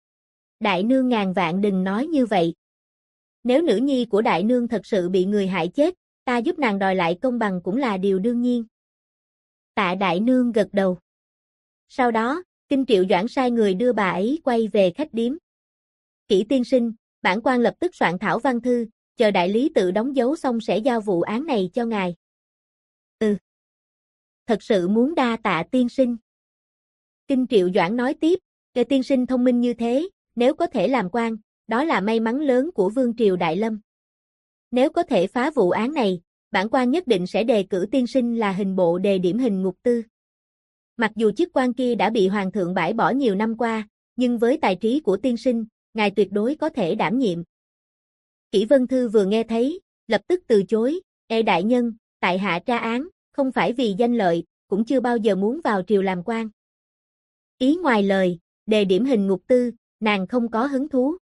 Đại nương ngàn vạn đừng nói như vậy. Nếu nữ nhi của đại nương thật sự bị người hại chết, ta giúp nàng đòi lại công bằng cũng là điều đương nhiên. Tạ đại nương gật đầu. Sau đó, Kinh Triệu Doãn sai người đưa bà ấy quay về khách điếm. Kỷ tiên sinh, bản quan lập tức soạn thảo văn thư, chờ đại lý tự đóng dấu xong sẽ giao vụ án này cho ngài. Ừ. Thật sự muốn đa tạ tiên sinh. Kinh Triệu Doãn nói tiếp, kẻ tiên sinh thông minh như thế, nếu có thể làm quan, đó là may mắn lớn của Vương Triều Đại Lâm. Nếu có thể phá vụ án này, bản quan nhất định sẽ đề cử tiên sinh là hình bộ đề điểm hình ngục tư. Mặc dù chức quan kia đã bị hoàng thượng bãi bỏ nhiều năm qua, nhưng với tài trí của tiên sinh, ngài tuyệt đối có thể đảm nhiệm. Kỷ Vân Thư vừa nghe thấy, lập tức từ chối, đại nhân, tại hạ tra án, không phải vì danh lợi, cũng chưa bao giờ muốn vào triều làm quan. Ý ngoài lời, đề điểm hình ngục tư, nàng không có hứng thú.